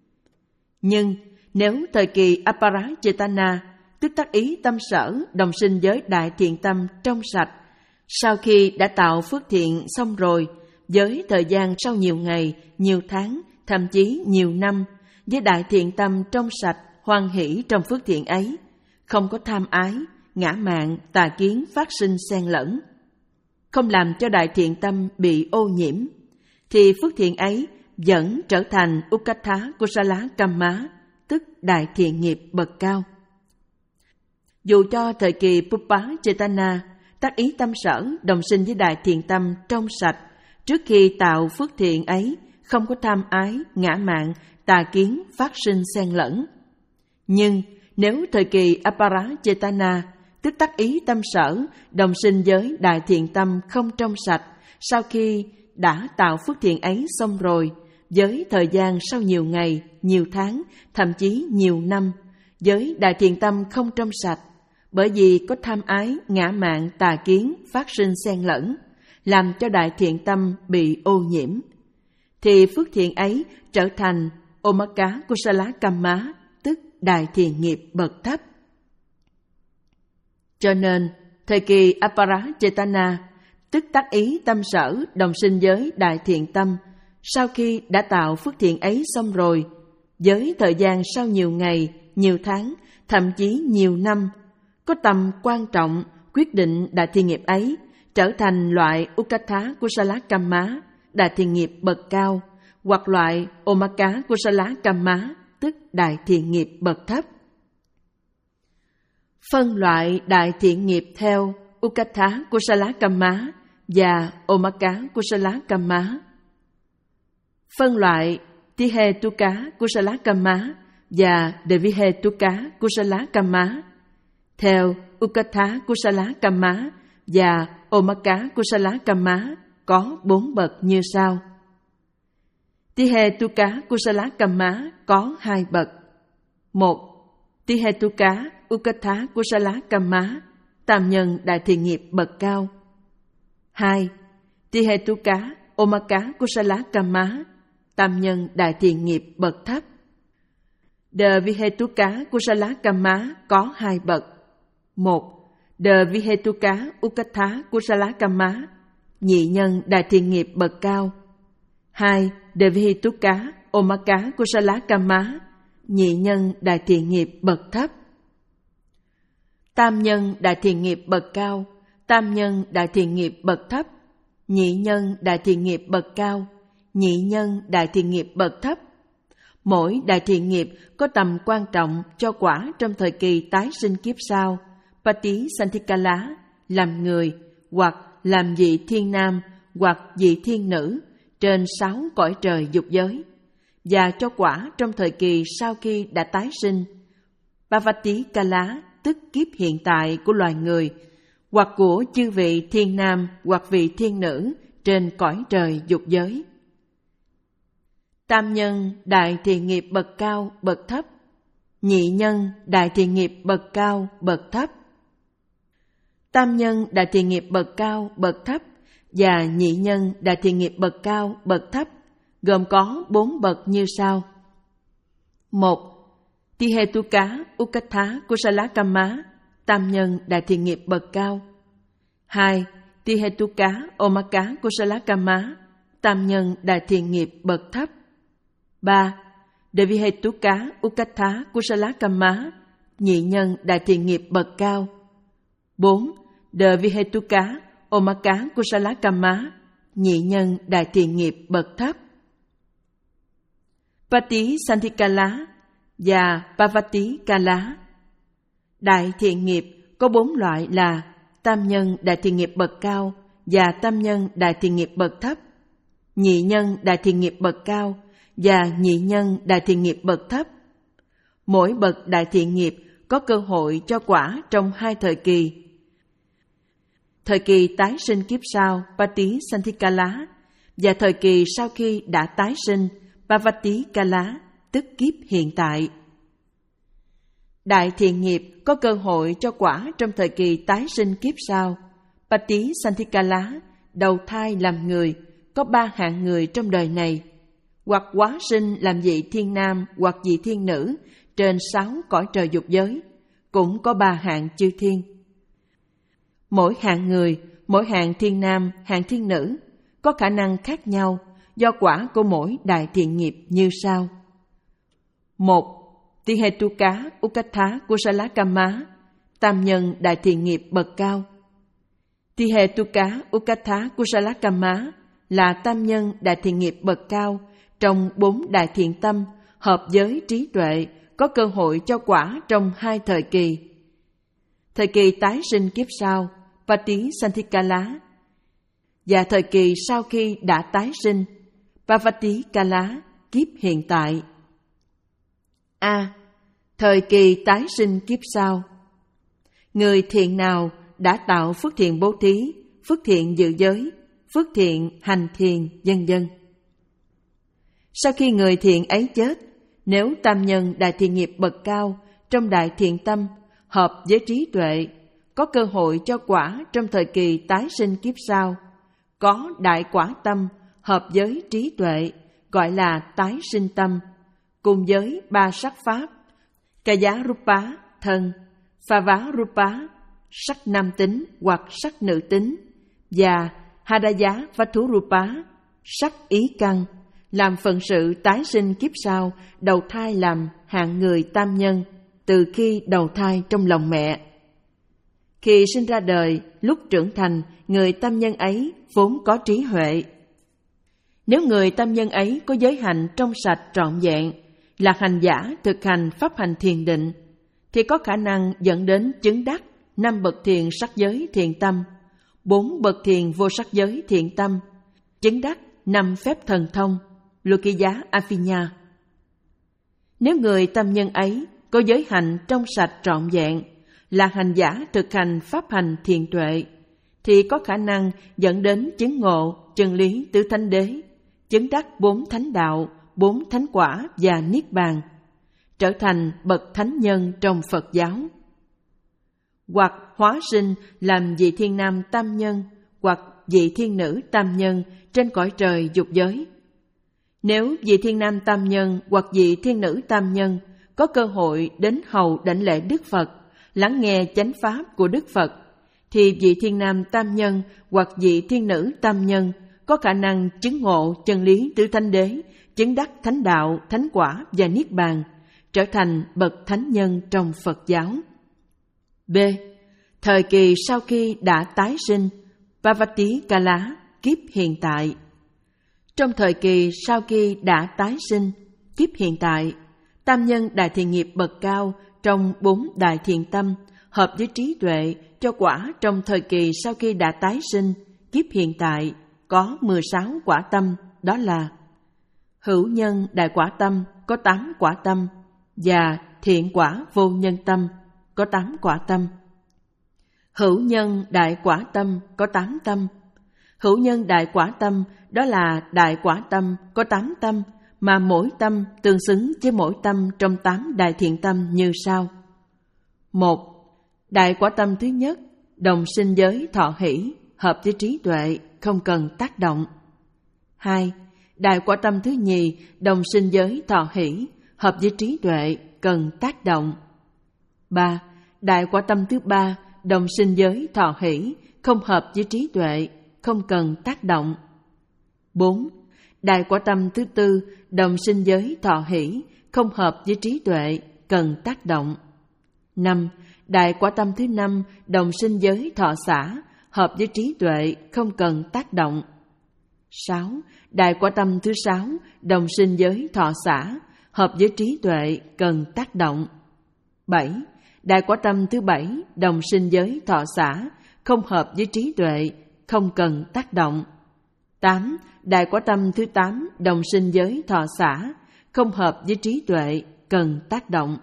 Nhưng nếu thời kỳ Aparachetana, tức tác ý tâm sở đồng sinh với đại thiện tâm trong sạch, sau khi đã tạo phước thiện xong rồi, với thời gian sau nhiều ngày, nhiều tháng, thậm chí nhiều năm, với đại thiện tâm trong sạch, hoan hỷ trong phước thiện ấy, không có tham ái, ngã mạn, tà kiến phát sinh xen lẫn, không làm cho đại thiện tâm bị ô nhiễm, thì phước thiện ấy vẫn trở thành Ukkatha Kusala Kamma, tức đại thiện nghiệp bậc cao. Dù cho thời kỳ Puppachetana, tác ý tâm sở đồng sinh với đại thiện tâm trong sạch trước khi tạo phước thiện ấy, không có tham ái, ngã mạn, tà kiến phát sinh xen lẫn. Nhưng nếu thời kỳ Aparachetana, tức tác ý tâm sở đồng sinh với đại thiện tâm không trong sạch sau khi đã tạo phước thiện ấy xong rồi, với thời gian sau nhiều ngày, nhiều tháng, thậm chí nhiều năm, với đại thiện tâm không trong sạch, bởi vì có tham ái, ngã mạn, tà kiến phát sinh xen lẫn, làm cho đại thiện tâm bị ô nhiễm, thì phước thiện ấy trở thành Omaka Kusala Kamma, tức đại thiện nghiệp bậc thấp. Cho nên, thời kỳ Aparachetana, tức tác ý tâm sở đồng sinh với đại thiện tâm, sau khi đã tạo phước thiện ấy xong rồi, với thời gian sau nhiều ngày, nhiều tháng, thậm chí nhiều năm, có tầm quan trọng quyết định đại thiện nghiệp ấy trở thành loại Ukkatha Kusala Kamma, đại thiện nghiệp bậc cao, hoặc loại Omaka Kusala Kamma, tức đại thiện nghiệp bậc thấp. Phân loại đại thiện nghiệp theo Ukattha Kusala Kamma và Omaka Kusala Kamma. Phân loại Tihetuka Kusala Kamma và Devihetuka Kusala Kamma theo Ukattha Kusala Kamma và Omaka Kusala Kamma có bốn bậc như sau. Tihetuka Kusala Kamma có hai bậc. Một. Tihetuka Ukattha Kusala Kamma, tam nhân đại thiện nghiệp bậc cao. Hai. Tihetuka Omaka Kusala Kamma, tam nhân đại thiện nghiệp bậc thấp. Devihetuka Kusala Kamma có hai bậc. Một. Devihetuka Ukattha Kusala Kamma, nhị nhân đại thiện nghiệp bậc cao. Hai. Devihetuka Omaka Kusala Kamma, nhị nhân đại thiện nghiệp bậc thấp. Tam nhân đại thiện nghiệp bậc cao, tam nhân đại thiện nghiệp bậc thấp, nhị nhân đại thiện nghiệp bậc cao, nhị nhân đại thiện nghiệp bậc thấp. Mỗi đại thiện nghiệp có tầm quan trọng cho quả trong thời kỳ tái sinh kiếp sau, Patisanthikkala, làm người, hoặc làm vị thiên nam, hoặc vị thiên nữ, trên sáu cõi trời dục giới, và cho quả trong thời kỳ sau khi đã tái sinh, Pavatikala, tức kiếp hiện tại của loài người, hoặc của chư vị thiên nam hoặc vị thiên nữ trên cõi trời dục giới. Tam nhân đại thiện nghiệp bậc cao bậc thấp, nhị nhân đại thiện nghiệp bậc cao bậc thấp. Tam nhân đại thiện nghiệp bậc cao bậc thấp và nhị nhân đại thiện nghiệp bậc cao bậc thấp gồm có bốn bậc như sau. Một. Tihetuka Ukattha Kusala Kamma, tam nhân đại thiện nghiệp bậc cao. Hai. Tihetuka Omaka Kusala Kamma, tam nhân đại thiện nghiệp bậc thấp. Ba. Devihetuka Ukattha Kusala Kamma, nhị nhân đại thiện nghiệp bậc cao. Bốn. Devihetuka Omaka Kusala Kamma, nhị nhân đại thiện nghiệp bậc thấp. Patisanthikkala và Pavatikala. Đại thiện nghiệp có bốn loại là tam nhân đại thiện nghiệp bậc cao và tam nhân đại thiện nghiệp bậc thấp, nhị nhân đại thiện nghiệp bậc cao và nhị nhân đại thiện nghiệp bậc thấp. Mỗi bậc đại thiện nghiệp có cơ hội cho quả trong hai thời kỳ. Thời kỳ tái sinh kiếp sau, Patisanthikkala, và thời kỳ sau khi đã tái sinh, Pavatikala, tức kiếp hiện tại. Đại thiện nghiệp có cơ hội cho quả trong thời kỳ tái sinh kiếp sau, Patisanthikkala, đầu thai làm người, có ba hạng người trong đời này, hoặc hóa sinh làm vị thiên nam hoặc vị thiên nữ trên sáu cõi trời dục giới, cũng có ba hạng chư thiên. Mỗi hạng người, mỗi hạng thiên nam, hạng thiên nữ có khả năng khác nhau do quả của mỗi đại thiện nghiệp như sau. Một. Tihetuka Ukattha Kusala Kamma, tam nhân đại thiện nghiệp bậc cao. Tihetuka Ukattha Kusala Kamma là tam nhân đại thiện nghiệp bậc cao trong bốn đại thiện tâm hợp với trí tuệ, có cơ hội cho quả trong hai thời kỳ. Thời kỳ tái sinh kiếp sau, Patisanthikkala, và thời kỳ sau khi đã tái sinh, Pavatikala, kiếp hiện tại. A. Thời kỳ tái sinh kiếp sau. Người thiện nào đã tạo phước thiện bố thí, phước thiện dự giới, phước thiện hành thiền, vân vân. Sau khi người thiện ấy chết, nếu tam nhân đại thiện nghiệp bậc cao trong đại thiện tâm hợp với trí tuệ, có cơ hội cho quả trong thời kỳ tái sinh kiếp sau, có đại quả tâm hợp với trí tuệ, gọi là tái sinh tâm, cùng với ba sắc pháp, Kaya Rupa, thân, Phava Rupa, sắc nam tính hoặc sắc nữ tính, và Hadaya Vattu Rupa, sắc ý căn, làm phận sự tái sinh kiếp sau, đầu thai làm hạng người tam nhân, từ khi đầu thai trong lòng mẹ. Khi sinh ra đời, lúc trưởng thành, người tam nhân ấy vốn có trí huệ. Nếu người tam nhân ấy có giới hạnh trong sạch trọn vẹn, là hành giả thực hành pháp hành thiền định, thì có khả năng dẫn đến chứng đắc năm bậc thiền sắc giới thiện tâm, bốn bậc thiền vô sắc giới thiện tâm, chứng đắc năm phép thần thông, Lokiya Afinya. Nếu người tâm nhân ấy có giới hạnh trong sạch trọn vẹn, là hành giả thực hành pháp hành thiền tuệ, thì có khả năng dẫn đến chứng ngộ chân lý tứ thánh đế, chứng đắc bốn thánh đạo, bốn thánh quả và niết bàn, trở thành bậc thánh nhân trong Phật giáo. Hoặc hóa sinh làm vị thiên nam tam nhân, hoặc vị thiên nữ tam nhân trên cõi trời dục giới. Nếu vị thiên nam tam nhân hoặc vị thiên nữ tam nhân có cơ hội đến hầu đảnh lễ Đức Phật, lắng nghe chánh pháp của Đức Phật, thì vị thiên nam tam nhân hoặc vị thiên nữ tam nhân có khả năng chứng ngộ chân lý tứ thánh đế, chứng đắc thánh đạo, thánh quả và niết bàn, trở thành bậc thánh nhân trong Phật giáo. B. Thời kỳ sau khi đã tái sinh, Parvati Kala, kiếp hiện tại. Trong thời kỳ sau khi đã tái sinh, kiếp hiện tại, tam nhân đại thiện nghiệp bậc cao trong bốn đại thiện tâm hợp với trí tuệ cho quả trong thời kỳ sau khi đã tái sinh, kiếp hiện tại có mười sáu quả tâm, đó là hữu nhân đại quả tâm có tám quả tâm và thiện quả vô nhân tâm có tám quả tâm. Hữu nhân đại quả tâm có tám tâm. Hữu nhân đại quả tâm đó là đại quả tâm có tám tâm, mà mỗi tâm tương xứng với mỗi tâm trong tám đại thiện tâm như sau. Một. Đại quả tâm thứ nhất, đồng sinh giới thọ hỷ, hợp với trí tuệ, không cần tác động. Hai. Đại quả tâm thứ nhì, đồng sinh giới thọ hỷ, hợp với trí tuệ, cần tác động. Ba. Đại quả tâm thứ ba, đồng sinh giới thọ hỷ, không hợp với trí tuệ, không cần tác động. Bốn. Đại quả tâm thứ tư, đồng sinh giới thọ hỷ, không hợp với trí tuệ, cần tác động. Năm. Đại quả tâm thứ năm, đồng sinh giới thọ xả, hợp với trí tuệ, không cần tác động. Sáu. Đại quả tâm thứ sáu, đồng sinh giới thọ xả, hợp với trí tuệ, cần tác động. Bảy. Đại quả tâm thứ bảy, đồng sinh giới thọ xả, không hợp với trí tuệ, không cần tác động. Tám. Đại quả tâm thứ tám, đồng sinh giới thọ xả, không hợp với trí tuệ, cần tác động.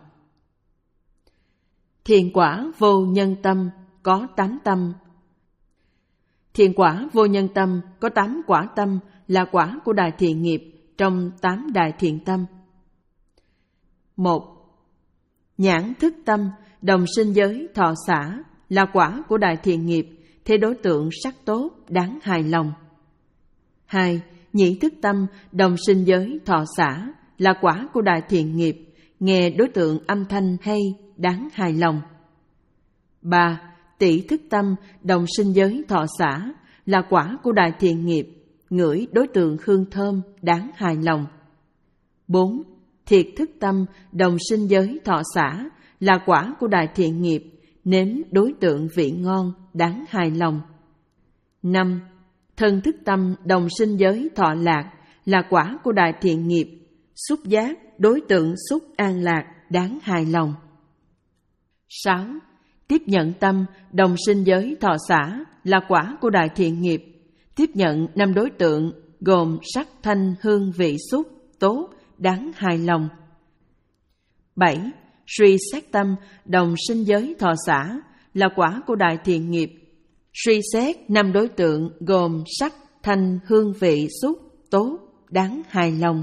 Thiện quả vô nhân tâm có tám tâm. Thiện quả vô nhân tâm có tám quả tâm là quả của đại thiện nghiệp trong tám đại thiện tâm. Một. Nhãn thức tâm, đồng sinh giới thọ xả là quả của đại thiện nghiệp, thế đối tượng sắc tốt, đáng hài lòng. Hai. Nhĩ thức tâm, đồng sinh giới thọ xả là quả của đại thiện nghiệp, nghe đối tượng âm thanh hay, đáng hài lòng. Ba. Tỷ thức tâm, đồng sinh giới thọ xả là quả của đại thiện nghiệp, ngửi đối tượng hương thơm, đáng hài lòng. Bốn. Thiệt thức tâm, đồng sinh giới thọ xả là quả của đại thiện nghiệp, nếm đối tượng vị ngon, đáng hài lòng. Năm. Thân thức tâm, đồng sinh giới thọ lạc là quả của đại thiện nghiệp, xúc giác đối tượng xúc an lạc, đáng hài lòng. Sáu. Tiếp nhận tâm, đồng sinh giới thọ xả là quả của đại thiện nghiệp, tiếp nhận năm đối tượng gồm sắc thanh hương vị xúc tốt, đáng hài lòng. Bảy. Suy xét tâm, đồng sinh giới thọ xả là quả của đại thiện nghiệp, suy xét năm đối tượng gồm sắc thanh hương vị xúc tốt, đáng hài lòng.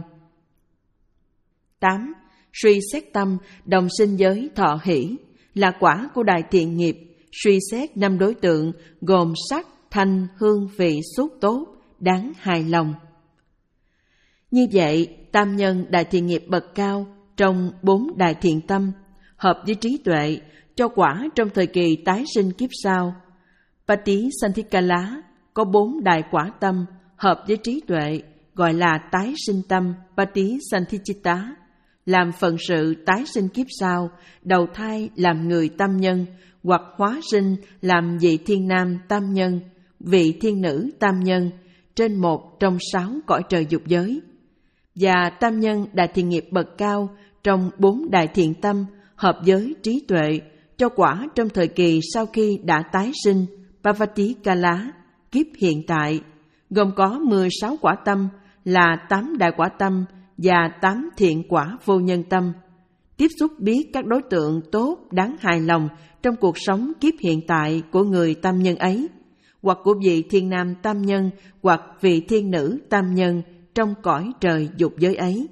Tám. Suy xét tâm, đồng sinh giới thọ hỷ là quả của đại thiện nghiệp, suy xét năm đối tượng gồm sắc thanh hương vị xúc tốt, đáng hài lòng. Như vậy, tam nhân đại thiện nghiệp bậc cao trong bốn đại thiện tâm hợp với trí tuệ cho quả trong thời kỳ tái sinh kiếp sau. Patisanthikkala có bốn đại quả tâm hợp với trí tuệ, gọi là tái sinh tâm Patisanthichitta, làm phận sự tái sinh kiếp sau, đầu thai làm người tam nhân, hoặc hóa sinh làm vị thiên nam tam nhân, vị thiên nữ tam nhân, trên một trong sáu cõi trời dục giới. Và tam nhân đại thiện nghiệp bậc cao trong bốn đại thiện tâm hợp với trí tuệ cho quả trong thời kỳ sau khi đã tái sinh Bhavati Kala, kiếp hiện tại, gồm có mười sáu quả tâm là tám đại quả tâm và tám thiện quả vô nhân tâm, tiếp xúc biết các đối tượng tốt đáng hài lòng trong cuộc sống kiếp hiện tại của người tam nhân ấy, hoặc của vị thiên nam tam nhân hoặc vị thiên nữ tam nhân trong cõi trời dục giới ấy.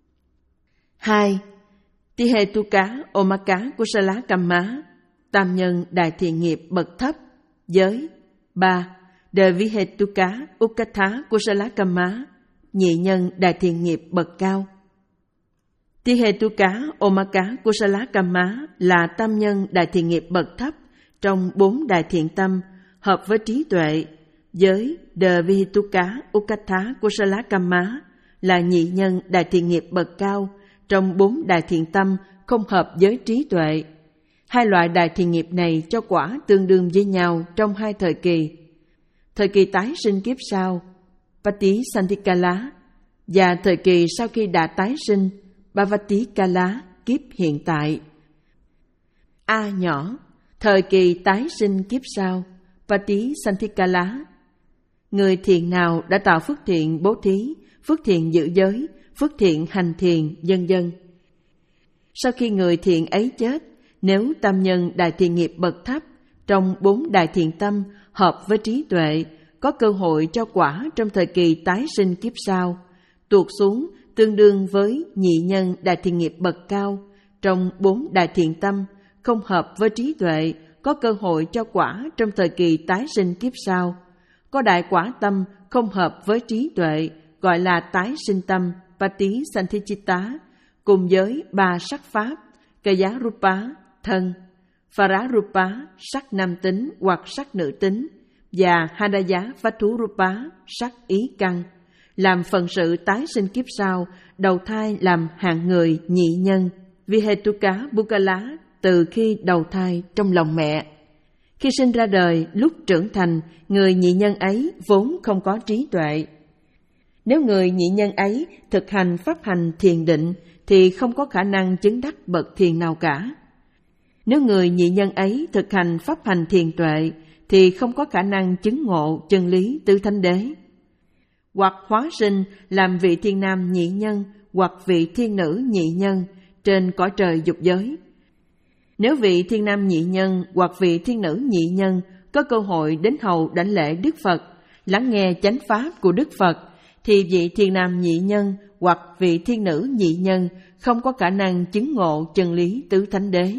Hai. Tihetuka Omaka Kusala Kamma, tam nhân đại thiện nghiệp bậc thấp, giới. Ba. Devihetuka Ukatha Kusala Kamma, nhị nhân đại thiện nghiệp bậc cao. Tihetuka Omaka Kusala Kamma là tam nhân đại thiện nghiệp bậc thấp trong bốn đại thiện tâm hợp với trí tuệ, giới Devihetuka Ukatha Kusala Kamma là nhị nhân đại thiện nghiệp bậc cao trong bốn đại thiện tâm không hợp với trí tuệ. Hai loại đại thiện nghiệp này cho quả tương đương với nhau trong hai thời kỳ. Thời kỳ tái sinh kiếp sau, Pati Santikala, và thời kỳ sau khi đã tái sinh, Bhavati Kala, kiếp hiện tại. A nhỏ, thời kỳ tái sinh kiếp sau, Pati Santikala. Người thiện nào đã tạo phước thiện bố thí, phước thiện giữ giới, phước thiện hành thiền, vân vân. Sau khi người thiện ấy chết, nếu tam nhân đại thiện nghiệp bậc thấp trong bốn đại thiện tâm hợp với trí tuệ, có cơ hội cho quả trong thời kỳ tái sinh kiếp sau, tuột xuống tương đương với nhị nhân đại thiện nghiệp bậc cao trong bốn đại thiện tâm không hợp với trí tuệ, có cơ hội cho quả trong thời kỳ tái sinh kiếp sau, có đại quả tâm không hợp với trí tuệ, gọi là tái sinh tâm Pati Santichitta, cùng với ba sắc pháp Kaya Rupa, thân, Phara Rupa, sắc nam tính hoặc sắc nữ tính, và Hadaya Vatu Rupa, sắc ý căn, làm phần sự tái sinh kiếp sau, đầu thai làm hạng người nhị nhân, Vihetuka Bukala, từ khi đầu thai trong lòng mẹ. Khi sinh ra đời, lúc trưởng thành, người nhị nhân ấy vốn không có trí tuệ. Nếu người nhị nhân ấy thực hành pháp hành thiền định, thì không có khả năng chứng đắc bậc thiền nào cả. Nếu người nhị nhân ấy thực hành pháp hành thiền tuệ, thì không có khả năng chứng ngộ chân lý tứ thánh đế. Hoặc hóa sinh làm vị thiên nam nhị nhân hoặc vị thiên nữ nhị nhân trên cõi trời dục giới. Nếu vị thiên nam nhị nhân hoặc vị thiên nữ nhị nhân có cơ hội đến hầu đảnh lễ Đức Phật, lắng nghe chánh pháp của Đức Phật, thì vị thiên nam nhị nhân hoặc vị thiên nữ nhị nhân không có khả năng chứng ngộ chân lý tứ thánh đế.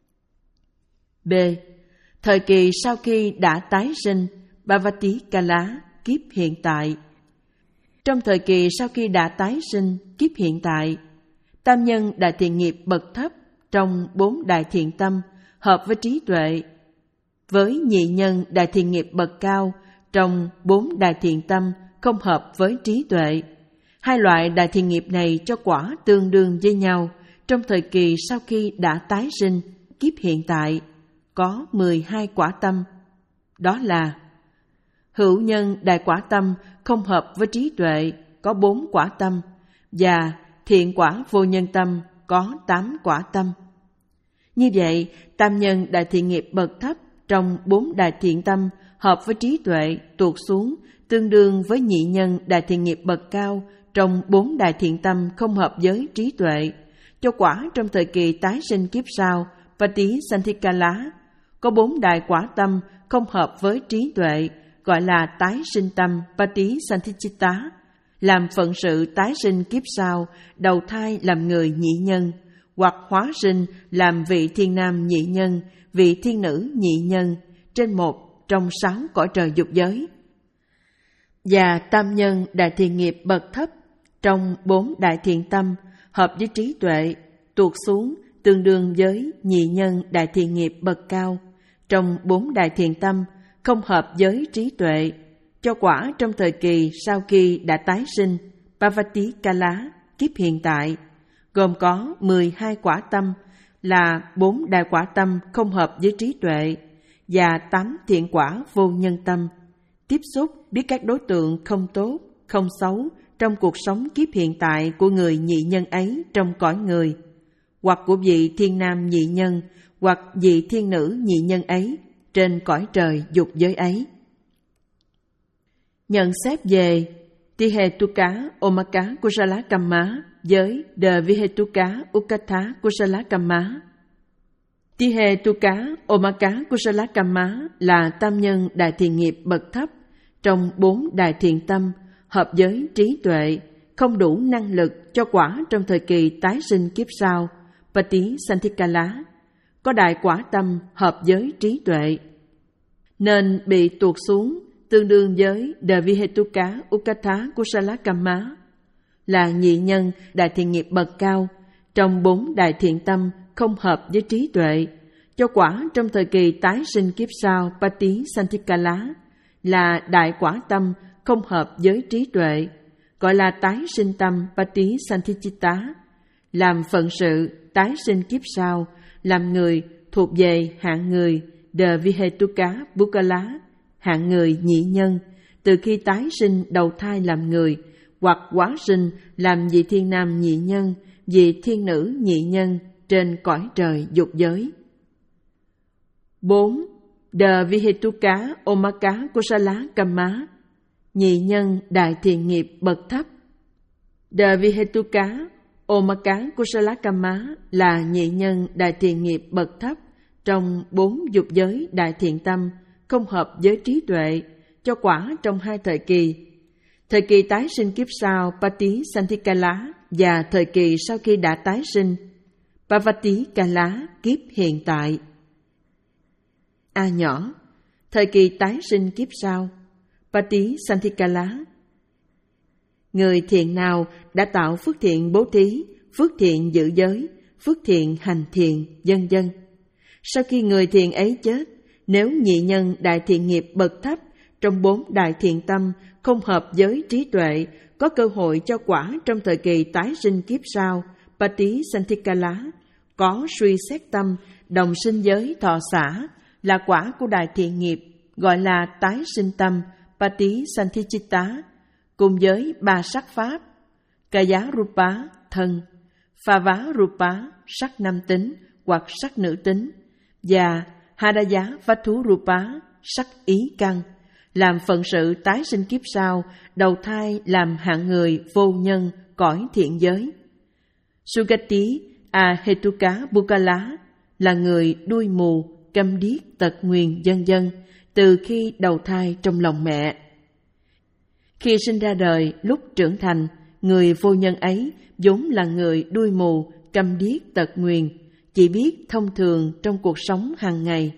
B. Thời kỳ sau khi đã tái sinh Bhavati Kala, kiếp hiện tại. Trong thời kỳ sau khi đã tái sinh kiếp hiện tại, tam nhân đại thiện nghiệp bậc thấp trong bốn đại thiện tâm hợp với trí tuệ, với nhị nhân đại thiện nghiệp bậc cao trong bốn đại thiện tâm không hợp với trí tuệ. Hai loại đại thiện nghiệp này cho quả tương đương với nhau trong thời kỳ sau khi đã tái sinh kiếp hiện tại, có mười hai quả tâm. Đó là hữu nhân đại quả tâm không hợp với trí tuệ, có bốn quả tâm, và thiện quả vô nhân tâm có tám quả tâm. Như vậy, tam nhân đại thiện nghiệp bậc thấp trong bốn đại thiện tâm hợp với trí tuệ tuột xuống tương đương với nhị nhân đại thiện nghiệp bậc cao trong bốn đại thiện tâm không hợp với trí tuệ, cho quả trong thời kỳ tái sinh kiếp sau Pati Santikala có bốn đại quả tâm không hợp với trí tuệ, gọi là tái sinh tâm Pati Santichitta, làm phận sự tái sinh kiếp sau, đầu thai làm người nhị nhân, hoặc hóa sinh làm vị thiên nam nhị nhân, vị thiên nữ nhị nhân, trên một trong sáu cõi trời dục giới. Và tam nhân đại thiện nghiệp bậc thấp trong bốn đại thiện tâm hợp với trí tuệ, tuột xuống tương đương với nhị nhân đại thiện nghiệp bậc cao trong bốn đại thiện tâm không hợp với trí tuệ, cho quả trong thời kỳ sau khi đã tái sinh Bhavati Kala, kiếp hiện tại, gồm có mười hai quả tâm là bốn đại quả tâm không hợp với trí tuệ và tám thiện quả vô nhân tâm, tiếp xúc biết các đối tượng không tốt, không xấu trong cuộc sống kiếp hiện tại của người nhị nhân ấy trong cõi người. hoặc của vị thiên nam nhị nhân, hoặc vị thiên nữ nhị nhân ấy trên cõi trời dục giới ấy. Nhận xét về Tihetuka Omaka Kusala Kamma với De Vihetuka Ukatha Kusala Kamma. Tihetuka Omaka Kusala Kamma là tam nhân đại thiện nghiệp bậc thấp trong bốn đại thiện tâm, hợp với trí tuệ, không đủ năng lực cho quả trong thời kỳ tái sinh kiếp sau, Pati Santikala, có đại quả tâm hợp với trí tuệ, nên bị tuột xuống tương đương với De Vihetuka Ukatha Kusala Kamma, là nhị nhân đại thiện nghiệp bậc cao trong bốn đại thiện tâm không hợp với trí tuệ, cho quả trong thời kỳ tái sinh kiếp sau Pati Santikala, là đại quả tâm không hợp với trí tuệ, gọi là tái sinh tâm Pati Santichitta, làm phận sự tái sinh kiếp sau, làm người thuộc về hạng người De Vihetuka Bukala, hạng người nhị nhân, từ khi tái sinh đầu thai làm người, hoặc hóa sinh làm vị thiên nam nhị nhân, vị thiên nữ nhị nhân trên cõi trời dục giới. bốn. De Vihetuka Omaka Kusala Kamma, nhị nhân đại thiện nghiệp bậc thấp. De Vihetuka Omaka Kusala Kamma là nhị nhân đại thiện nghiệp bậc thấp trong bốn dục giới đại thiện tâm, không hợp với trí tuệ, cho quả trong hai thời kỳ: thời kỳ tái sinh kiếp sau Pati Santikala và thời kỳ sau khi đã tái sinh Pavati Kala, kiếp hiện tại. A nhỏ, thời kỳ tái sinh kiếp sau Pati Santikala. Người thiện nào đã tạo phước thiện bố thí, phước thiện giữ giới, phước thiện hành thiện, vân vân. Sau khi người thiện ấy chết, nếu nhị nhân đại thiện nghiệp bậc thấp trong bốn đại thiện tâm không hợp với trí tuệ, có cơ hội cho quả trong thời kỳ tái sinh kiếp sau Pati Santikala, có suy xét tâm đồng sinh giới thọ xả, là quả của đại thiện nghiệp, gọi là tái sinh tâm Pati Santichitta, cùng với ba sắc pháp: Kaya Rupa thân, Phava Rupa sắc nam tính hoặc sắc nữ tính, và Hadaya Vatu Rupa sắc ý căn, làm phận sự tái sinh kiếp sau, đầu thai làm hạng người vô nhân cõi thiện giới. Sugati Ahetuka Bukala là người đuôi mù, câm điếc, tật nguyền, vân vân, từ khi đầu thai trong lòng mẹ. Khi sinh ra đời, lúc trưởng thành, người vô nhân ấy vốn là người đuôi mù, câm điếc, tật nguyền, chỉ biết thông thường trong cuộc sống hàng ngày.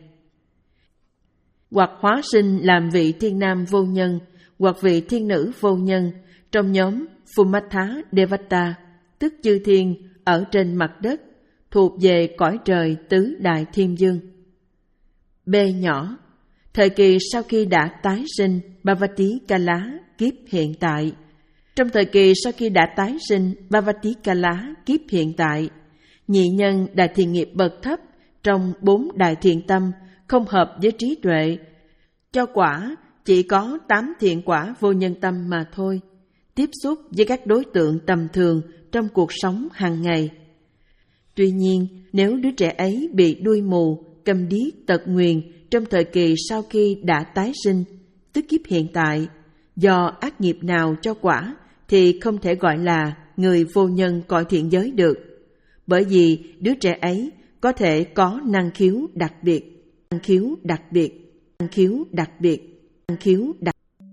Hoặc hóa sinh làm vị thiên nam vô nhân, hoặc vị thiên nữ vô nhân, trong nhóm Phumatha Devata, tức chư thiên ở trên mặt đất, thuộc về cõi trời tứ đại thiên dương. B nhỏ, thời kỳ sau khi đã tái sinh Bhavati Kala, kiếp hiện tại. Trong thời kỳ sau khi đã tái sinh Bhavati Kala, kiếp hiện tại, nhị nhân đại thiện nghiệp bậc thấp trong bốn đại thiện tâm không hợp với trí tuệ, cho quả chỉ có tám thiện quả vô nhân tâm mà thôi, tiếp xúc với các đối tượng tầm thường trong cuộc sống hàng ngày. Tuy nhiên, nếu đứa trẻ ấy bị đuôi mù, câm điếc, tật nguyền trong thời kỳ sau khi đã tái sinh, tức kiếp hiện tại, do ác nghiệp nào cho quả, thì không thể gọi là người vô nhân cõi thiện giới được, bởi vì đứa trẻ ấy có thể có năng khiếu đặc biệt, năng khiếu đặc biệt, năng khiếu đặc biệt, năng khiếu đặc biệt.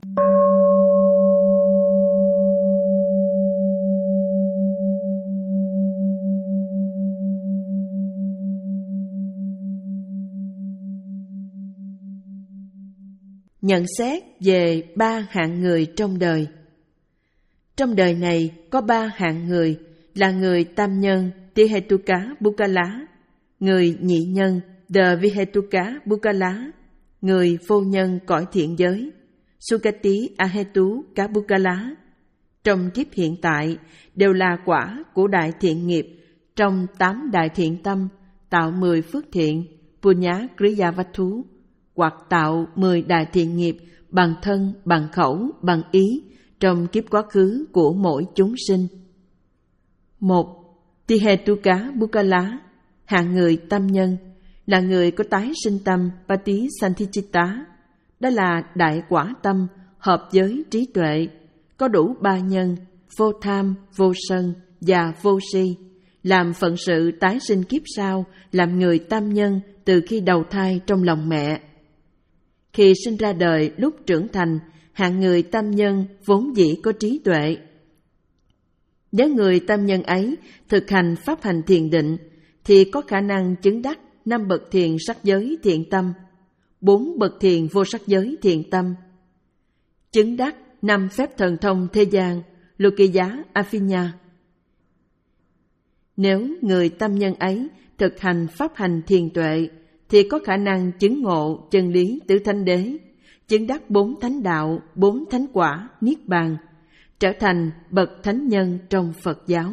Nhận xét về ba hạng người trong đời. Trong đời này có ba hạng người là người tam nhân Tihetuka Bukala, người nhị nhân De Vihetuka Bukala, người vô nhân cõi thiện giới Sukati Ahetu Kabukala. Trong kiếp hiện tại đều là quả của đại thiện nghiệp trong tám đại thiện tâm, tạo mười phước thiện Punya Kriya Vatu, hoặc tạo mười đại thiện nghiệp bằng thân, bằng khẩu, bằng ý trong kiếp quá khứ của mỗi chúng sinh. Một, Tihetuka Bukkala, hạng người tâm nhân, là người có tái sinh tâm Patisanthichitta, đó là đại quả tâm hợp với trí tuệ, có đủ ba nhân, vô tham, vô sân và vô si, làm phận sự tái sinh kiếp sau, làm người tâm nhân từ khi đầu thai trong lòng mẹ. Khi sinh ra đời lúc trưởng thành, hạng người tâm nhân vốn dĩ có trí tuệ. Nếu người tâm nhân ấy thực hành pháp hành thiền định, thì có khả năng chứng đắc năm bậc thiền sắc giới thiện tâm, bốn bậc thiền vô sắc giới thiện tâm, chứng đắc năm phép thần thông thế gian, Lokiya Afinya. Nếu người tâm nhân ấy thực hành pháp hành thiền tuệ, thì có khả năng chứng ngộ chân lý tứ thánh đế, chứng đắc bốn thánh đạo, bốn thánh quả, niết bàn, trở thành bậc thánh nhân trong Phật giáo.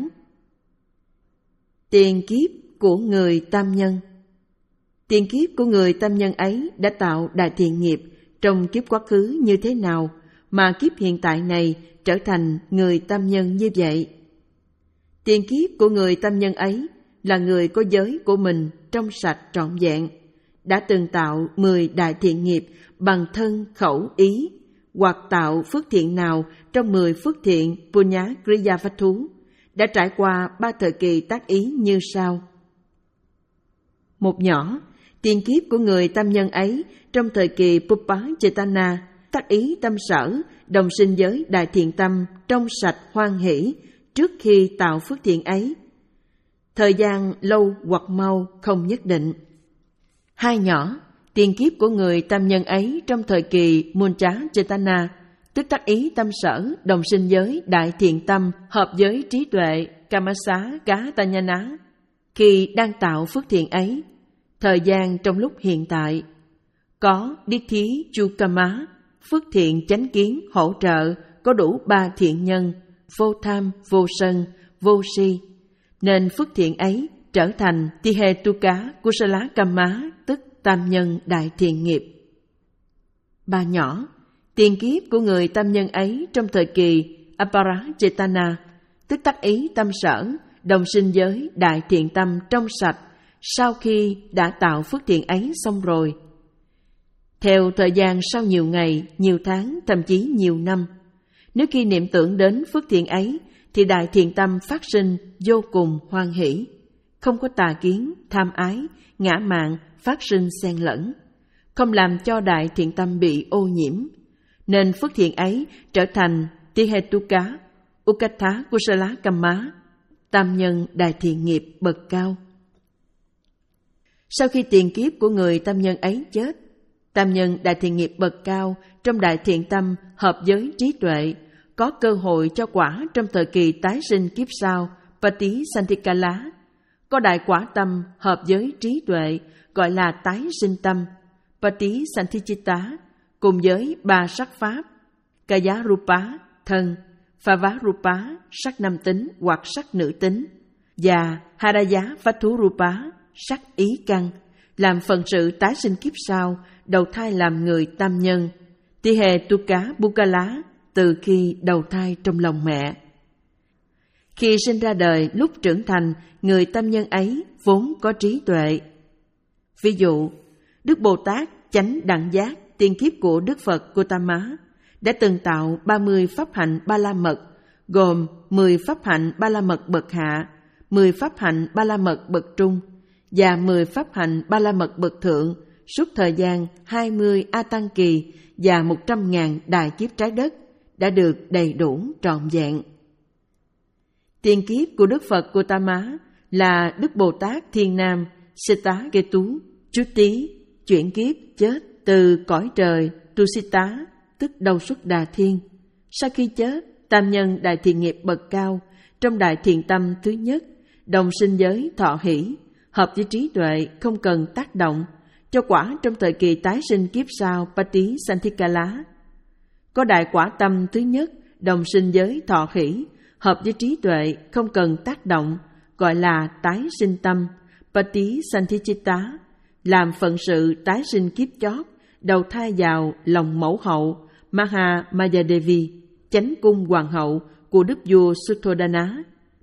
Tiền kiếp của người tâm nhân. Tiền kiếp của người tâm nhân ấy đã tạo đại thiện nghiệp trong kiếp quá khứ như thế nào mà kiếp hiện tại này trở thành người tâm nhân như vậy? Tiền kiếp của người tâm nhân ấy là người có giới của mình trong sạch trọn vẹn, đã từng tạo mười đại thiện nghiệp bằng thân, khẩu, ý, hoặc tạo phước thiện nào trong mười phước thiện Punya Kriya Pháp Thú, đã trải qua ba thời kỳ tác ý như sau. Một nhỏ, tiền kiếp của người tâm nhân ấy trong thời kỳ Pupa Chetana, tác ý tâm sở, đồng sinh giới đại thiện tâm trong sạch hoan hỷ trước khi tạo phước thiện ấy. Thời gian lâu hoặc mau không nhất định. Hai nhỏ, tiền kiếp của người tâm nhân ấy trong thời kỳ Muncha Chetana, tức tác ý tâm sở, đồng sinh giới đại thiện tâm hợp với trí tuệ Kamasa Gatanyana, khi đang tạo phước thiện ấy. Thời gian trong lúc hiện tại có Dithi Chukama, phước thiện chánh kiến hỗ trợ, có đủ ba thiện nhân, vô tham, vô sân, vô si, nên phước thiện ấy trở thành Tihetuka Kusala Kamma, tức tam nhân đại thiện nghiệp. Ba nhỏ, tiền kiếp của người tâm nhân ấy trong thời kỳ Apara Chetana, tức tác ý tâm sở, đồng sinh giới đại thiện tâm trong sạch, sau khi đã tạo phước thiện ấy xong rồi. Theo thời gian sau nhiều ngày, nhiều tháng, thậm chí nhiều năm, nếu khi niệm tưởng đến phước thiện ấy, thì đại thiện tâm phát sinh vô cùng hoan hỷ, không có tà kiến, tham ái, ngã mạn phát sinh xen lẫn, không làm cho đại thiện tâm bị ô nhiễm, nên phước thiện ấy trở thành Tihetuka Ukatha Kusala Kamma, tam nhân đại thiện nghiệp bậc cao. Sau khi tiền kiếp của người tam nhân ấy chết, tam nhân đại thiện nghiệp bậc cao trong đại thiện tâm hợp với trí tuệ, có cơ hội cho quả trong thời kỳ tái sinh kiếp sau Patisanthikala, có đại quả tâm hợp với trí tuệ, gọi là tái sinh tâm Patisanthichitta, cùng với ba sắc pháp Kaya Rupa, thân, Phava Rupa, sắc nam tính hoặc sắc nữ tính, và Hadaya Fathu Rupa, sắc ý căn, làm phần sự tái sinh kiếp sau, đầu thai làm người tam nhân, Tihetuka Bukkala, từ khi đầu thai trong lòng mẹ. Khi sinh ra đời lúc trưởng thành, người tam nhân ấy vốn có trí tuệ. Ví dụ, Đức Bồ Tát chánh đẳng giác, tiên kiếp của Đức Phật Gautama, đã từng tạo ba mươi pháp hạnh ba la mật, gồm mười pháp hạnh ba la mật bậc hạ, mười pháp hạnh ba la mật bậc trung và mười pháp hạnh ba la mật bậc thượng, suốt thời gian hai mươi A Tăng kỳ và một trăm ngàn đại kiếp trái đất, đã được đầy đủ trọn vẹn. Tiền kiếp của Đức Phật Gautama là Đức Bồ Tát Thiên Nam Sita Ketu, chú tí, chuyển kiếp chết từ cõi trời Tusita, tức đầu xuất Đà Thiên. Sau khi chết, tam nhân đại thiện nghiệp bậc cao trong đại thiện tâm thứ nhất, đồng sinh giới thọ hỷ, hợp với trí tuệ không cần tác động, cho quả trong thời kỳ tái sinh kiếp sau Patisanthikala. Có đại quả tâm thứ nhất, đồng sinh giới thọ hỷ, hợp với trí tuệ không cần tác động, gọi là tái sinh tâm Patisanthichitta, làm phận sự tái sinh kiếp chót, đầu thai vào lòng mẫu hậu Maha Mayadevi, chánh cung hoàng hậu của đức vua Sutthodana,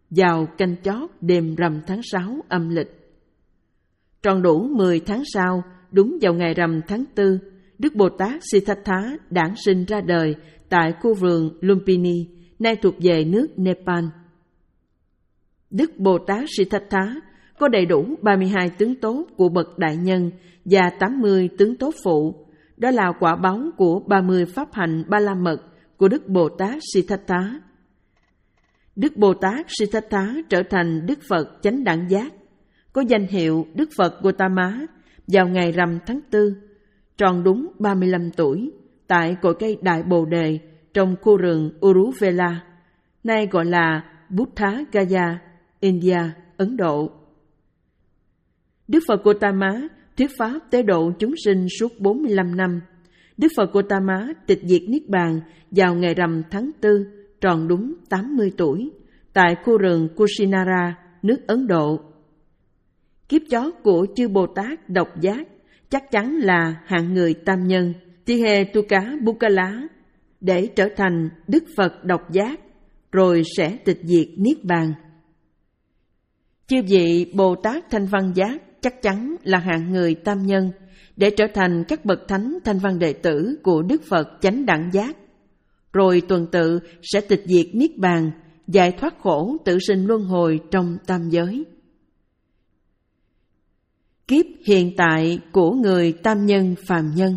vào canh chót đêm rằm tháng sáu âm lịch. Tròn đủ mười tháng sau, đúng vào ngày rằm tháng tư, Đức Bồ Tát Siddhartha đản sinh ra đời tại khu vườn Lumpini, nay thuộc về nước Nepal. Đức Bồ Tát Siddhartha có đầy đủ ba mươi hai tướng tốt của bậc đại nhân và tám mươi tướng tốt phụ. Đó là quả báu của ba mươi pháp hành ba la mật của Đức Bồ Tát Siddhartha. Đức Bồ Tát Siddhartha trở thành Đức Phật chánh đẳng giác, có danh hiệu Đức Phật Gautama vào ngày rằm tháng tư, tròn đúng ba mươi lăm tuổi, tại cội cây Đại Bồ Đề trong khu rừng Uruvela, nay gọi là Buddha Gaya, India, Ấn Độ. Đức Phật Gautama thuyết pháp tế độ chúng sinh suốt bốn mươi lăm năm. Đức Phật Gautama tịch diệt Niết Bàn vào ngày rằm tháng tư, tròn đúng tám mươi tuổi, tại khu rừng Kushinara, nước Ấn Độ. Kiếp chót của chư Bồ Tát độc giác chắc chắn là hạng người tam nhân, Tihetuka Bukala, để trở thành Đức Phật độc giác, rồi sẽ tịch diệt Niết Bàn. Chư vị Bồ Tát Thanh Văn Giác chắc chắn là hạng người tam nhân, để trở thành các bậc thánh thanh văn đệ tử của Đức Phật chánh đẳng giác, rồi tuần tự sẽ tịch diệt Niết Bàn, giải thoát khổ tự sinh luân hồi trong tam giới. Kiếp hiện tại của người tam nhân phàm nhân.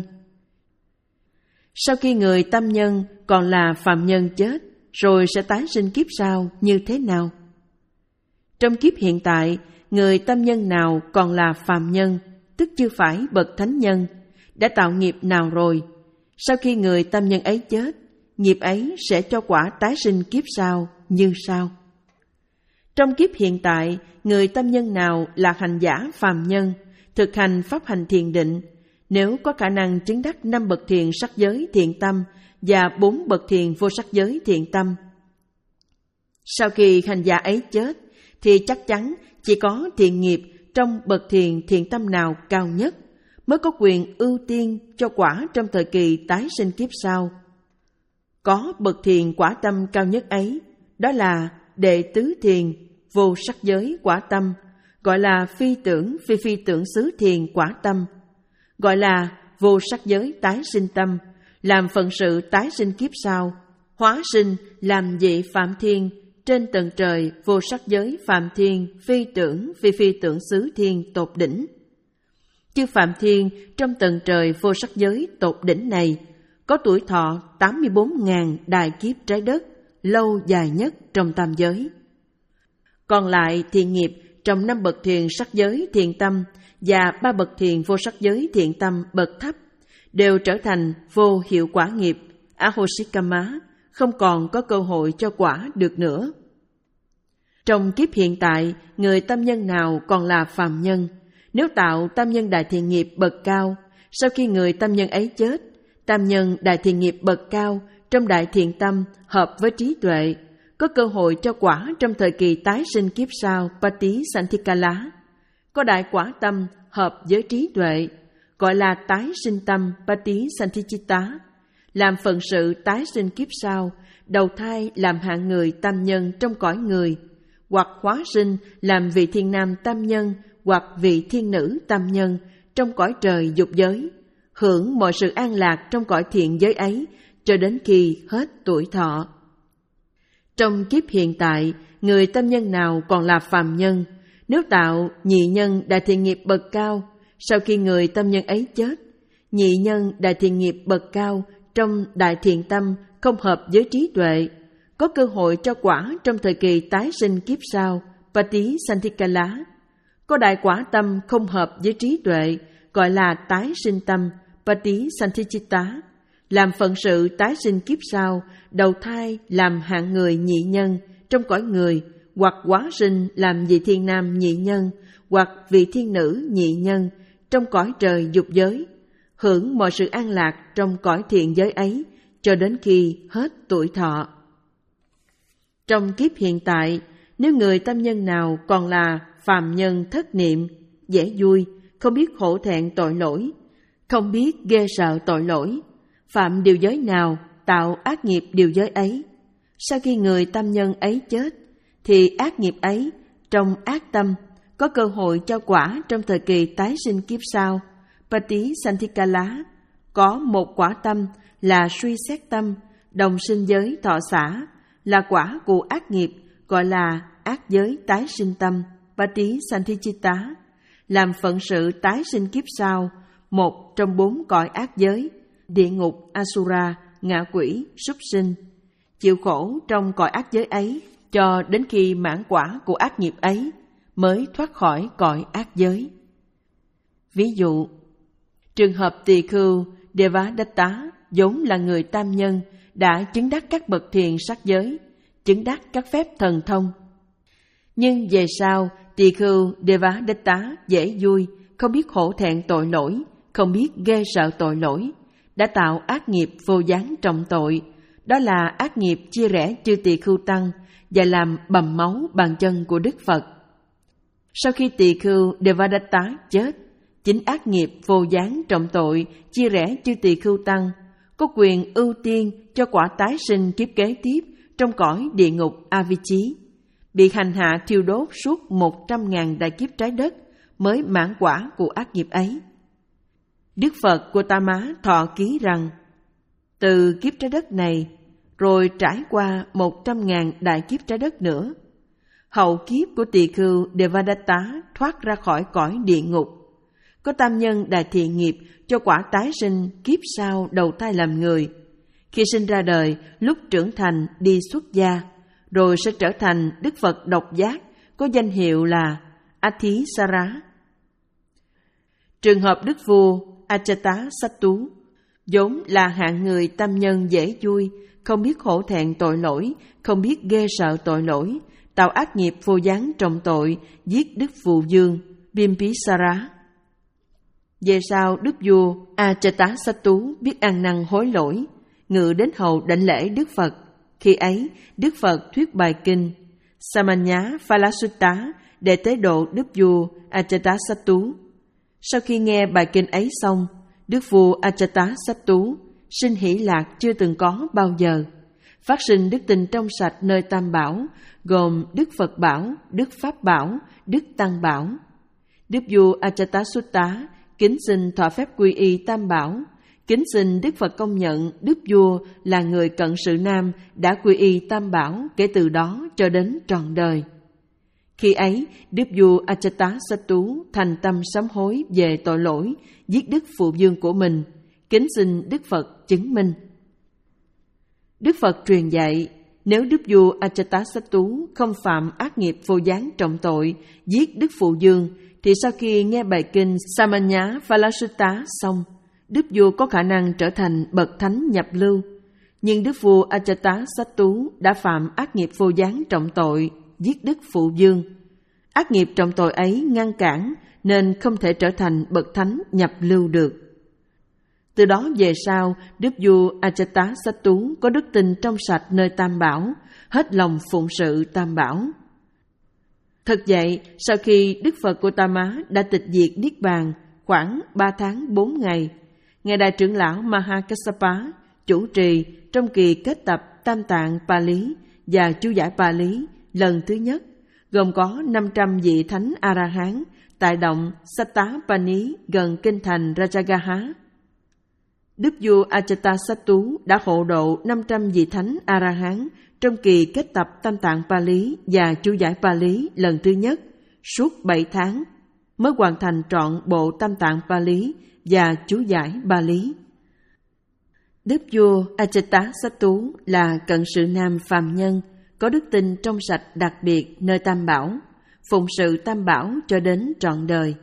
Sau khi người tam nhân còn là phàm nhân chết, rồi sẽ tái sinh kiếp sau như thế nào? Trong kiếp hiện tại, người tam nhân nào còn là phàm nhân, tức chưa phải bậc thánh nhân, đã tạo nghiệp nào rồi? Sau khi người tam nhân ấy chết, nghiệp ấy sẽ cho quả tái sinh kiếp sau như sau. Trong kiếp hiện tại, người tam nhân nào là hành giả phàm nhân, thực hành pháp hành thiền định, nếu có khả năng chứng đắc năm bậc thiền sắc giới thiện tâm và bốn bậc thiền vô sắc giới thiện tâm. Sau khi hành giả ấy chết, thì chắc chắn chỉ có thiện nghiệp trong bậc thiền thiện tâm nào cao nhất mới có quyền ưu tiên cho quả trong thời kỳ tái sinh kiếp sau. Có bậc thiền quả tâm cao nhất ấy, đó là đệ tứ thiền vô sắc giới quả tâm, gọi là phi tưởng phi phi tưởng xứ thiền quả tâm, gọi là vô sắc giới tái sinh tâm, làm phận sự tái sinh kiếp sau, hóa sinh làm vị phạm thiên trên tầng trời vô sắc giới phạm thiên phi tưởng phi phi tưởng xứ thiên tột đỉnh. Chư phạm thiên trong tầng trời vô sắc giới tột đỉnh này có tuổi thọ tám mươi bốn nghìn đại kiếp trái đất, lâu dài nhất trong tam giới. Còn lại thiện nghiệp trong năm bậc thiền sắc giới thiện tâm và ba bậc thiền vô sắc giới thiện tâm bậc thấp đều trở thành vô hiệu quả nghiệp, ahosikama, không còn có cơ hội cho quả được nữa. Trong kiếp hiện tại, người tam nhân nào còn là phàm nhân, nếu tạo tam nhân đại thiện nghiệp bậc cao, sau khi người tam nhân ấy chết, tam nhân đại thiện nghiệp bậc cao trong đại thiện tâm hợp với trí tuệ, có cơ hội cho quả trong thời kỳ tái sinh kiếp sau Pati Santikala, có đại quả tâm hợp với trí tuệ, gọi là tái sinh tâm Pati Santichitta, làm phận sự tái sinh kiếp sau, đầu thai làm hạng người tam nhân trong cõi người, hoặc hóa sinh làm vị thiên nam tam nhân hoặc vị thiên nữ tam nhân trong cõi trời dục giới, hưởng mọi sự an lạc trong cõi thiện giới ấy cho đến khi hết tuổi thọ. Trong kiếp hiện tại, người tam nhân nào còn là phàm nhân, nếu tạo nhị nhân đại thiện nghiệp bậc cao, sau khi người tam nhân ấy chết, nhị nhân đại thiện nghiệp bậc cao trong đại thiện tâm không hợp với trí tuệ, có cơ hội cho quả trong thời kỳ tái sinh kiếp sau Pati Santikala, có đại quả tâm không hợp với trí tuệ, gọi là tái sinh tâm Pati Santichitta, làm phận sự tái sinh kiếp sau, đầu thai làm hạng người nhị nhân trong cõi người, hoặc hóa sinh làm vị thiên nam nhị nhân hoặc vị thiên nữ nhị nhân trong cõi trời dục giới, hưởng mọi sự an lạc trong cõi thiện giới ấy cho đến khi hết tuổi thọ. Trong kiếp hiện tại, nếu người tam nhân nào còn là phàm nhân thất niệm, dễ vui, không biết hổ thẹn tội lỗi, không biết ghê sợ tội lỗi, phạm điều giới nào tạo ác nghiệp điều giới ấy, sau khi người tam nhân ấy chết, thì ác nghiệp ấy trong ác tâm có cơ hội cho quả trong thời kỳ tái sinh kiếp sau. Patisanthikkala có một quả tâm là suy xét tâm, đồng sinh giới thọ xả, là quả của ác nghiệp, gọi là ác giới tái sinh tâm, Patisanthichitta, làm phận sự tái sinh kiếp sau, một trong bốn cõi ác giới, địa ngục, Asura, ngạ quỷ, súc sinh, chịu khổ trong cõi ác giới ấy cho đến khi mãn quả của ác nghiệp ấy mới thoát khỏi cõi ác giới. Ví dụ, trường hợp tỳ khưu Devadatta vốn là người tam nhân, đã chứng đắc các bậc thiền sắc giới, chứng đắc các phép thần thông. Nhưng về sau, tỳ khưu Devadatta dễ vui, không biết hổ thẹn tội lỗi, không biết ghê sợ tội lỗi, đã tạo ác nghiệp vô gián trọng tội, đó là ác nghiệp chia rẽ chư tỳ khưu tăng và làm bầm máu bàn chân của Đức Phật. Sau khi tỳ khưu Devadatta chết, chính ác nghiệp vô gián trọng tội chia rẽ chư tỳ khưu tăng có quyền ưu tiên cho quả tái sinh kiếp kế tiếp trong cõi địa ngục Avicii, bị hành hạ thiêu đốt suốt một trăm ngàn đại kiếp trái đất mới mãn quả của ác nghiệp ấy. Đức Phật Gautama thọ ký rằng, từ kiếp trái đất này, rồi trải qua một trăm ngàn đại kiếp trái đất nữa, hậu kiếp của tỳ khưu Devadatta thoát ra khỏi cõi địa ngục, có tam nhân đại thiện nghiệp cho quả tái sinh kiếp sau đầu thai làm người. Khi sinh ra đời, lúc trưởng thành đi xuất gia, rồi sẽ trở thành Đức Phật độc giác, có danh hiệu là Athisara. Trường hợp Đức vua Ajatasattu vốn là hạng người tam nhân dễ vui, không biết hổ thẹn tội lỗi, không biết ghê sợ tội lỗi, tạo ác nghiệp vô gián trọng tội, giết Đức Phụ Dương Bimbisara. Về sau, Đức vua Ajatasattu biết ăn năn hối lỗi, ngự đến hầu đảnh lễ Đức Phật. Khi ấy, Đức Phật thuyết bài kinh Samanya Phalasutta để tế độ Đức vua Ajatasattu. Sau khi nghe bài kinh ấy xong, Đức vua Ajatasattu sinh hỷ lạc chưa từng có bao giờ, phát sinh đức tin trong sạch nơi Tam Bảo, gồm Đức Phật Bảo, Đức Pháp Bảo, Đức Tăng Bảo. Đức vua Ajatasutta kính xin thọ phép quy y Tam Bảo, kính xin Đức Phật công nhận Đức vua là người cận sự nam đã quy y Tam Bảo kể từ đó cho đến trọn đời. Khi ấy, Đức vua Ajatasattu thành tâm sám hối về tội lỗi giết Đức Phụ Dương của mình, kính xin Đức Phật chứng minh. Đức Phật truyền dạy, nếu Đức vua Ajatasattu không phạm ác nghiệp vô gián trọng tội giết Đức Phụ Dương, thì sau khi nghe bài kinh Samanya Phalasutta xong, Đức vua có khả năng trở thành bậc thánh nhập lưu. Nhưng Đức vua Ajatasattu đã phạm ác nghiệp vô gián trọng tội giết Đức Phụ Dương. Ác nghiệp trọng tội ấy ngăn cản nên không thể trở thành bậc thánh nhập lưu được. Từ đó về sau, Đức vua Ajatasattu có đức tin trong sạch nơi Tam Bảo, hết lòng phụng sự Tam Bảo. Thật vậy, sau khi Đức Phật Gautama đã tịch diệt Niết Bàn khoảng ba tháng bốn ngày, Ngài Đại trưởng lão Mahakassapa chủ trì trong kỳ kết tập Tam Tạng Pali và chú giải Pali lần thứ nhất, gồm có năm trăm vị thánh A-la-hán tại động Sattapani gần kinh thành Rajagaha. Đức vua Ajatasattu đã hộ độ năm trăm vị thánh A-la-hán trong kỳ kết tập Tam Tạng Pali và chú giải Pali lần thứ nhất suốt bảy tháng mới hoàn thành trọn bộ Tam Tạng Pali và chú giải Pali. Đức vua Ajatasattu là cận sự nam phàm nhân, có đức tin trong sạch đặc biệt nơi Tam Bảo, phụng sự Tam Bảo cho đến trọn đời.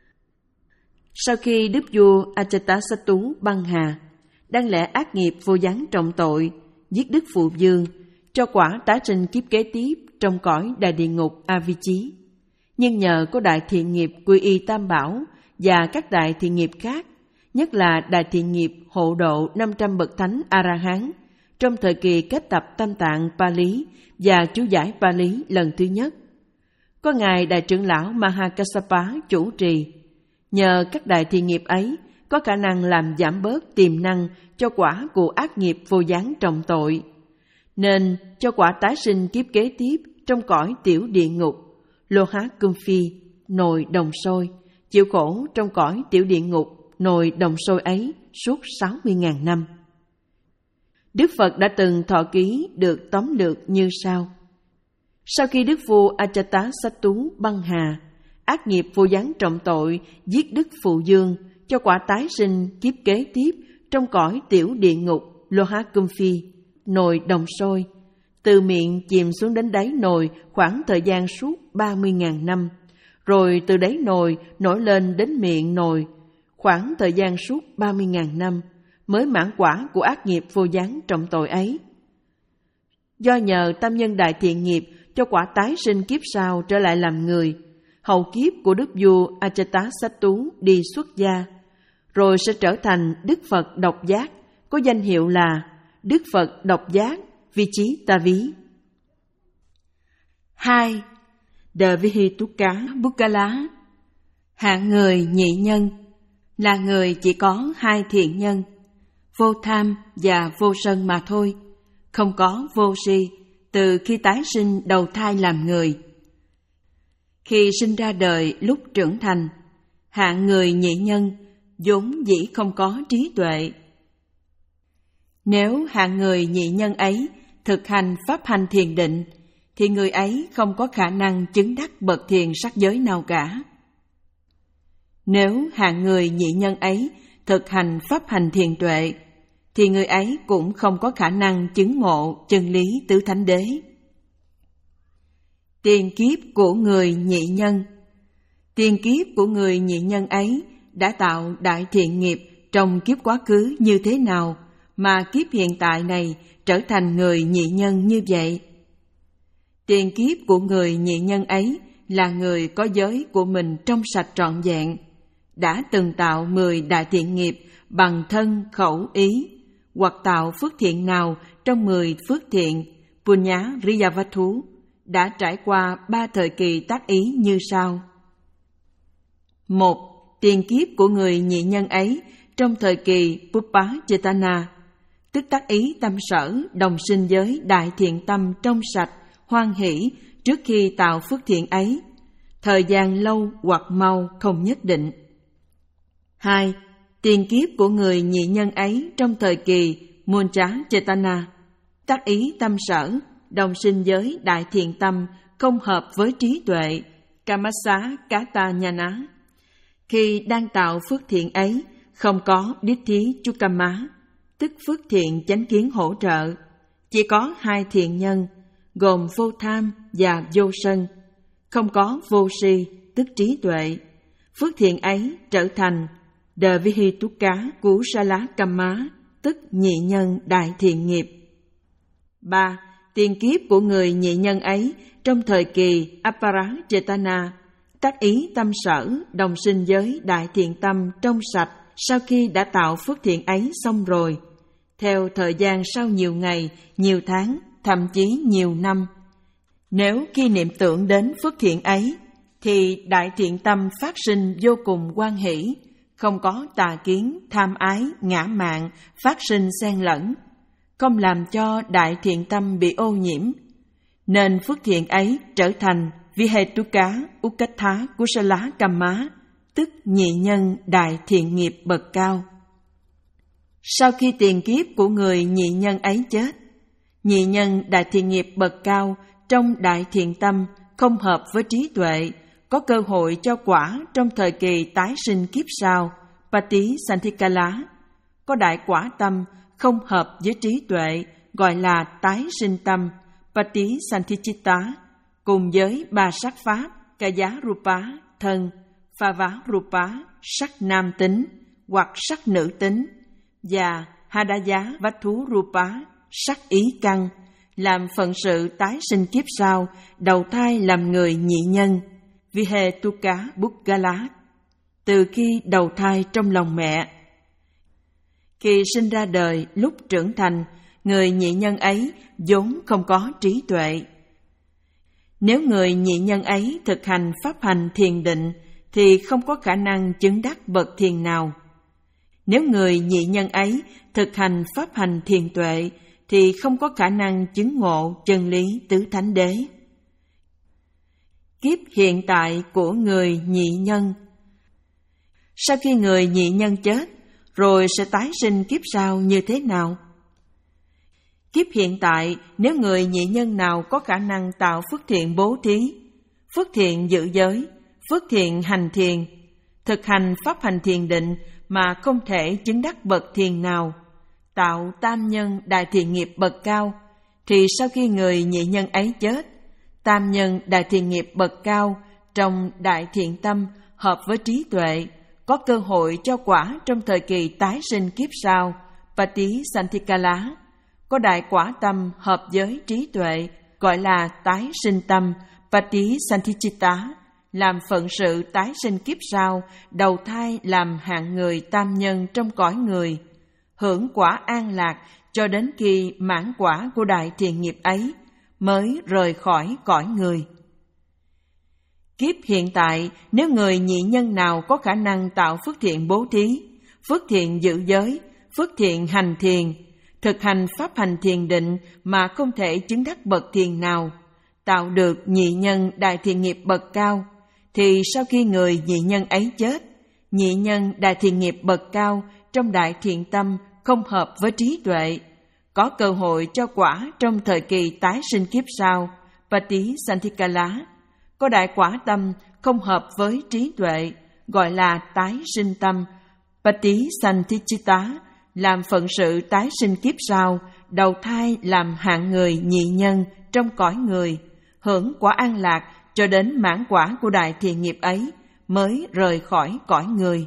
Sau khi Đức vua Ajatasattu băng hà, đang lẽ ác nghiệp vô gián trọng tội, giết Đức Phụ Dương, cho quả tái sinh kiếp kế tiếp trong cõi đại địa ngục Avicii. Nhưng nhờ có đại thiện nghiệp quy y Tam Bảo và các đại thiện nghiệp khác, nhất là đại thiện nghiệp hộ độ năm trăm bậc thánh A-la-hán trong thời kỳ kết tập Tam Tạng Pali và chú giải Pali lần thứ nhất, có Ngài Đại trưởng lão Mahakassapa chủ trì. Nhờ các đại thiện nghiệp ấy có khả năng làm giảm bớt tiềm năng cho quả của ác nghiệp vô gián trọng tội, nên cho quả tái sinh kiếp kế tiếp trong cõi tiểu địa ngục, Lohakumphi, nồi đồng sôi, chịu khổ trong cõi tiểu địa ngục, nồi đồng sôi ấy suốt sáu mươi nghìn năm. Đức Phật đã từng thọ ký được tóm lược như sau. Sau khi Đức vua Ajatasattu băng hà, ác nghiệp vô gián trọng tội giết Đức Phụ Dương, cho quả tái sinh kiếp kế tiếp trong cõi tiểu địa ngục Lohakumphi, nồi đồng sôi, từ miệng chìm xuống đến đáy nồi khoảng thời gian suốt ba mươi nghìn năm, rồi từ đáy nồi nổi lên đến miệng nồi khoảng thời gian suốt ba mươi nghìn năm, mới mãn quả của ác nghiệp vô gián trọng tội ấy. Do nhờ tâm nhân đại thiện nghiệp cho quả tái sinh kiếp sau trở lại làm người, hậu kiếp của Đức vua Ajatasattu đi xuất gia, rồi sẽ trở thành Đức Phật độc giác, có danh hiệu là Đức Phật độc giác Vichittavi. Hai. Devihituka Bukkala, hạng người nhị nhân, là người chỉ có hai thiện nhân, vô tham và vô sân mà thôi, không có vô si từ khi tái sinh đầu thai làm người. Khi sinh ra đời lúc trưởng thành, hạng người nhị nhân vốn dĩ không có trí tuệ. Nếu hạng người nhị nhân ấy thực hành pháp hành thiền định, thì người ấy không có khả năng chứng đắc bậc thiền sắc giới nào cả. Nếu hạng người nhị nhân ấy thực hành pháp hành thiền tuệ, thì người ấy cũng không có khả năng chứng ngộ chân lý tứ thánh đế. Tiền kiếp của người nhị nhân. Tiền kiếp của người nhị nhân ấy đã tạo đại thiện nghiệp trong kiếp quá khứ như thế nào mà kiếp hiện tại này trở thành người nhị nhân như vậy? Tiền kiếp của người nhị nhân ấy là người có giới của mình trong sạch trọn vẹn, đã từng tạo mười đại thiện nghiệp bằng thân, khẩu, ý, hoặc tạo phước thiện nào trong mười phước thiện, Punya Riyavathu, đã trải qua ba thời kỳ tác ý như sau. Một. Tiền kiếp của người nhị nhân ấy trong thời kỳ Pupa Chetana, tức tác ý tâm sở đồng sinh giới đại thiện tâm trong sạch, hoan hỷ trước khi tạo phước thiện ấy, thời gian lâu hoặc mau không nhất định. Hai. Tiền kiếp của người nhị nhân ấy trong thời kỳ Muncha Chetana, tác ý tâm sở đồng sinh giới đại thiện tâm không hợp với trí tuệ, Kamasa Kata Nhana. Khi đang tạo phước thiện ấy, không có Ditti Chukama, tức phước thiện chánh kiến hỗ trợ, chỉ có hai thiện nhân, gồm vô tham và vô sân, không có vô si, tức trí tuệ. Phước thiện ấy trở thành Devihituka Kusala Kamma, tức nhị nhân đại thiện nghiệp. Ba. Tiền kiếp của người nhị nhân ấy trong thời kỳ Apara Chetana, tác ý tâm sở đồng sinh giới đại thiện tâm trong sạch sau khi đã tạo phước thiện ấy xong rồi, theo thời gian sau nhiều ngày, nhiều tháng, thậm chí nhiều năm. Nếu khi niệm tưởng đến phước thiện ấy, thì đại thiện tâm phát sinh vô cùng hoan hỷ, không có tà kiến, tham ái, ngã mạn phát sinh xen lẫn, không làm cho đại thiện tâm bị ô nhiễm, nên phước thiện ấy trở thành Vihetuka Ukatha Kusala Kamma, tức nhị nhân đại thiện nghiệp bậc cao. Sau khi tiền kiếp của người nhị nhân ấy chết, nhị nhân đại thiện nghiệp bậc cao trong đại thiện tâm không hợp với trí tuệ, có cơ hội cho quả trong thời kỳ tái sinh kiếp sau, Pati Santhikala, có đại quả tâm không hợp với trí tuệ, gọi là tái sinh tâm, Pati Santhichitta, cùng với ba sắc pháp, Kaya Rupa, thân, Phava Rupa, sắc nam tính hoặc sắc nữ tính, và Hadaya Vattu Rupa, sắc ý căn, làm phận sự tái sinh kiếp sau, đầu thai làm người nhị nhân, Vihetuka Bukkala, từ khi đầu thai trong lòng mẹ. Khi sinh ra đời lúc trưởng thành, người nhị nhân ấy vốn không có trí tuệ. Nếu người nhị nhân ấy thực hành pháp hành thiền định, thì không có khả năng chứng đắc bậc thiền nào. Nếu người nhị nhân ấy thực hành pháp hành thiền tuệ, thì không có khả năng chứng ngộ chân lý tứ thánh đế. Kiếp hiện tại của người nhị nhân. Sau khi người nhị nhân chết, rồi sẽ tái sinh kiếp sau như thế nào? Kiếp hiện tại, nếu người nhị nhân nào có khả năng tạo phước thiện bố thí, phước thiện giữ giới, phước thiện hành thiền, thực hành pháp hành thiền định mà không thể chứng đắc bậc thiền nào, tạo tam nhân đại thiện nghiệp bậc cao, thì sau khi người nhị nhân ấy chết, tam nhân đại thiện nghiệp bậc cao trong đại thiện tâm hợp với trí tuệ, có cơ hội cho quả trong thời kỳ tái sinh kiếp sau, Patisanthikkala, có đại quả tâm hợp với trí tuệ, gọi là tái sinh tâm, Patisanthichitta, làm phận sự tái sinh kiếp sau, đầu thai làm hạng người tam nhân trong cõi người, hưởng quả an lạc cho đến khi mãn quả của đại thiện nghiệp ấy mới rời khỏi cõi người. Kiếp hiện tại, nếu người nhị nhân nào có khả năng tạo phước thiện bố thí, phước thiện giữ giới, phước thiện hành thiền, thực hành pháp hành thiền định mà không thể chứng đắc bậc thiền nào, tạo được nhị nhân đại thiện nghiệp bậc cao, thì sau khi người nhị nhân ấy chết, nhị nhân đại thiện nghiệp bậc cao trong đại thiện tâm không hợp với trí tuệ, có cơ hội cho quả trong thời kỳ tái sinh kiếp sau, Patisanthikkala, có đại quả tâm không hợp với trí tuệ, gọi là tái sinh tâm, Patisanthichitta, làm phận sự tái sinh kiếp sau, đầu thai làm hạng người nhị nhân trong cõi người, hưởng quả an lạc cho đến mãn quả của đại thiện nghiệp ấy mới rời khỏi cõi người.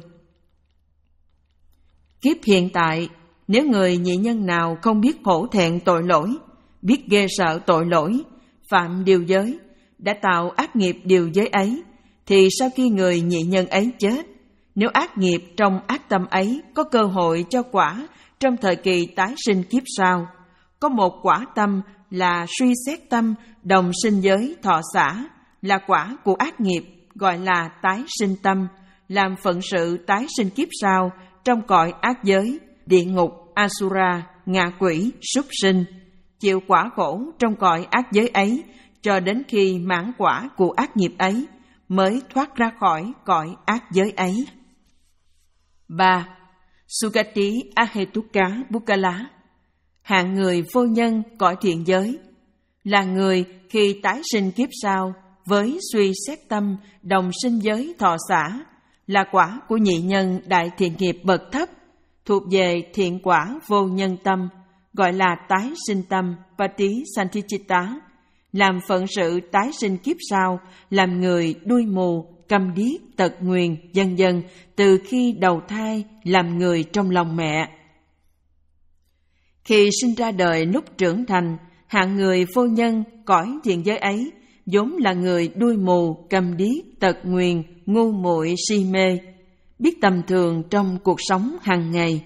Kiếp hiện tại, nếu người nhị nhân nào không biết hổ thẹn tội lỗi, biết ghê sợ tội lỗi, phạm điều giới, đã tạo ác nghiệp điều giới ấy, thì sau khi người nhị nhân ấy chết, nếu ác nghiệp trong ác tâm ấy có cơ hội cho quả trong thời kỳ tái sinh kiếp sau, có một quả tâm là suy xét tâm đồng sinh giới thọ xả, là quả của ác nghiệp, gọi là tái sinh tâm, làm phận sự tái sinh kiếp sau trong cõi ác giới, địa ngục, Asura, ngạ quỷ, súc sinh, chịu quả khổ trong cõi ác giới ấy cho đến khi mãn quả của ác nghiệp ấy mới thoát ra khỏi cõi ác giới ấy. ba. Sugati Ahetuka Bukkala, hạng người vô nhân cõi thiện giới, là người khi tái sinh kiếp sau với suy xét tâm đồng sinh giới thọ xả, là quả của nhị nhân đại thiện nghiệp bậc thấp, thuộc về thiện quả vô nhân tâm, gọi là tái sinh tâm, Patisanthichitta, làm phận sự tái sinh kiếp sau, làm người đuôi mù, câm điếc, tật nguyền, vân vân, từ khi đầu thai làm người trong lòng mẹ. Khi sinh ra đời lúc trưởng thành, hạng người vô nhân cõi thiện giới ấy vốn là người đuôi mù, câm điếc, tật nguyền, ngu muội, si mê, biết tầm thường trong cuộc sống hàng ngày.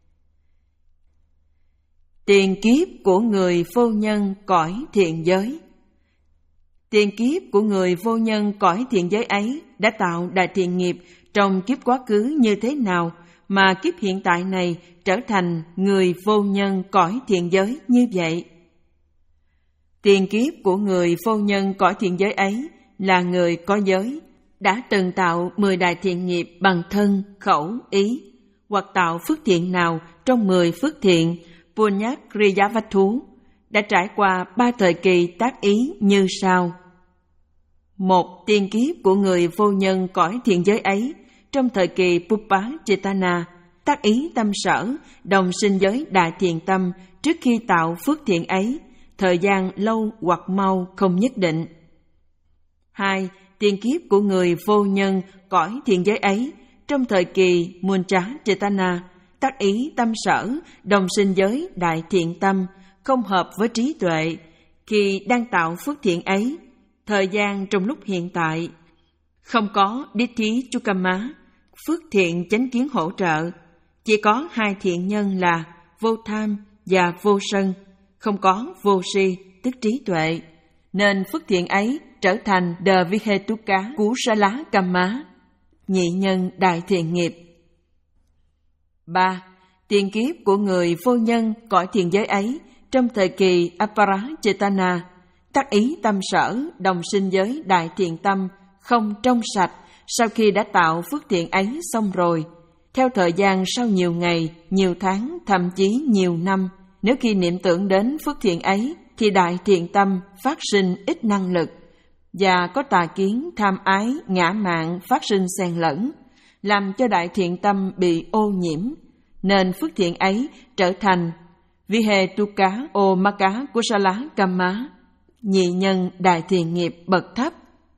Tiền kiếp của người vô nhân cõi thiện giới. Tiền kiếp của người vô nhân cõi thiện giới ấy đã tạo đại thiện nghiệp trong kiếp quá khứ như thế nào mà kiếp hiện tại này trở thành người vô nhân cõi thiện giới như vậy? Tiền kiếp của người vô nhân cõi thiện giới ấy là người có giới, đã từng tạo mười đại thiện nghiệp bằng thân, khẩu, ý, hoặc tạo phước thiện nào trong mười phước thiện, Punyakriyavattu, đã trải qua ba thời kỳ tác ý như sau. Một, tiền kiếp của người vô nhân cõi thiện giới ấy trong thời kỳ Pupa Chetana, tác ý tâm sở, đồng sinh giới đại thiện tâm trước khi tạo phước thiện ấy, thời gian lâu hoặc mau không nhất định. Hai, tiền kiếp của người vô nhân cõi thiện giới ấy trong thời kỳ Muncha Chetana, tác ý tâm sở, đồng sinh giới đại thiện tâm, không hợp với trí tuệ, khi đang tạo phước thiện ấy, thời gian trong lúc hiện tại, không có Ditti Chukama, phước thiện chánh kiến hỗ trợ, chỉ có hai thiện nhân là vô tham và vô sân, không có vô si, tức trí tuệ, nên phước thiện ấy trở thành Đờ Vihetuka Kusala Kamma, nhị nhân đại thiện nghiệp. Ba. Tiền kiếp của người vô nhân cõi thiện giới ấy trong thời kỳ Apara Chetana, Tác ý tâm sở, đồng sinh giới đại thiện tâm, không trong sạch sau khi đã tạo phước thiện ấy xong rồi. Theo thời gian sau nhiều ngày, nhiều tháng, thậm chí nhiều năm, nếu khi niệm tưởng đến phước thiện ấy, thì đại thiện tâm phát sinh ít năng lực, và có tà kiến, tham ái, ngã mạn phát sinh xen lẫn, làm cho đại thiện tâm bị ô nhiễm, nên phước thiện ấy trở thành Vihetuka Omaka Kusala Kamma, nhị nhân đại thiện nghiệp bậc thấp.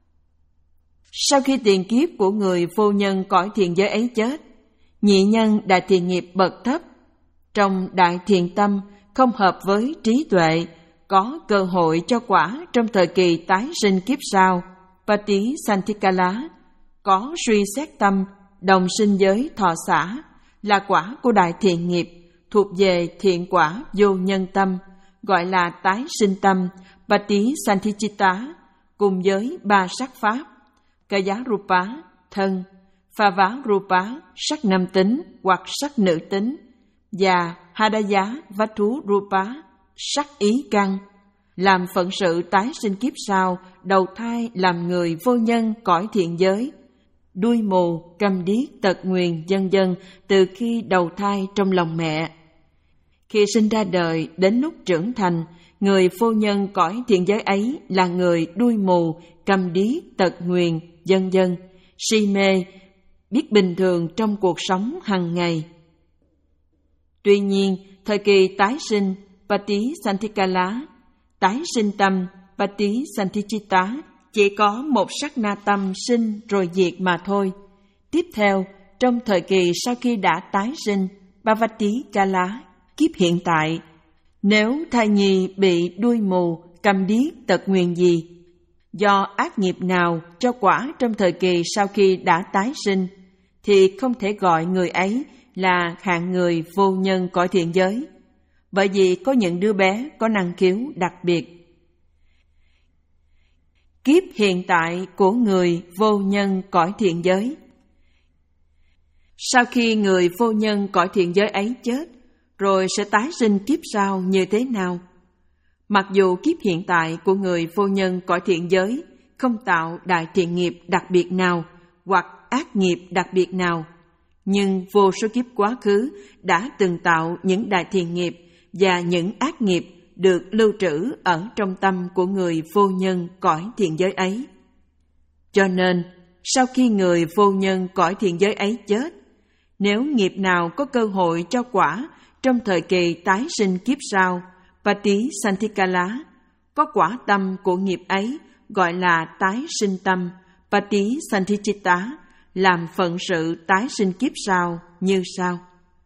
Sau khi tiền kiếp của người vô nhân cõi thiện giới ấy chết, nhị nhân đại thiện nghiệp bậc thấp trong đại thiện tâm không hợp với trí tuệ, có cơ hội cho quả trong thời kỳ tái sinh kiếp sau, Pati Santikala, có suy xét tâm, đồng sinh giới thọ xả, là quả của đại thiện nghiệp, thuộc về thiện quả vô nhân tâm, gọi là tái sinh tâm, Pati Santichitta, cùng với ba sắc pháp, Kaya Rupa, thân, Phava Rupa, sắc nam tính hoặc sắc nữ tính, và Hadaya Vatu Rupa, sắc ý căn, làm phận sự tái sinh kiếp sau, đầu thai làm người vô nhân cõi thiện giới, đuôi mù, câm điếc, tật nguyền, vân vân từ khi đầu thai trong lòng mẹ. Khi sinh ra đời đến lúc trưởng thành, người vô nhân cõi thiện giới ấy là người đuôi mù, câm điếc, tật nguyền, vân vân, si mê, biết bình thường trong cuộc sống hàng ngày. Tuy nhiên, thời kỳ tái sinh Pati Santikala, tái sinh tâm Pati Santichitta chỉ có một sát na tâm sinh rồi diệt mà thôi. Tiếp theo, trong thời kỳ sau khi đã tái sinh Bhavati Kala, kiếp hiện tại, nếu thai nhi bị đuôi mù, câm điếc, tật nguyền gì, do ác nghiệp nào cho quả trong thời kỳ sau khi đã tái sinh, thì không thể gọi người ấy là hạng người vô nhân cõi thiện giới, bởi vì có những đứa bé có năng khiếu đặc biệt. Kiếp hiện tại của người vô nhân cõi thiện giới. Sau khi người vô nhân cõi thiện giới ấy chết, rồi sẽ tái sinh kiếp sau như thế nào? Mặc dù kiếp hiện tại của người vô nhân cõi thiện giới không tạo đại thiện nghiệp đặc biệt nào hoặc ác nghiệp đặc biệt nào, nhưng vô số kiếp quá khứ đã từng tạo những đại thiện nghiệp và những ác nghiệp được lưu trữ ở trong tâm của người vô nhân cõi thiện giới ấy. Cho nên, sau khi người vô nhân cõi thiện giới ấy chết, nếu nghiệp nào có cơ hội cho quả trong thời kỳ tái sinh kiếp sau, Pati Santikala, có quả tâm của nghiệp ấy gọi là tái sinh tâm, Pati Santichitta, làm phận sự tái sinh kiếp sau như sau.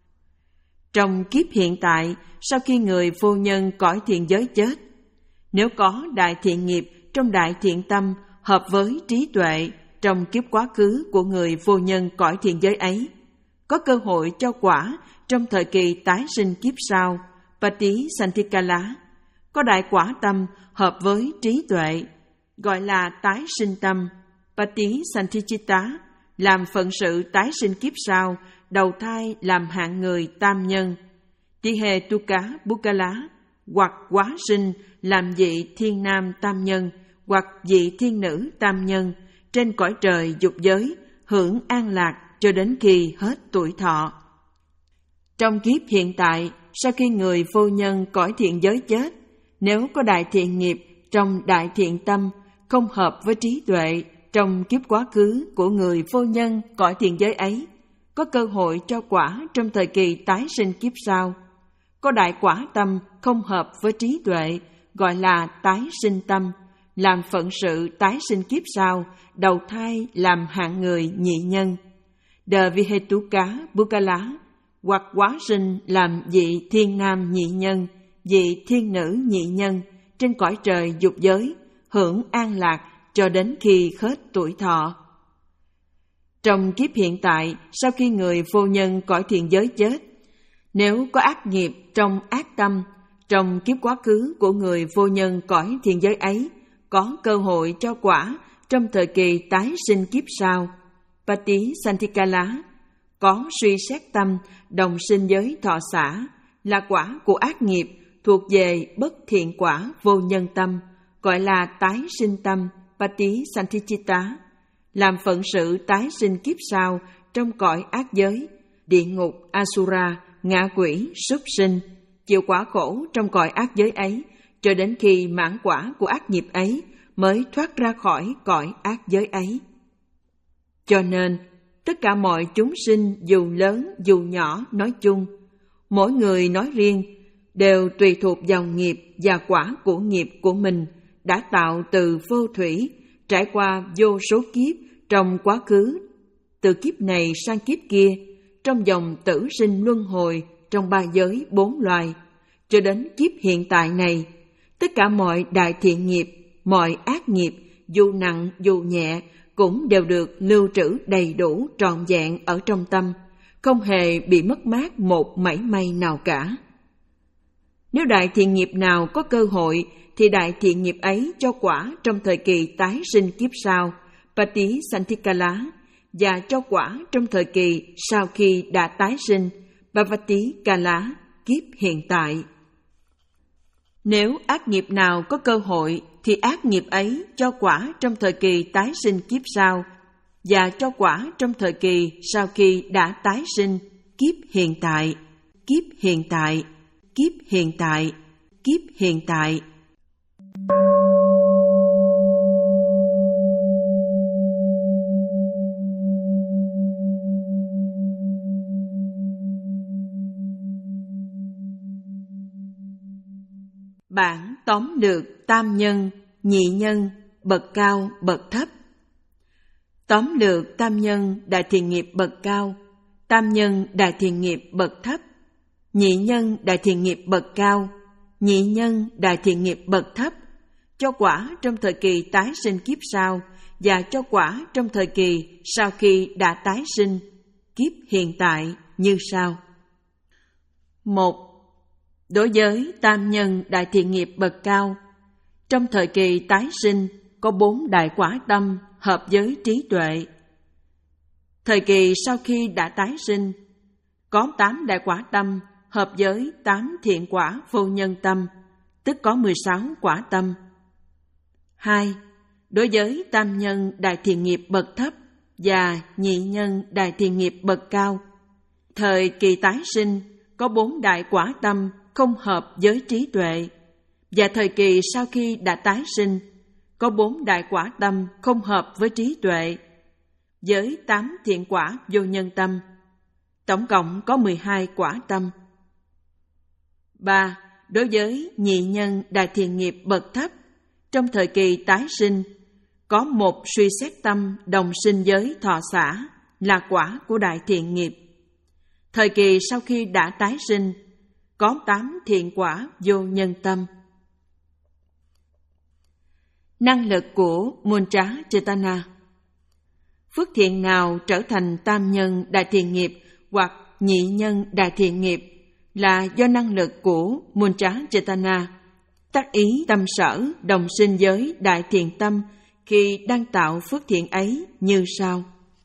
Trong kiếp hiện tại, sau khi người vô nhân cõi thiện giới chết, nếu có đại thiện nghiệp trong đại thiện tâm hợp với trí tuệ trong kiếp quá khứ của người vô nhân cõi thiện giới ấy, có cơ hội cho quả trong thời kỳ tái sinh kiếp sau, Pati Santikala, có đại quả tâm hợp với trí tuệ, gọi là tái sinh tâm, Pati Santichitta, làm phận sự tái sinh kiếp sau, đầu thai làm hạng người tam nhân, Tihetuka Bukala, hoặc quá sinh làm vị thiên nam tam nhân, hoặc vị thiên nữ tam nhân, trên cõi trời dục giới, hưởng an lạc cho đến khi hết tuổi thọ. Trong kiếp hiện tại, sau khi người vô nhân cõi thiện giới chết, nếu có đại thiện nghiệp trong đại thiện tâm không hợp với trí tuệ trong kiếp quá khứ của người vô nhân cõi thiện giới ấy, có cơ hội cho quả trong thời kỳ tái sinh kiếp sau. Có đại quả tâm không hợp với trí tuệ, gọi là tái sinh tâm, làm phận sự tái sinh kiếp sau, đầu thai làm hạng người nhị nhân, Đờ Vihetuka Bukala, hoặc quá sinh làm vị thiên nam nhị nhân, vị thiên nữ nhị nhân, trên cõi trời dục giới, hưởng an lạc cho đến khi hết tuổi thọ. Trong kiếp hiện tại, sau khi người vô nhân cõi thiện giới chết, nếu có ác nghiệp trong ác tâm, trong kiếp quá khứ của người vô nhân cõi thiện giới ấy, có cơ hội cho quả trong thời kỳ tái sinh kiếp sau, Pati Santikala, có suy xét tâm, đồng sinh giới thọ xả, là quả của ác nghiệp thuộc về bất thiện quả vô nhân tâm, gọi là tái sinh tâm Patisanthichitta, làm phận sự tái sinh kiếp sau trong cõi ác giới, địa ngục, Asura, ngạ quỷ, súc sinh, chịu quả khổ trong cõi ác giới ấy, cho đến khi mãn quả của ác nghiệp ấy mới thoát ra khỏi cõi ác giới ấy. Cho nên, tất cả mọi chúng sinh dù lớn dù nhỏ nói chung, mỗi người nói riêng, đều tùy thuộc vào nghiệp và quả của nghiệp của mình đã tạo từ vô thủy, trải qua vô số kiếp trong quá khứ, từ kiếp này sang kiếp kia, trong vòng tử sinh luân hồi trong ba giới bốn loài, cho đến kiếp hiện tại này. Tất cả mọi đại thiện nghiệp, mọi ác nghiệp, dù nặng dù nhẹ, cũng đều được lưu trữ đầy đủ trọn vẹn ở trong tâm, không hề bị mất mát một mảy may nào cả. Nếu đại thiện nghiệp nào có cơ hội, thì đại thiện nghiệp ấy cho quả trong thời kỳ tái sinh kiếp sau, Patisanthikkala, và cho quả trong thời kỳ sau khi đã tái sinh, Bhavatikala, kiếp hiện tại. Nếu ác nghiệp nào có cơ hội, thì ác nghiệp ấy cho quả trong thời kỳ tái sinh kiếp sau, và cho quả trong thời kỳ sau khi đã tái sinh, kiếp hiện tại, kiếp hiện tại, kiếp hiện tại, kiếp hiện tại. Bản tóm lược tam nhân, nhị nhân, bậc cao, bậc thấp. Tóm lược tam nhân đại thiện nghiệp bậc cao, tam nhân đại thiện nghiệp bậc thấp, nhị nhân đại thiện nghiệp bậc cao, nhị nhân đại thiện nghiệp bậc thấp, cho quả trong thời kỳ tái sinh kiếp sau, và cho quả trong thời kỳ sau khi đã tái sinh, kiếp hiện tại như sau. Một. Đối với tam nhân đại thiện nghiệp bậc cao, trong thời kỳ tái sinh có bốn đại quả tâm hợp với trí tuệ. Thời kỳ sau khi đã tái sinh, có tám đại quả tâm hợp với tám thiện quả vô nhân tâm, tức có mười sáu quả tâm. Hai. Đối với tam nhân đại thiện nghiệp bậc thấp và nhị nhân đại thiện nghiệp bậc cao, thời kỳ tái sinh có bốn đại quả tâm không hợp với trí tuệ, và thời kỳ sau khi đã tái sinh có bốn đại quả tâm không hợp với trí tuệ, với tám thiện quả vô nhân tâm, tổng cộng có mười hai quả tâm. Ba. Đối với nhị nhân đại thiện nghiệp bậc thấp, trong thời kỳ tái sinh có một suy xét tâm đồng sinh với thọ xả là quả của đại thiện nghiệp. Thời kỳ sau khi đã tái sinh có tám thiện quả vô nhân tâm. Năng lực của Muntra Chetana. Phước thiện nào trở thành tam nhân đại thiện nghiệp hoặc nhị nhân đại thiện nghiệp là do năng lực của Muntra Chetana, tác ý tâm sở đồng sinh với đại thiện tâm khi đang tạo phước thiện ấy như sau.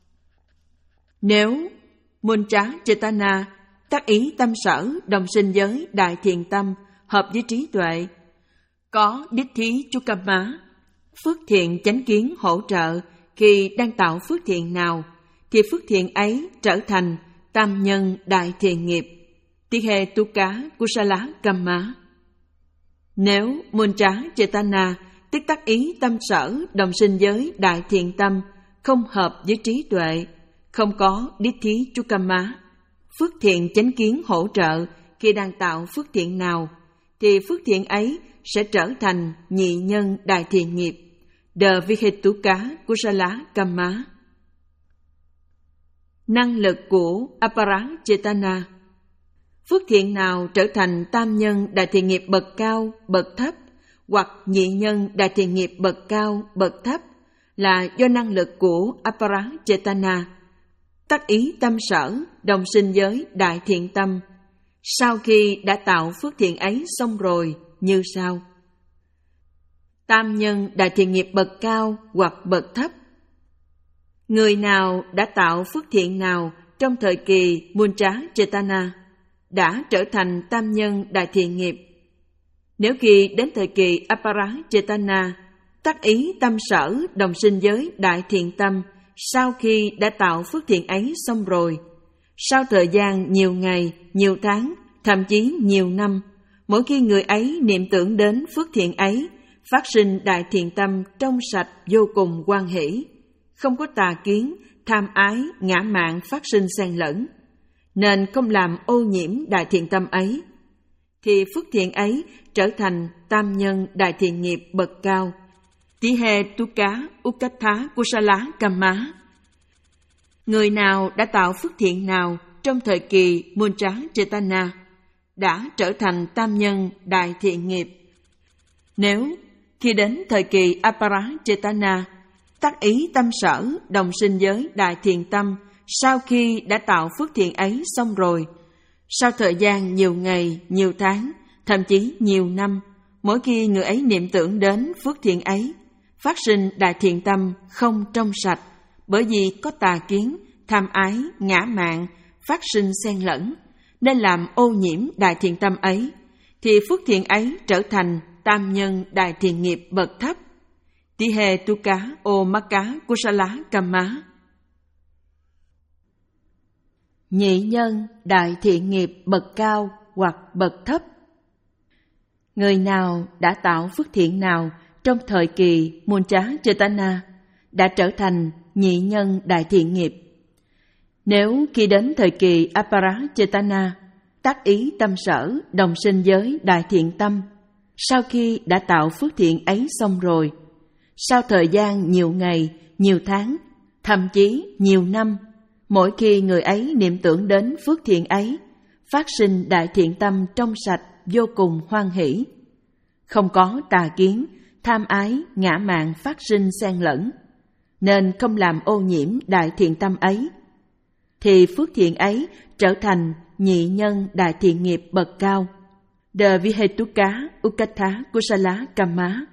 Nếu Muntra Chetana tác ý tâm sở đồng sinh với đại thiện tâm hợp với trí tuệ, có đích thí chukkamma, phước thiện chánh kiến hỗ trợ khi đang tạo phước thiện nào, thì phước thiện ấy trở thành tam nhân đại thiện nghiệp, tihetuka kusala kamma. Nếu Muntra Chetana tức tác ý tâm sở đồng sinh với đại thiện tâm không hợp với trí tuệ, không có đích thí chukkamma, phước thiện chánh kiến hỗ trợ khi đang tạo phước thiện nào, thì phước thiện ấy sẽ trở thành nhị nhân đại thiện nghiệp, đờ vihetuka kusala kamma. Năng lực của Aparachetana. Phước thiện nào trở thành tam nhân đại thiện nghiệp bậc cao, bậc thấp, hoặc nhị nhân đại thiện nghiệp bậc cao, bậc thấp là do năng lực của Aparachetana, tác ý tâm sở đồng sinh với đại thiện tâm sau khi đã tạo phước thiện ấy xong rồi như sau. Tam nhân đại thiện nghiệp bậc cao hoặc bậc thấp. Người nào đã tạo phước thiện nào trong thời kỳ Muntra Chetana đã trở thành tam nhân đại thiện nghiệp. Nếu khi đến thời kỳ Aparajitana, tác ý tâm sở đồng sinh giới đại thiện tâm, sau khi đã tạo phước thiện ấy xong rồi, sau thời gian nhiều ngày, nhiều tháng, thậm chí nhiều năm, mỗi khi người ấy niệm tưởng đến phước thiện ấy, phát sinh đại thiện tâm trong sạch vô cùng hoan hỷ, không có tà kiến, tham ái, ngã mạn phát sinh xen lẫn, nên không làm ô nhiễm đại thiện tâm ấy, thì phước thiện ấy trở thành tam nhân đại thiện nghiệp bậc cao. Tihe Tuka Ukatha Kusala Kamma. Người nào đã tạo phước thiện nào trong thời kỳ Muncha-chetana đã trở thành tam nhân đại thiện nghiệp. Nếu khi đến thời kỳ Aparajitana, tác ý tâm sở đồng sinh giới đại thiện tâm, sau khi đã tạo phước thiện ấy xong rồi, sau thời gian nhiều ngày, nhiều tháng, thậm chí nhiều năm, mỗi khi người ấy niệm tưởng đến phước thiện ấy, phát sinh đại thiện tâm không trong sạch, bởi vì có tà kiến, tham ái, ngã mạn phát sinh xen lẫn, nên làm ô nhiễm đại thiện tâm ấy, thì phước thiện ấy trở thành tam nhân đại thiện nghiệp bậc thấp. Tihe Tuka O Maka Kusala Kamma. Nhị nhân đại thiện nghiệp bậc cao hoặc bậc thấp. Người nào đã tạo phước thiện nào trong thời kỳ Muncha-chetana đã trở thành nhị nhân đại thiện nghiệp. Nếu khi đến thời kỳ Aparajitana, tác ý tâm sở đồng sinh giới đại thiện tâm, sau khi đã tạo phước thiện ấy xong rồi, sau thời gian nhiều ngày, nhiều tháng, thậm chí nhiều năm, mỗi khi người ấy niệm tưởng đến phước thiện ấy, phát sinh đại thiện tâm trong sạch vô cùng hoan hỷ, không có tà kiến, tham ái, ngã mạn phát sinh xen lẫn, nên không làm ô nhiễm đại thiện tâm ấy, thì phước thiện ấy trở thành nhị nhân đại thiện nghiệp bậc cao. De Vihetuka Ukatha Kusala Kamma.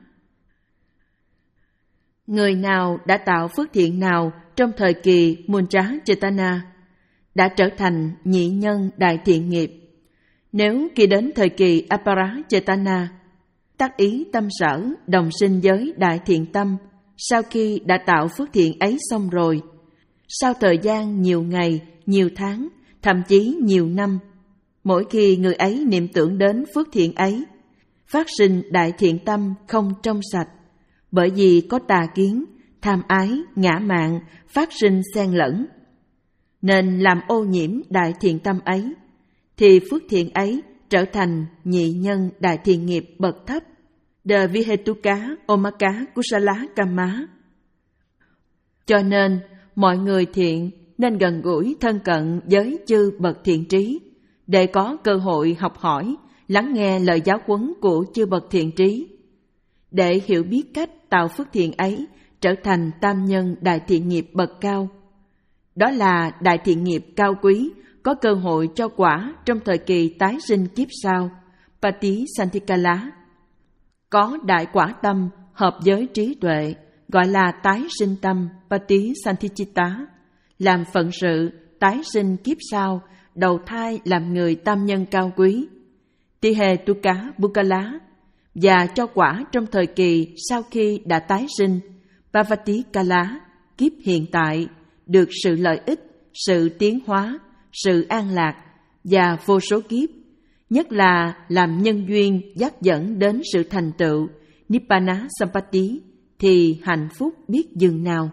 Người nào đã tạo phước thiện nào trong thời kỳ Muncha-chetana đã trở thành nhị nhân đại thiện nghiệp. Nếu khi đến thời kỳ Aparajitana, tác ý tâm sở đồng sinh giới đại thiện tâm, sau khi đã tạo phước thiện ấy xong rồi, sau thời gian nhiều ngày, nhiều tháng, thậm chí nhiều năm, mỗi khi người ấy niệm tưởng đến phước thiện ấy, phát sinh đại thiện tâm không trong sạch, bởi vì có tà kiến, tham ái, ngã mạn phát sinh xen lẫn, nên làm ô nhiễm đại thiện tâm ấy, thì phước thiện ấy trở thành nhị nhân đại thiện nghiệp bậc thấp. De Vihetuka Omaka Kusala Kamma. Cho nên, mọi người thiện nên gần gũi thân cận với chư bậc thiện trí, để có cơ hội học hỏi, lắng nghe lời giáo huấn của chư bậc thiện trí, để hiểu biết cách tạo phước thiện ấy trở thành tam nhân đại thiện nghiệp bậc cao. Đó là đại thiện nghiệp cao quý, có cơ hội cho quả trong thời kỳ tái sinh kiếp sau, Patisanthikala. Có đại quả tâm hợp với trí tuệ, gọi là tái sinh tâm, Patisanthicita, làm phận sự tái sinh kiếp sau, đầu thai làm người tam nhân cao quý, Tihe Tuka Bukala, và cho quả trong thời kỳ sau khi đã tái sinh, Pavatikala, kiếp hiện tại, được sự lợi ích, sự tiến hóa, sự an lạc và vô số kiếp, nhất là làm nhân duyên dắt dẫn đến sự thành tựu Nibbana Sampatti, thì hạnh phúc biết dừng nào.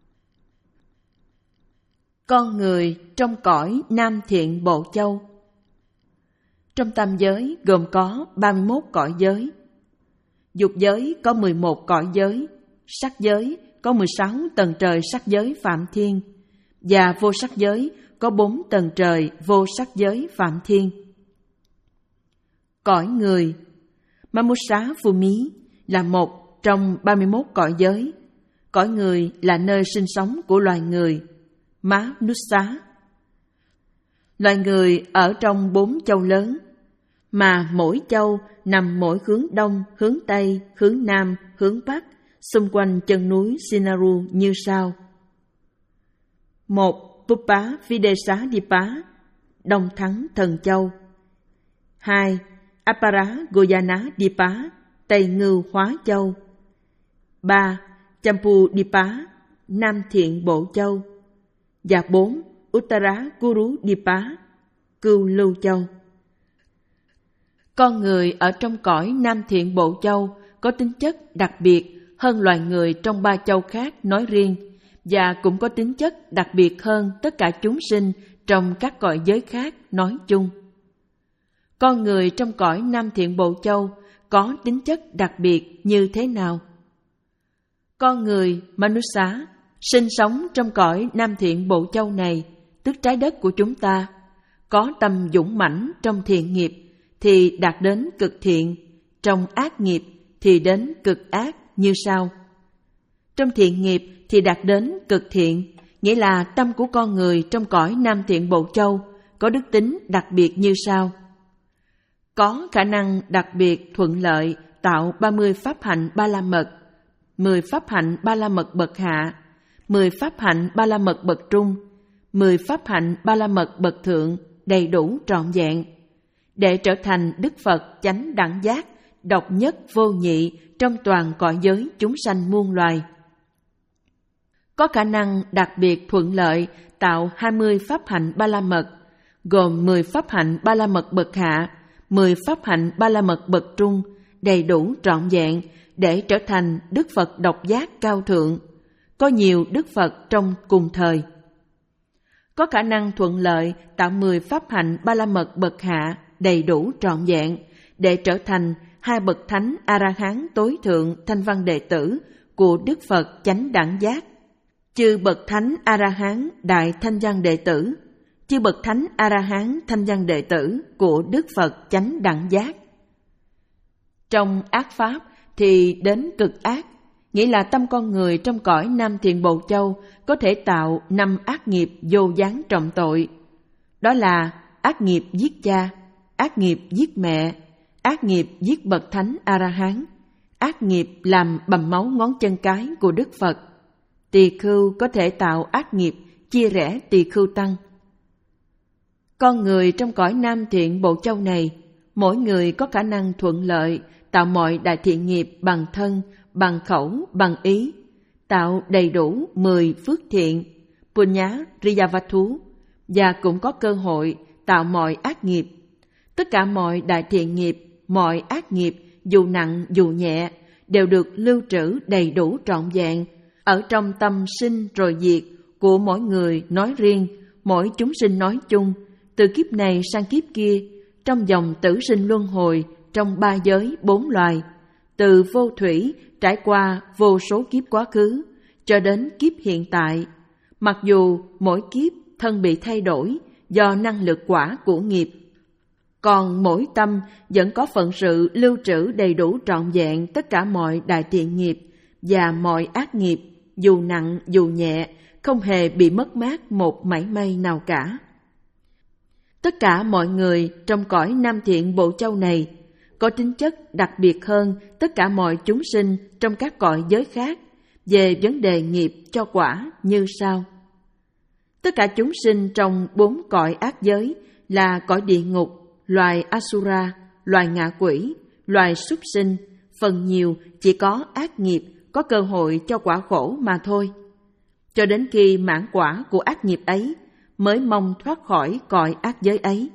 Con người trong cõi Nam Thiện Bộ Châu. Trong tam giới gồm có ba mươi mốt cõi giới. Dục giới có mười một cõi giới, sắc giới có mười sáu tầng trời sắc giới Phạm Thiên, và vô sắc giới có bốn tầng trời vô sắc giới Phạm Thiên. Cõi người, Mamusa Phumi là một trong ba mươi mốt cõi giới. Cõi người là nơi sinh sống của loài người, Manusa. Loài người ở trong bốn châu lớn, mà mỗi châu nằm mỗi hướng đông, hướng tây, hướng nam, hướng bắc, xung quanh chân núi Sinaru như sau. Một, Pupa Videsa Dipa, Đông Thắng Thần Châu. Hai, Aparagoyana-dipa, Tây Ngưu Hóa Châu. ba. Champu-dipa, Nam Thiện Bộ Châu. Và bốn. Uttara-kuru-dipa, Cưu Lưu Châu. Con người ở trong cõi Nam Thiện Bộ Châu có tính chất đặc biệt hơn loài người trong ba châu khác nói riêng, và cũng có tính chất đặc biệt hơn tất cả chúng sinh trong các cõi giới khác nói chung. Con người trong cõi Nam Thiện Bộ Châu có tính chất đặc biệt như thế nào? Con người Manusa sinh sống trong cõi Nam Thiện Bộ Châu này, tức trái đất của chúng ta, có tâm dũng mãnh trong thiện nghiệp thì đạt đến cực thiện, trong ác nghiệp thì đến cực ác như sau. Trong thiện nghiệp thì đạt đến cực thiện, nghĩa là tâm của con người trong cõi Nam Thiện Bộ Châu có đức tính đặc biệt như sau. Có khả năng đặc biệt thuận lợi tạo ba mươi pháp hạnh ba la mật, mười pháp hạnh ba la mật bậc hạ, mười pháp hạnh ba la mật bậc trung, mười pháp hạnh ba la mật bậc thượng đầy đủ trọn vẹn, để trở thành Đức Phật chánh đẳng giác, độc nhất vô nhị trong toàn cõi giới chúng sanh muôn loài. Có khả năng đặc biệt thuận lợi tạo hai mươi pháp hạnh ba la mật, gồm mười pháp hạnh ba la mật bậc hạ, mười pháp hạnh ba la mật bậc trung, đầy đủ trọn vẹn, để trở thành Đức Phật độc giác cao thượng. Có nhiều Đức Phật trong cùng thời. Có khả năng thuận lợi tạo mười pháp hạnh ba la mật bậc hạ, đầy đủ trọn vẹn, để trở thành hai bậc thánh A-la-hán tối thượng thanh văn đệ tử của Đức Phật chánh đẳng giác, chư bậc thánh A-la-hán đại thanh văn đệ tử, chư bậc thánh A-la-hán thanh văn đệ tử của Đức Phật chánh đẳng giác. Trong ác pháp thì đến cực ác, nghĩa là tâm con người trong cõi Nam Thiện Bộ Châu có thể tạo năm ác nghiệp vô gián trọng tội. Đó là ác nghiệp giết cha, ác nghiệp giết mẹ, ác nghiệp giết bậc thánh A-la-hán, ác nghiệp làm bầm máu ngón chân cái của Đức Phật. Tỳ khưu có thể tạo ác nghiệp chia rẽ tỳ khưu tăng. Con người trong cõi Nam Thiện Bộ Châu này, mỗi người có khả năng thuận lợi tạo mọi đại thiện nghiệp bằng thân, bằng khẩu, bằng ý, tạo đầy đủ mười phước thiện, Punya Riyavathu, và cũng có cơ hội tạo mọi ác nghiệp. Tất cả mọi đại thiện nghiệp, mọi ác nghiệp, dù nặng dù nhẹ, đều được lưu trữ đầy đủ trọn vẹn ở trong tâm sinh rồi diệt của mỗi người nói riêng, mỗi chúng sinh nói chung, từ kiếp này sang kiếp kia, trong dòng tử sinh luân hồi trong ba giới bốn loài, từ vô thủy trải qua vô số kiếp quá khứ cho đến kiếp hiện tại. Mặc dù mỗi kiếp thân bị thay đổi do năng lực quả của nghiệp, còn mỗi tâm vẫn có phận sự lưu trữ đầy đủ trọn vẹn tất cả mọi đại thiện nghiệp và mọi ác nghiệp, dù nặng dù nhẹ, không hề bị mất mát một mảy may nào cả. Tất cả mọi người trong cõi Nam Thiện Bộ Châu này có tính chất đặc biệt hơn tất cả mọi chúng sinh trong các cõi giới khác về vấn đề nghiệp cho quả như sau. Tất cả chúng sinh trong bốn cõi ác giới là cõi địa ngục, loài Asura, loài ngạ quỷ, loài súc sinh, phần nhiều chỉ có ác nghiệp có cơ hội cho quả khổ mà thôi. Cho đến khi mãn quả của ác nghiệp ấy mới mong thoát khỏi cõi ác giới ấy.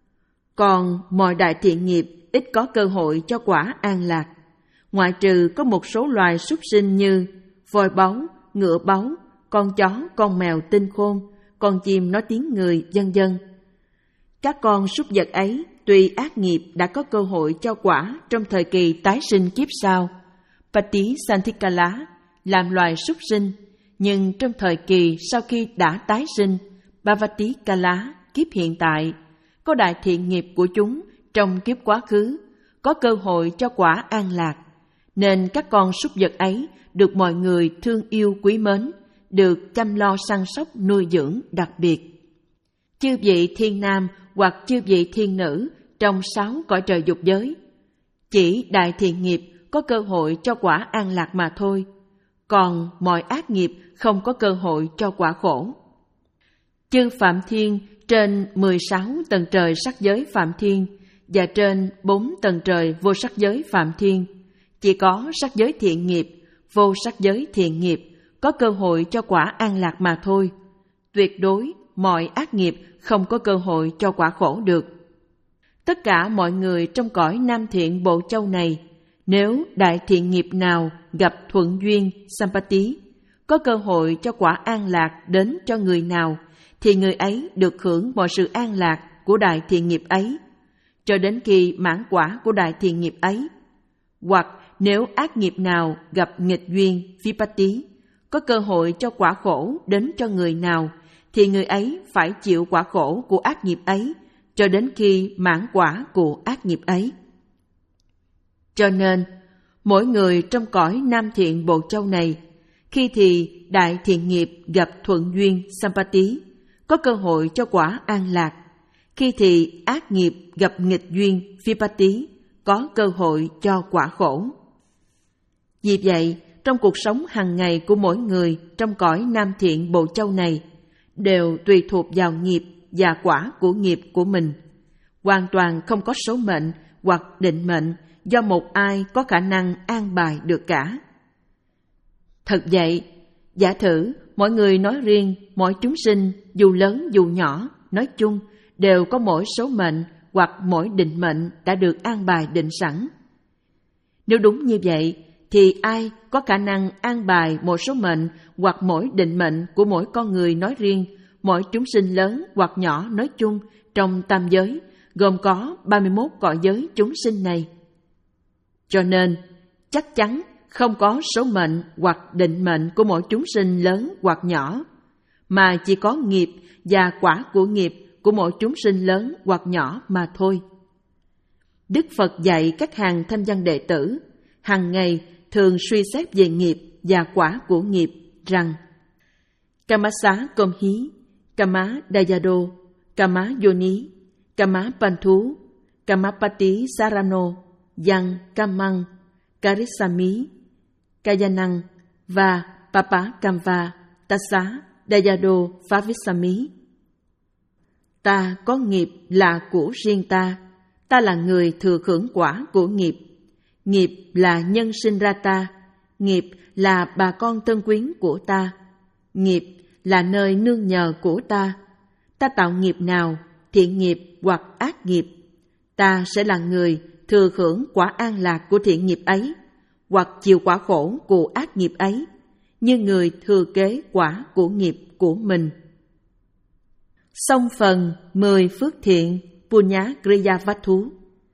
Còn mọi đại thiện nghiệp ít có cơ hội cho quả an lạc, ngoại trừ có một số loài súc sinh như voi báu, ngựa báu, con chó, con mèo tinh khôn, con chim nói tiếng người, vân vân. Các con súc vật ấy tuy ác nghiệp đã có cơ hội cho quả trong thời kỳ tái sinh kiếp sau, Pati Santikala, làm loài súc sinh, nhưng trong thời kỳ sau khi đã tái sinh, Bhavati Kala, kiếp hiện tại, có đại thiện nghiệp của chúng trong kiếp quá khứ, có cơ hội cho quả an lạc, nên các con súc vật ấy được mọi người thương yêu quý mến, được chăm lo săn sóc nuôi dưỡng đặc biệt. Chư vị thiên nam hoặc chư vị thiên nữ trong sáu cõi trời dục giới, chỉ đại thiện nghiệp có cơ hội cho quả an lạc mà thôi, còn mọi ác nghiệp không có cơ hội cho quả khổ. Chư Phạm Thiên trên mười sáu tầng trời sắc giới Phạm Thiên và trên bốn tầng trời vô sắc giới phạm thiên, chỉ có sắc giới thiện nghiệp, vô sắc giới thiện nghiệp có cơ hội cho quả an lạc mà thôi. Tuyệt đối mọi ác nghiệp không có cơ hội cho quả khổ được. Tất cả mọi người trong cõi Nam Thiện Bộ Châu này, nếu đại thiện nghiệp nào gặp thuận duyên Sampati, có cơ hội cho quả an lạc đến cho người nào, thì người ấy được hưởng mọi sự an lạc của đại thiện nghiệp ấy, cho đến khi mãn quả của đại thiện nghiệp ấy. Hoặc nếu ác nghiệp nào gặp nghịch duyên Vipatti, có cơ hội cho quả khổ đến cho người nào, thì người ấy phải chịu quả khổ của ác nghiệp ấy, cho đến khi mãn quả của ác nghiệp ấy. Cho nên, mỗi người trong cõi Nam Thiện Bộ Châu này, khi thì đại thiện nghiệp gặp thuận duyên Sampati, có cơ hội cho quả an lạc. Khi thì ác nghiệp gặp nghịch duyên Vipatti, có cơ hội cho quả khổ. Vì vậy, trong cuộc sống hàng ngày của mỗi người trong cõi Nam Thiện Bộ Châu này, đều tùy thuộc vào nghiệp và quả của nghiệp của mình, hoàn toàn không có số mệnh hoặc định mệnh do một ai có khả năng an bài được cả. Thật vậy, giả thử mỗi người nói riêng, mỗi chúng sinh dù lớn dù nhỏ nói chung đều có mỗi số mệnh hoặc mỗi định mệnh đã được an bài định sẵn. Nếu đúng như vậy, thì ai có khả năng an bài một số mệnh hoặc mỗi định mệnh của mỗi con người nói riêng, mỗi chúng sinh lớn hoặc nhỏ nói chung trong tam giới, gồm có ba mươi mốt cõi giới chúng sinh này? Cho nên, chắc chắn không có số mệnh hoặc định mệnh của mỗi chúng sinh lớn hoặc nhỏ, mà chỉ có nghiệp và quả của nghiệp của mỗi chúng sinh lớn hoặc nhỏ mà thôi. Đức Phật dạy các hàng thanh văn đệ tử hàng ngày thường suy xét về nghiệp và quả của nghiệp rằng: Kamasa Komhi, Kama Dayado, Kama Yoni, Kama Pantu, Kama Pati Sarano, Yang Kamang, Karisami, Kayanang và Papa Kamva, Tassa Dayado Favisami. Ta có nghiệp là của riêng ta, ta là người thừa hưởng quả của nghiệp. Nghiệp là nhân sinh ra ta, nghiệp là bà con thân quyến của ta, nghiệp là nơi nương nhờ của ta. Ta tạo nghiệp nào, thiện nghiệp hoặc ác nghiệp, ta sẽ là người thừa hưởng quả an lạc của thiện nghiệp ấy, hoặc chịu quả khổ của ác nghiệp ấy, như người thừa kế quả của nghiệp của mình. Xong phần mười phước thiện Punya Kriya Vattu.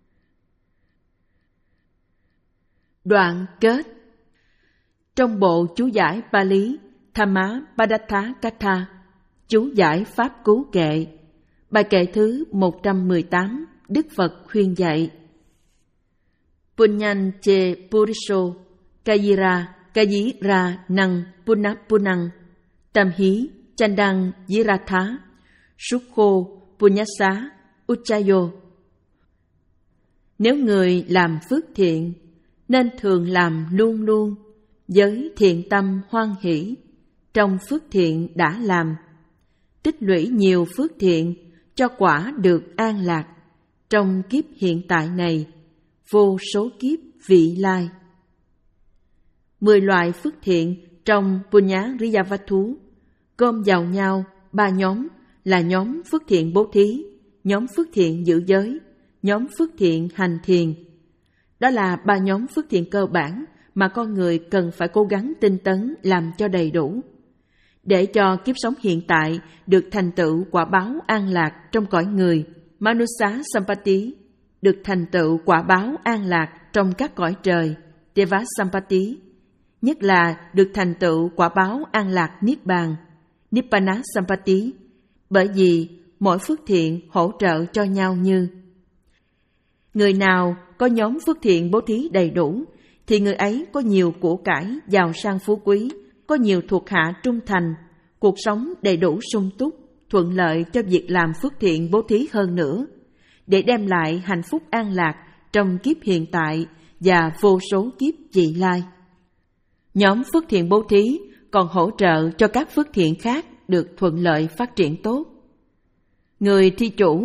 Đoạn kết. Trong bộ chú giải Pali Thamma Padattha Katha, chú giải Pháp Cứu Kệ, bài kệ thứ một trăm mười tám, Đức Phật khuyên dạy: Punyan che Purisho Kayira Kayira Năng Punapunang Tam Hí Chandang Yiratha Sukho Punyasa Uchayo. Nếu người làm phước thiện, nên thường làm luôn luôn với thiện tâm hoan hỷ trong phước thiện đã làm, tích lũy nhiều phước thiện cho quả được an lạc trong kiếp hiện tại này, vô số kiếp vị lai. Mười loại phước thiện trong Punya Riya Vattu gom vào nhau ba nhóm là nhóm phước thiện bố thí, nhóm phước thiện giữ giới, nhóm phước thiện hành thiền. Đó là ba nhóm phước thiện cơ bản mà con người cần phải cố gắng tinh tấn làm cho đầy đủ, để cho kiếp sống hiện tại được thành tựu quả báo an lạc trong cõi người, Manusa Sampati, được thành tựu quả báo an lạc trong các cõi trời, Deva Sampati, nhất là được thành tựu quả báo an lạc Niết Bàn, Nibbana Sampati, bởi vì mỗi phước thiện hỗ trợ cho nhau như: người nào có nhóm phước thiện bố thí đầy đủ, thì người ấy có nhiều của cải, giàu sang phú quý, có nhiều thuộc hạ trung thành, cuộc sống đầy đủ sung túc, thuận lợi cho việc làm phước thiện bố thí hơn nữa, để đem lại hạnh phúc an lạc trong kiếp hiện tại và vô số kiếp vị lai. Nhóm phước thiện bố thí còn hỗ trợ cho các phước thiện khác được thuận lợi phát triển tốt. Người thi chủ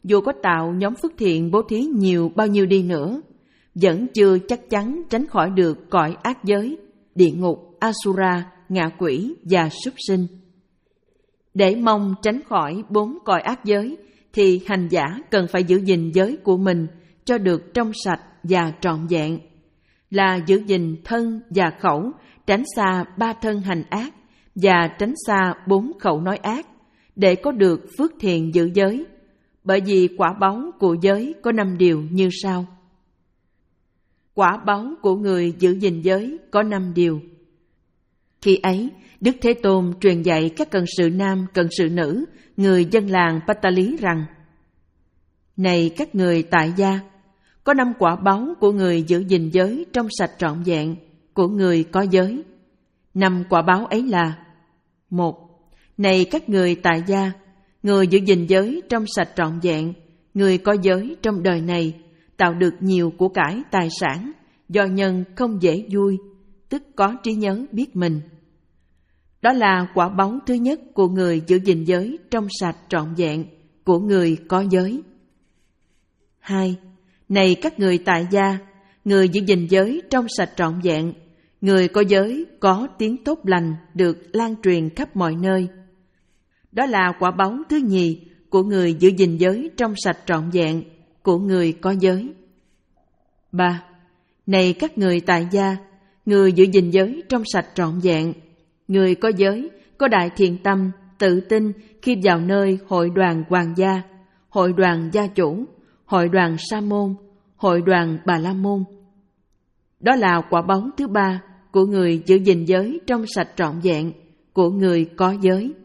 dù có tạo nhóm phước thiện bố thí nhiều bao nhiêu đi nữa, vẫn chưa chắc chắn tránh khỏi được cõi ác giới, địa ngục, Asura, ngạ quỷ và súc sinh. Để mong tránh khỏi bốn cõi ác giới, thì hành giả cần phải giữ gìn giới của mình cho được trong sạch và trọn vẹn, là giữ gìn thân và khẩu, tránh xa ba thân hành ác và tránh xa bốn khẩu nói ác, để có được phước thiện giữ giới. Bởi vì quả báu của giới có năm điều như sau. Quả báu của người giữ gìn giới có năm điều. Khi ấy, Đức Thế Tôn truyền dạy các cận sự nam, cận sự nữ, người dân làng Patali rằng: Này các người tại gia, có năm quả báu của người giữ gìn giới trong sạch trọn vẹn, của người có giới. Năm quả báu ấy là: Một. Này các người tại gia, người giữ gìn giới trong sạch trọn vẹn, người có giới trong đời này, tạo được nhiều của cải tài sản, do nhân không dễ vui, tức có trí nhớ biết mình. Đó là quả báu thứ nhất của người giữ gìn giới trong sạch trọn vẹn, của người có giới. Hai. Này các người tại gia, người giữ gìn giới trong sạch trọn vẹn, người có giới có tiếng tốt lành được lan truyền khắp mọi nơi. Đó là quả báu thứ nhì của người giữ gìn giới trong sạch trọn vẹn, của người có giới. Ba. Này các người tại gia, người giữ gìn giới trong sạch trọn vẹn, người có giới có đại thiện tâm, tự tin khi vào nơi hội đoàn hoàng gia, hội đoàn gia chủ, hội đoàn sa môn, hội đoàn bà la môn. Đó là quả báu thứ ba của người giữ gìn giới trong sạch trọn vẹn, của người có giới.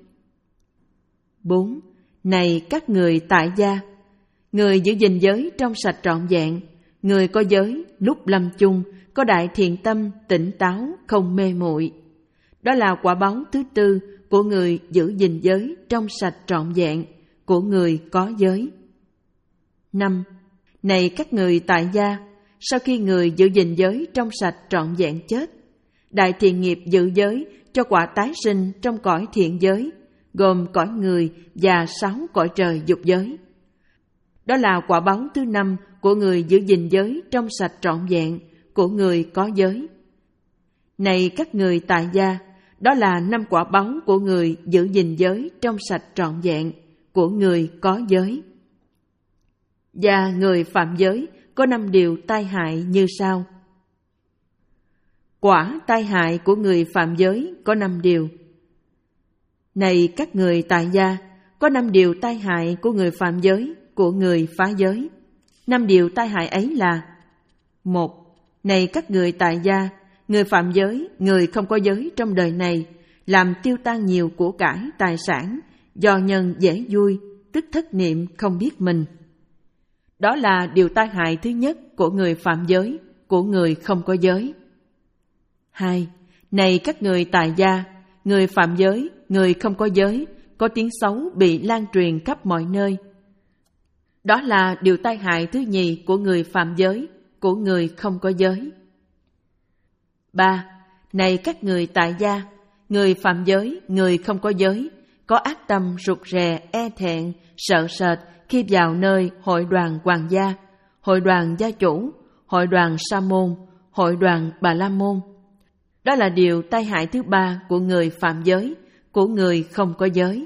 Bốn. Này các người tại gia, người giữ gìn giới trong sạch trọn vẹn, người có giới lúc lâm chung có đại thiện tâm, tỉnh táo, không mê muội. Đó là quả báu thứ tư của người giữ gìn giới trong sạch trọn vẹn, của người có giới. Năm. Này các người tại gia, sau khi người giữ gìn giới trong sạch trọn vẹn chết, đại thiện nghiệp giữ giới cho quả tái sinh trong cõi thiện giới, gồm cõi người và sáu cõi trời dục giới. Đó là quả báu thứ năm của người giữ gìn giới trong sạch trọn vẹn, của người có giới. Này các người tại gia, đó là năm quả báu của người giữ gìn giới trong sạch trọn vẹn, của người có giới. Và người phạm giới có năm điều tai hại như sau. Quả tai hại của người phạm giới có năm điều. Này các người tại gia, có năm điều tai hại của người phạm giới, của người phá giới. Năm điều tai hại ấy là: Một. Này các người tại gia, người phạm giới, người không có giới trong đời này, làm tiêu tan nhiều của cải tài sản, do nhân dễ vui, tức thất niệm không biết mình. Đó là điều tai hại thứ nhất của người phạm giới, của người không có giới. Hai. Này các người tại gia, người phạm giới, người không có giới, có tiếng xấu bị lan truyền khắp mọi nơi. Đó là điều tai hại thứ nhì của người phạm giới, của người không có giới. Ba. Này các người tại gia, người phạm giới, người không có giới, có ác tâm rụt rè, e thẹn, sợ sệt khi vào nơi hội đoàn hoàng gia, hội đoàn gia chủ, hội đoàn sa môn, hội đoàn bà la môn. Đó là điều tai hại thứ ba của người phạm giới, của người không có giới.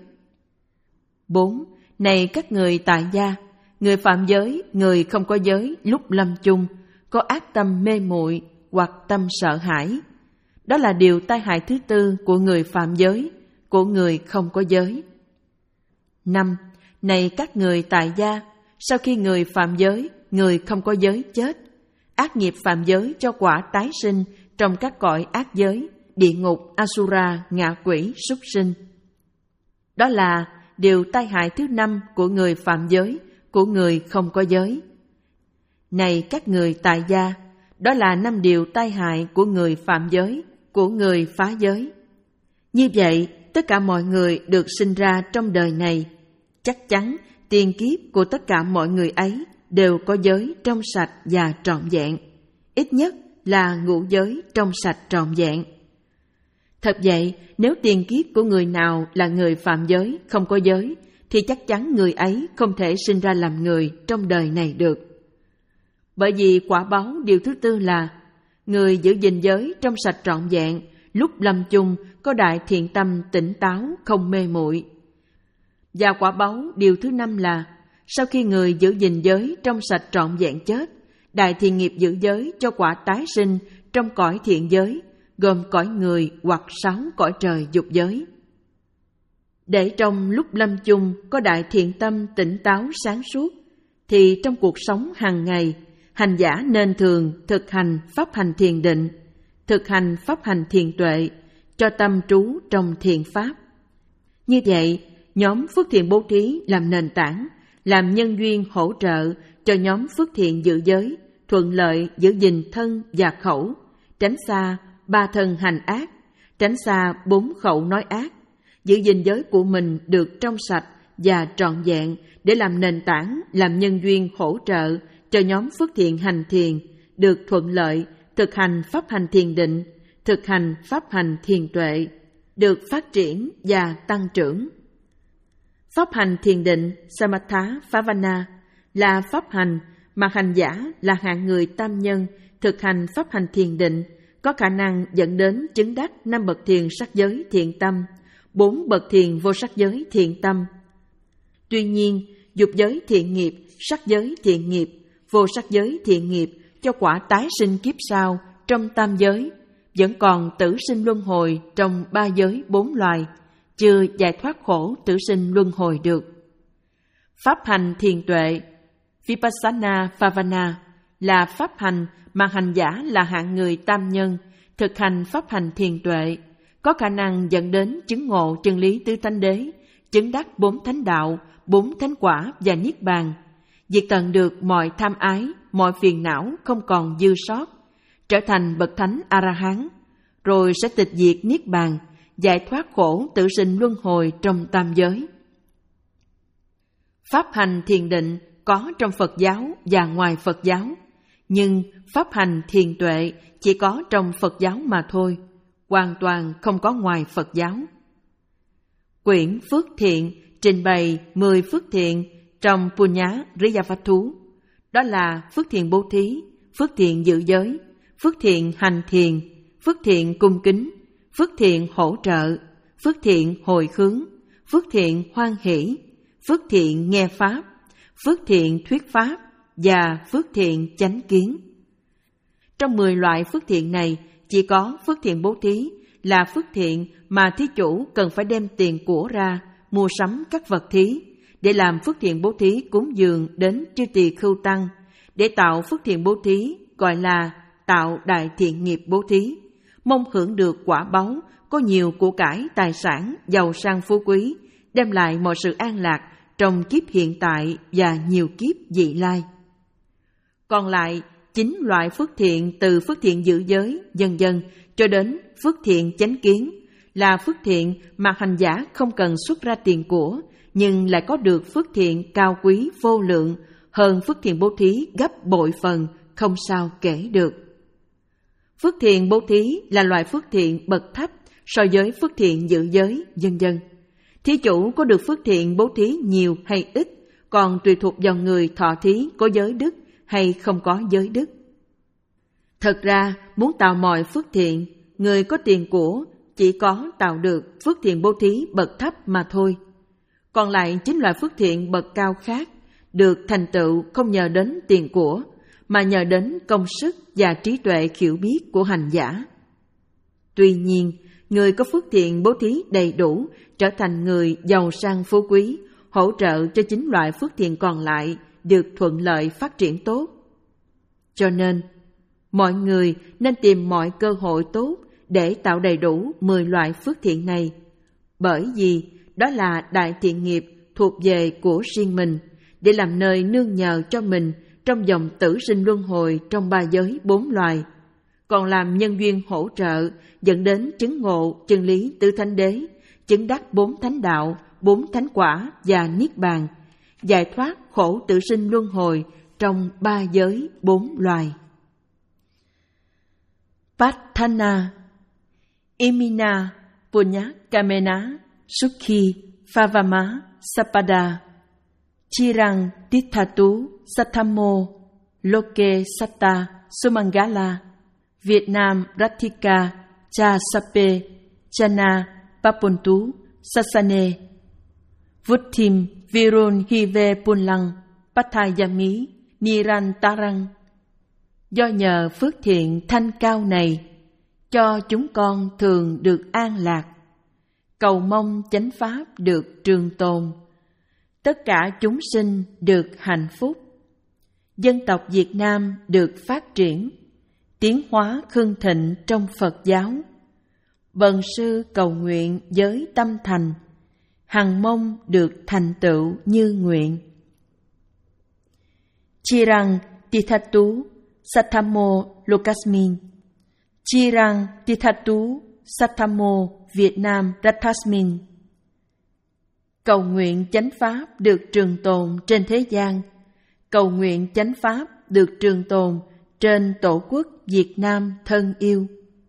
Bốn. Này các người tại gia, người phạm giới, người không có giới lúc lâm chung, có ác tâm mê muội hoặc tâm sợ hãi. Đó là điều tai hại thứ tư của người phạm giới, của người không có giới. Năm. Này các người tại gia, sau khi người phạm giới, người không có giới chết, ác nghiệp phạm giới cho quả tái sinh trong các cõi ác giới, địa ngục, Asura, ngạ quỷ, súc sinh. Đó là điều tai hại thứ năm của người phạm giới, của người không có giới. Này các người tại gia, đó là năm điều tai hại của người phạm giới, của người phá giới. Như vậy, tất cả mọi người được sinh ra trong đời này, chắc chắn tiền kiếp của tất cả mọi người ấy đều có giới trong sạch và trọn vẹn, ít nhất là ngũ giới trong sạch trọn vẹn. Thật vậy, nếu tiền kiếp của người nào là người phạm giới, không có giới, thì chắc chắn người ấy không thể sinh ra làm người trong đời này được. Bởi vì quả báo điều thứ tư là người giữ gìn giới trong sạch trọn vẹn, lúc lâm chung có đại thiện tâm tỉnh táo, không mê muội. Và quả báo điều thứ năm là sau khi người giữ gìn giới trong sạch trọn vẹn chết, đại thiện nghiệp giữ giới cho quả tái sinh trong cõi thiện giới, gồm cõi người hoặc sáu cõi trời dục giới. Để trong lúc lâm chung có đại thiện tâm tỉnh táo sáng suốt, thì trong cuộc sống hàng ngày, hành giả nên thường thực hành pháp hành thiền định, thực hành pháp hành thiền tuệ, cho tâm trú trong thiện pháp. Như vậy, nhóm phước thiện bố thí làm nền tảng, làm nhân duyên hỗ trợ cho nhóm phước thiện giữ giới, thuận lợi giữ gìn thân và khẩu, tránh xa ba thân hành ác, tránh xa bốn khẩu nói ác, giữ gìn giới của mình được trong sạch và trọn vẹn để làm nền tảng, làm nhân duyên hỗ trợ cho nhóm phước thiện hành thiền được thuận lợi, thực hành pháp hành thiền định, thực hành pháp hành thiền tuệ, được phát triển và tăng trưởng. Pháp hành thiền định Samatha Phavana là pháp hành mà hành giả là hạng người tam nhân thực hành pháp hành thiền định có khả năng dẫn đến chứng đắc năm bậc thiền sắc giới thiện tâm, bốn bậc thiền vô sắc giới thiện tâm. Tuy nhiên, dục giới thiện nghiệp, sắc giới thiện nghiệp, vô sắc giới thiện nghiệp cho quả tái sinh kiếp sau trong tam giới, vẫn còn tử sinh luân hồi trong ba giới bốn loài, chưa giải thoát khổ tử sinh luân hồi được. Pháp hành thiền tuệ Vipassana Phavana là pháp hành mà hành giả là hạng người tam nhân thực hành pháp hành thiền tuệ có khả năng dẫn đến chứng ngộ chân lý tứ thánh đế, chứng đắc bốn thánh đạo, bốn thánh quả và niết bàn, diệt tận được mọi tham ái, mọi phiền não không còn dư sót, trở thành bậc thánh A-la-hán, rồi sẽ tịch diệt niết bàn, giải thoát khổ tử sinh luân hồi trong tam giới. Pháp hành thiền định có trong Phật giáo và ngoài Phật giáo, nhưng pháp hành thiền tuệ chỉ có trong Phật giáo mà thôi, hoàn toàn không có ngoài Phật giáo. Quyển Phước Thiện trình bày mười phước thiện trong Punya Riyavattu, đó là phước thiện bố thí, phước thiện giữ giới, phước thiện hành thiền, phước thiện cung kính, phước thiện hỗ trợ, phước thiện hồi hướng, phước thiện hoan hỷ, phước thiện nghe pháp, phước thiện thuyết pháp và phước thiện chánh kiến. Trong mười loại phước thiện này, chỉ có phước thiện bố thí là phước thiện mà thí chủ cần phải đem tiền của ra mua sắm các vật thí để làm phước thiện bố thí cúng dường đến chư tỳ khưu tăng, để tạo phước thiện bố thí gọi là tạo đại thiện nghiệp bố thí, mong hưởng được quả báu có nhiều của cải tài sản giàu sang phú quý, đem lại mọi sự an lạc trong kiếp hiện tại và nhiều kiếp vị lai. Còn lại chín loại phước thiện từ phước thiện giữ giới dần dần cho đến phước thiện chánh kiến là phước thiện mà hành giả không cần xuất ra tiền của, nhưng lại có được phước thiện cao quý vô lượng hơn phước thiện bố thí gấp bội phần, không sao kể được. Phước thiện bố thí là loại phước thiện bậc thấp so với phước thiện giữ giới, vân vân. Thí chủ có được phước thiện bố thí nhiều hay ít, còn tùy thuộc vào người thọ thí có giới đức hay không có giới đức. Thật ra, muốn tạo mọi phước thiện, người có tiền của chỉ có tạo được phước thiện bố thí bậc thấp mà thôi. Còn lại chính loại phước thiện bậc cao khác, được thành tựu không nhờ đến tiền của, mà nhờ đến công sức và trí tuệ hiểu biết của hành giả. Tuy nhiên, người có phước thiện bố thí đầy đủ, trở thành người giàu sang phú quý, hỗ trợ cho chính loại phước thiện còn lại được thuận lợi phát triển tốt. Cho nên, mọi người nên tìm mọi cơ hội tốt để tạo đầy đủ mười loại phước thiện này, bởi vì đó là đại thiện nghiệp thuộc về của riêng mình, để làm nơi nương nhờ cho mình trong dòng tử sinh luân hồi trong ba giới bốn loài, còn làm nhân duyên hỗ trợ dẫn đến chứng ngộ chân lý tứ thánh đế, chứng đắc bốn thánh đạo, bốn thánh quả và niết bàn, giải thoát khổ tử sinh luân hồi trong ba giới bốn loài. Patthana Imina Punya Kamena Sukhi Phávama Sapada, Chirang Tithatu Sathamo, Loke Satta Sumangala, Việt Nam Rathika Cha Sape, Chana Papuntu Sasane, Vuthim Virun Hive Punlang, Pathayami Nirantarang. Do nhờ phước thiện thanh cao này, cho chúng con thường được an lạc, cầu mong chánh pháp được trường tồn, tất cả chúng sinh được hạnh phúc, dân tộc Việt Nam được phát triển, tiến hóa hưng thịnh trong Phật giáo. Bần sư cầu nguyện với tâm thành, hằng mong được thành tựu như nguyện. Chirang Tithatu Sathamo Lokasmin, Chirang Tithatu Sathamo Việt Nam Rathasmin. Cầu nguyện chánh pháp được trường tồn trên thế gian, cầu nguyện chánh pháp được trường tồn trên tổ quốc Việt Nam thân yêu.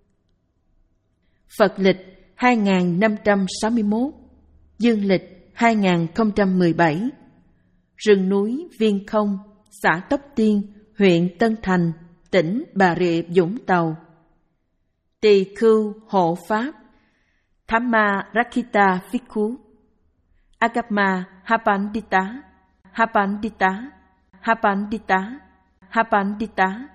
Phật lịch hai nghìn năm trăm sáu mươi mốt, dương lịch hai nghìn không trăm mười bảy. Rừng núi Viên Không, xã Tóc Tiên, huyện Tân Thành, tỉnh Bà Rịa Vũng Tàu. Tỳ khưu hộ pháp Thamma Rakkhita Phikkhú, Agama Hapandita, Hapandita, Hapandita, Hapandita.